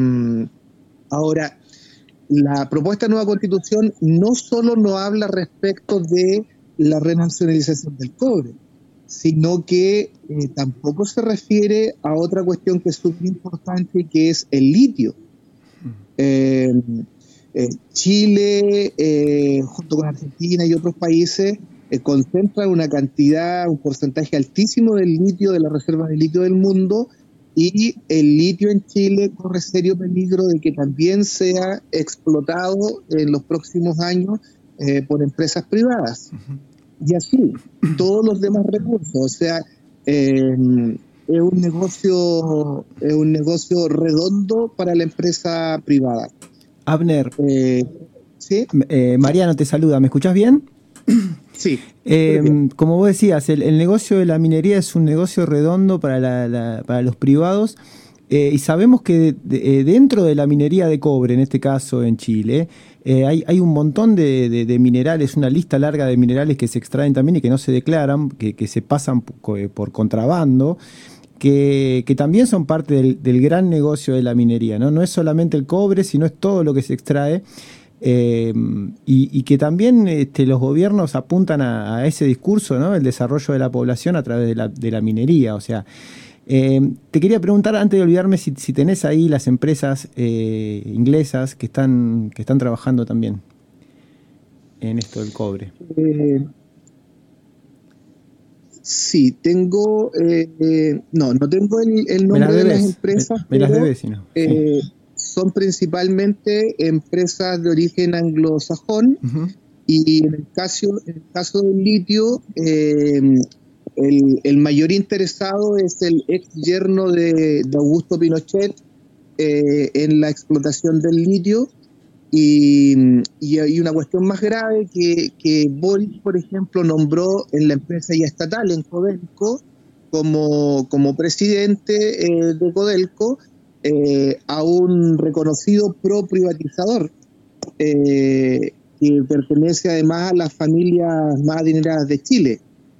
ahora, la propuesta de nueva constitución no solo nos habla respecto de la renacionalización del cobre, sino que eh, tampoco se refiere a otra cuestión que es súper importante, que es el litio. Eh, eh, Chile, eh, junto con Argentina y otros países, eh, concentran una cantidad, un porcentaje altísimo del litio, de la reserva de litio del mundo, y el litio en Chile corre serio peligro de que también sea explotado en los próximos años Eh, por empresas privadas. Uh-huh. Y así, todos los demás recursos. O sea, eh, es un negocio, es un negocio redondo para la empresa privada. Abner, eh, ¿sí? eh, Mariano te saluda, ¿me escuchás bien? Sí. Eh, como vos decías, el, el negocio de la minería es un negocio redondo para, la, la, para los privados, eh, y sabemos que de, de, dentro de la minería de cobre, en este caso en Chile, Eh, hay, hay un montón de, de, de minerales, una lista larga de minerales que se extraen también y que no se declaran, que, que se pasan por, por contrabando, que, que también son parte del, del gran negocio de la minería, ¿no? No es solamente el cobre, sino es todo lo que se extrae, eh, y, y que también este, los gobiernos apuntan a, a ese discurso, ¿no? El desarrollo de la población a través de la, de la minería. O sea, Eh, te quería preguntar, antes de olvidarme, si, si tenés ahí las empresas eh, inglesas que están, que están trabajando también en esto del cobre. Eh, sí, tengo... Eh, eh, no, no tengo el, el nombre de las empresas, me, me las pero, debes, si no. eh, sí. Son principalmente empresas de origen anglosajón. Uh-huh. Y en el caso, en el caso del litio, eh, el, el mayor interesado es el ex yerno de, de Augusto Pinochet eh, en la explotación del litio. Y, y hay una cuestión más grave que, que Boric, por ejemplo, nombró en la empresa ya estatal, en Codelco, como, como presidente eh, de Codelco, eh, a un reconocido pro privatizador. Eh, que pertenece además a las familias más adineradas de Chile.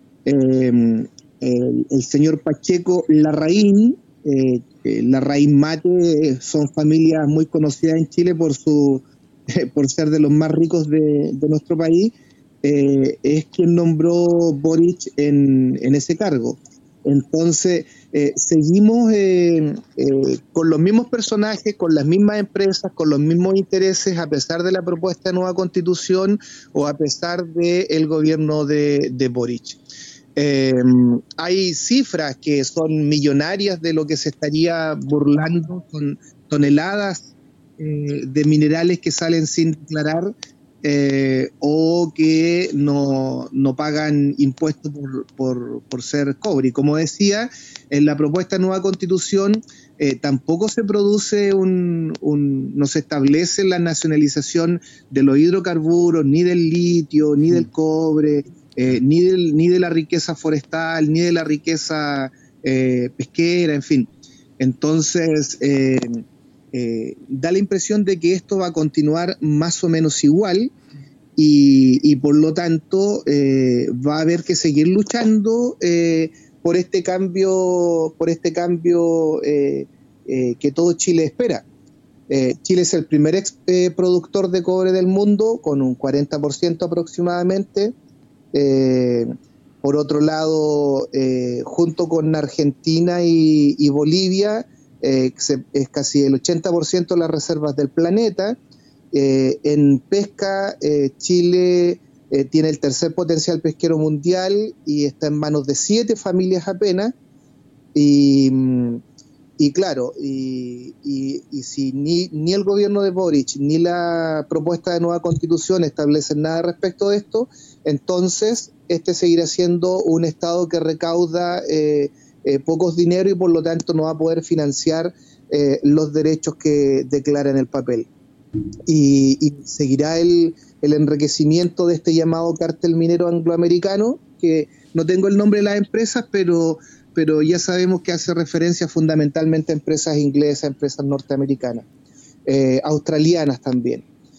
Eh, el, el señor Pacheco Larraín, eh, Larraín Mate, son familias muy conocidas en Chile por su eh, por ser de los más ricos de, de nuestro país, eh, es quien nombró Boric en, en ese cargo. Entonces, eh, seguimos eh, eh, con los mismos personajes, con las mismas empresas, con los mismos intereses, a pesar de la propuesta de nueva constitución o a pesar del gobierno de, de Boric. Eh, hay cifras que son millonarias de lo que se estaría burlando, con toneladas eh, de minerales que salen sin declarar. Eh, o que no, no pagan impuestos por, por, por ser cobre. Y como decía, en la propuesta de nueva constitución eh, tampoco se produce un, un, no se establece la nacionalización de los hidrocarburos, ni del litio, ni del cobre, eh, ni, del, ni de la riqueza forestal, ni de la riqueza eh, pesquera, en fin. Entonces, eh, Eh, da la impresión de que esto va a continuar más o menos igual y, y por lo tanto eh, va a haber que seguir luchando eh, por este cambio, por este cambio eh, eh, que todo Chile espera. Eh, Chile es el primer ex, eh, productor de cobre del mundo, con un cuarenta por ciento aproximadamente. Eh, por otro lado, eh, junto con Argentina y, y Bolivia, Eh, es casi el ochenta por ciento de las reservas del planeta. Eh, en pesca, eh, Chile eh, tiene el tercer potencial pesquero mundial y está en manos de siete familias apenas. Y, y claro, y, y, y si ni, ni el gobierno de Boric ni la propuesta de nueva constitución establecen nada respecto de esto, entonces este seguirá siendo un Estado que recauda eh, Eh, pocos dinero y por lo tanto no va a poder financiar eh, los derechos que declara en el papel. Y, y seguirá el, el enriquecimiento de este llamado cártel minero angloamericano, que no tengo el nombre de las empresas, pero, pero ya sabemos que hace referencia fundamentalmente a empresas inglesas, empresas norteamericanas, eh, australianas también.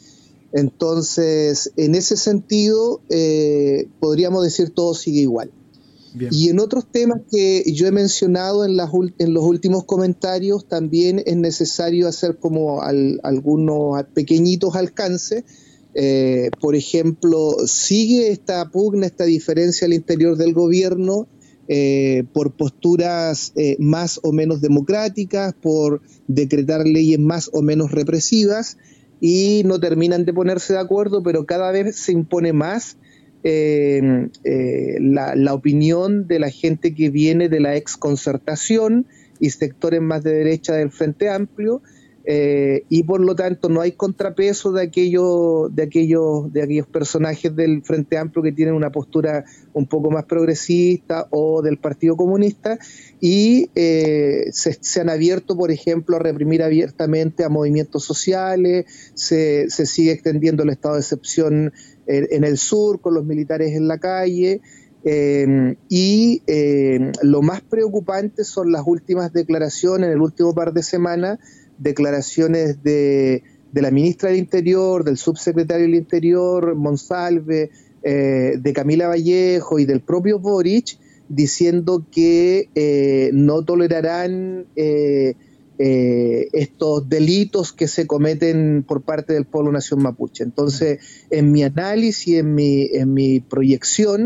Entonces, en ese sentido, eh, podríamos decir todo sigue igual. Bien. Y en otros temas que yo he mencionado en, las, en los últimos comentarios, también es necesario hacer como al, algunos pequeñitos alcances. Eh, por ejemplo, sigue esta pugna, esta diferencia al interior del gobierno eh, por posturas eh, más o menos democráticas, por decretar leyes más o menos represivas, y no terminan de ponerse de acuerdo, pero cada vez se impone más Eh, eh, la, la opinión de la gente que viene de la exconcertación y sectores más de derecha del Frente Amplio, eh, y por lo tanto no hay contrapeso de aquellos de aquellos de aquellos personajes del Frente Amplio que tienen una postura un poco más progresista o del Partido Comunista, y eh, se, se han abierto, por ejemplo, a reprimir abiertamente a movimientos sociales, se, se sigue extendiendo el estado de excepción en, en el sur con los militares en la calle. Eh, y eh, lo más preocupante son las últimas declaraciones, en el último par de semanas, declaraciones de, de la ministra del Interior, del subsecretario del Interior, Monsalve, eh, de Camila Vallejo y del propio Boric, diciendo que eh, no tolerarán eh, eh, estos delitos que se cometen por parte del pueblo nación mapuche. Entonces, en mi análisis, en mi, en mi proyección,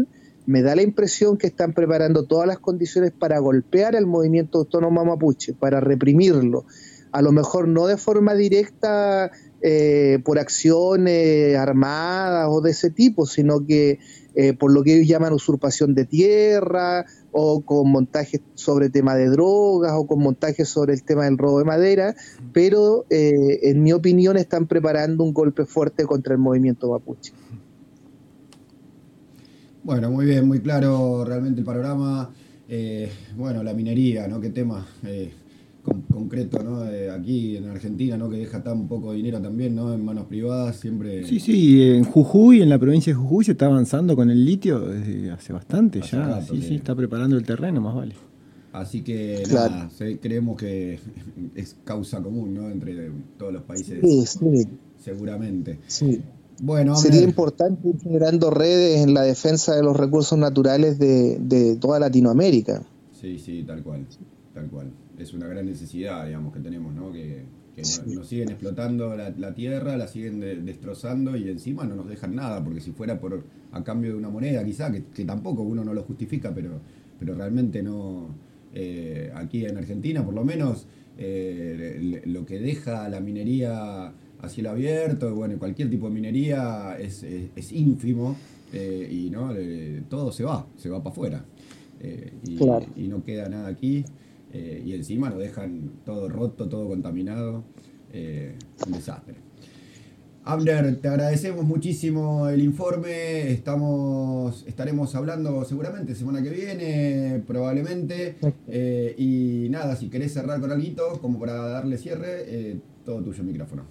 me da la impresión que están preparando todas las condiciones para golpear al movimiento autónomo mapuche, para reprimirlo. A lo mejor no de forma directa eh, por acciones armadas o de ese tipo, sino que eh, por lo que ellos llaman usurpación de tierra, o con montajes sobre tema de drogas, o con montajes sobre el tema del robo de madera, pero eh, en mi opinión están preparando un golpe fuerte contra el movimiento mapuche. Bueno, muy bien, muy claro realmente el panorama. Eh, bueno, la minería, ¿no? Qué tema eh, con, concreto, ¿no? Eh, aquí en Argentina, ¿no? Que deja tan poco dinero también, ¿no? En manos privadas, siempre... Sí, sí, en Jujuy, en la provincia de Jujuy, se está avanzando con el litio desde hace bastante Hace ya. rato, sí, sí. sí, está preparando el terreno, más vale. Así que Claro. nada, se- creemos que es causa común, ¿no? Entre todos los países, Sí, sí, seguramente. sí. Bueno, Sería Abner, importante ir generando redes en la defensa de los recursos naturales de, de toda Latinoamérica. sí, sí, tal cual, tal cual. Es una gran necesidad, digamos, que tenemos, ¿no? Que, que nos, nos siguen explotando la, la tierra, la siguen de- destrozando y encima no nos dejan nada, porque si fuera por a cambio de una moneda, quizá, que, que tampoco uno no lo justifica, pero, pero realmente no. Eh, aquí en Argentina, por lo menos, eh, le- lo que deja la minería a cielo abierto, bueno, cualquier tipo de minería es, es, es ínfimo eh, y no Eh, todo se va, se va para afuera. Eh, y, Claro. y no queda nada aquí. Eh, y encima nos dejan todo roto, todo contaminado. Eh, un desastre. Abner, te agradecemos muchísimo el informe. Estamos, estaremos hablando seguramente semana que viene, probablemente. Eh, y nada, si querés cerrar con algo, como para darle cierre, eh, todo tuyo el micrófono.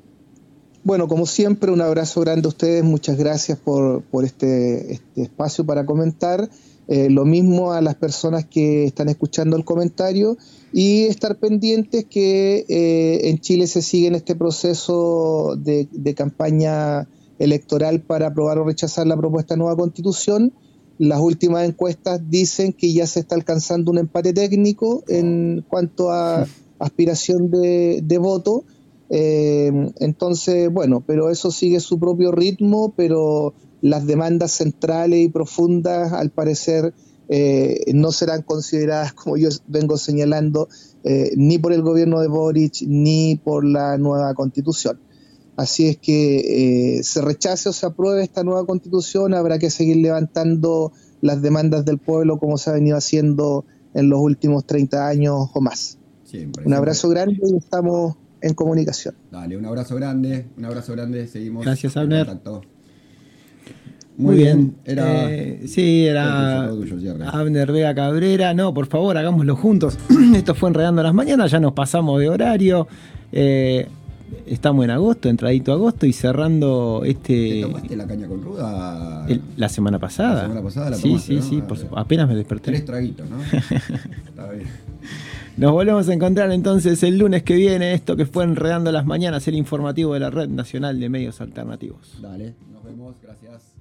Bueno, como siempre, un abrazo grande a ustedes. Muchas gracias por, por este, este espacio para comentar. Eh, lo mismo a las personas que están escuchando el comentario y estar pendientes que eh, en Chile se sigue en este proceso de, de campaña electoral para aprobar o rechazar la propuesta de nueva constitución. Las últimas encuestas dicen que ya se está alcanzando un empate técnico en cuanto a aspiración de, de voto. Eh, entonces, bueno, pero eso sigue su propio ritmo, pero las demandas centrales y profundas, al parecer, eh, no serán consideradas, como yo vengo señalando, eh, ni por el gobierno de Boric, ni por la nueva constitución. Así es que eh, se rechace o se apruebe esta nueva constitución, habrá que seguir levantando las demandas del pueblo como se ha venido haciendo en los últimos treinta años o más. Siempre. Un abrazo grande y estamos en comunicación. Dale, un abrazo grande, un abrazo grande, seguimos. Gracias, en Abner. contacto. Muy bien. Era, Eh, sí, era todo tuyo, todo tuyo, cierre. Abner Vega Cabrera. No, por favor, hagámoslo juntos. Esto fue Enredando las Mañanas, ya nos pasamos de horario. Eh, estamos en agosto, entradito agosto y cerrando este... ¿Te tomaste la caña con ruda? el- la semana pasada. La semana pasada la Sí, tomaste, sí, ¿no? sí, Ah, por bien. su- apenas me desperté. Tres traguitos, ¿no? Está bien. Nos volvemos a encontrar entonces el lunes que viene. Esto que fue Enredando las Mañanas, el informativo de la Red Nacional de Medios Alternativos. Dale, nos vemos, gracias.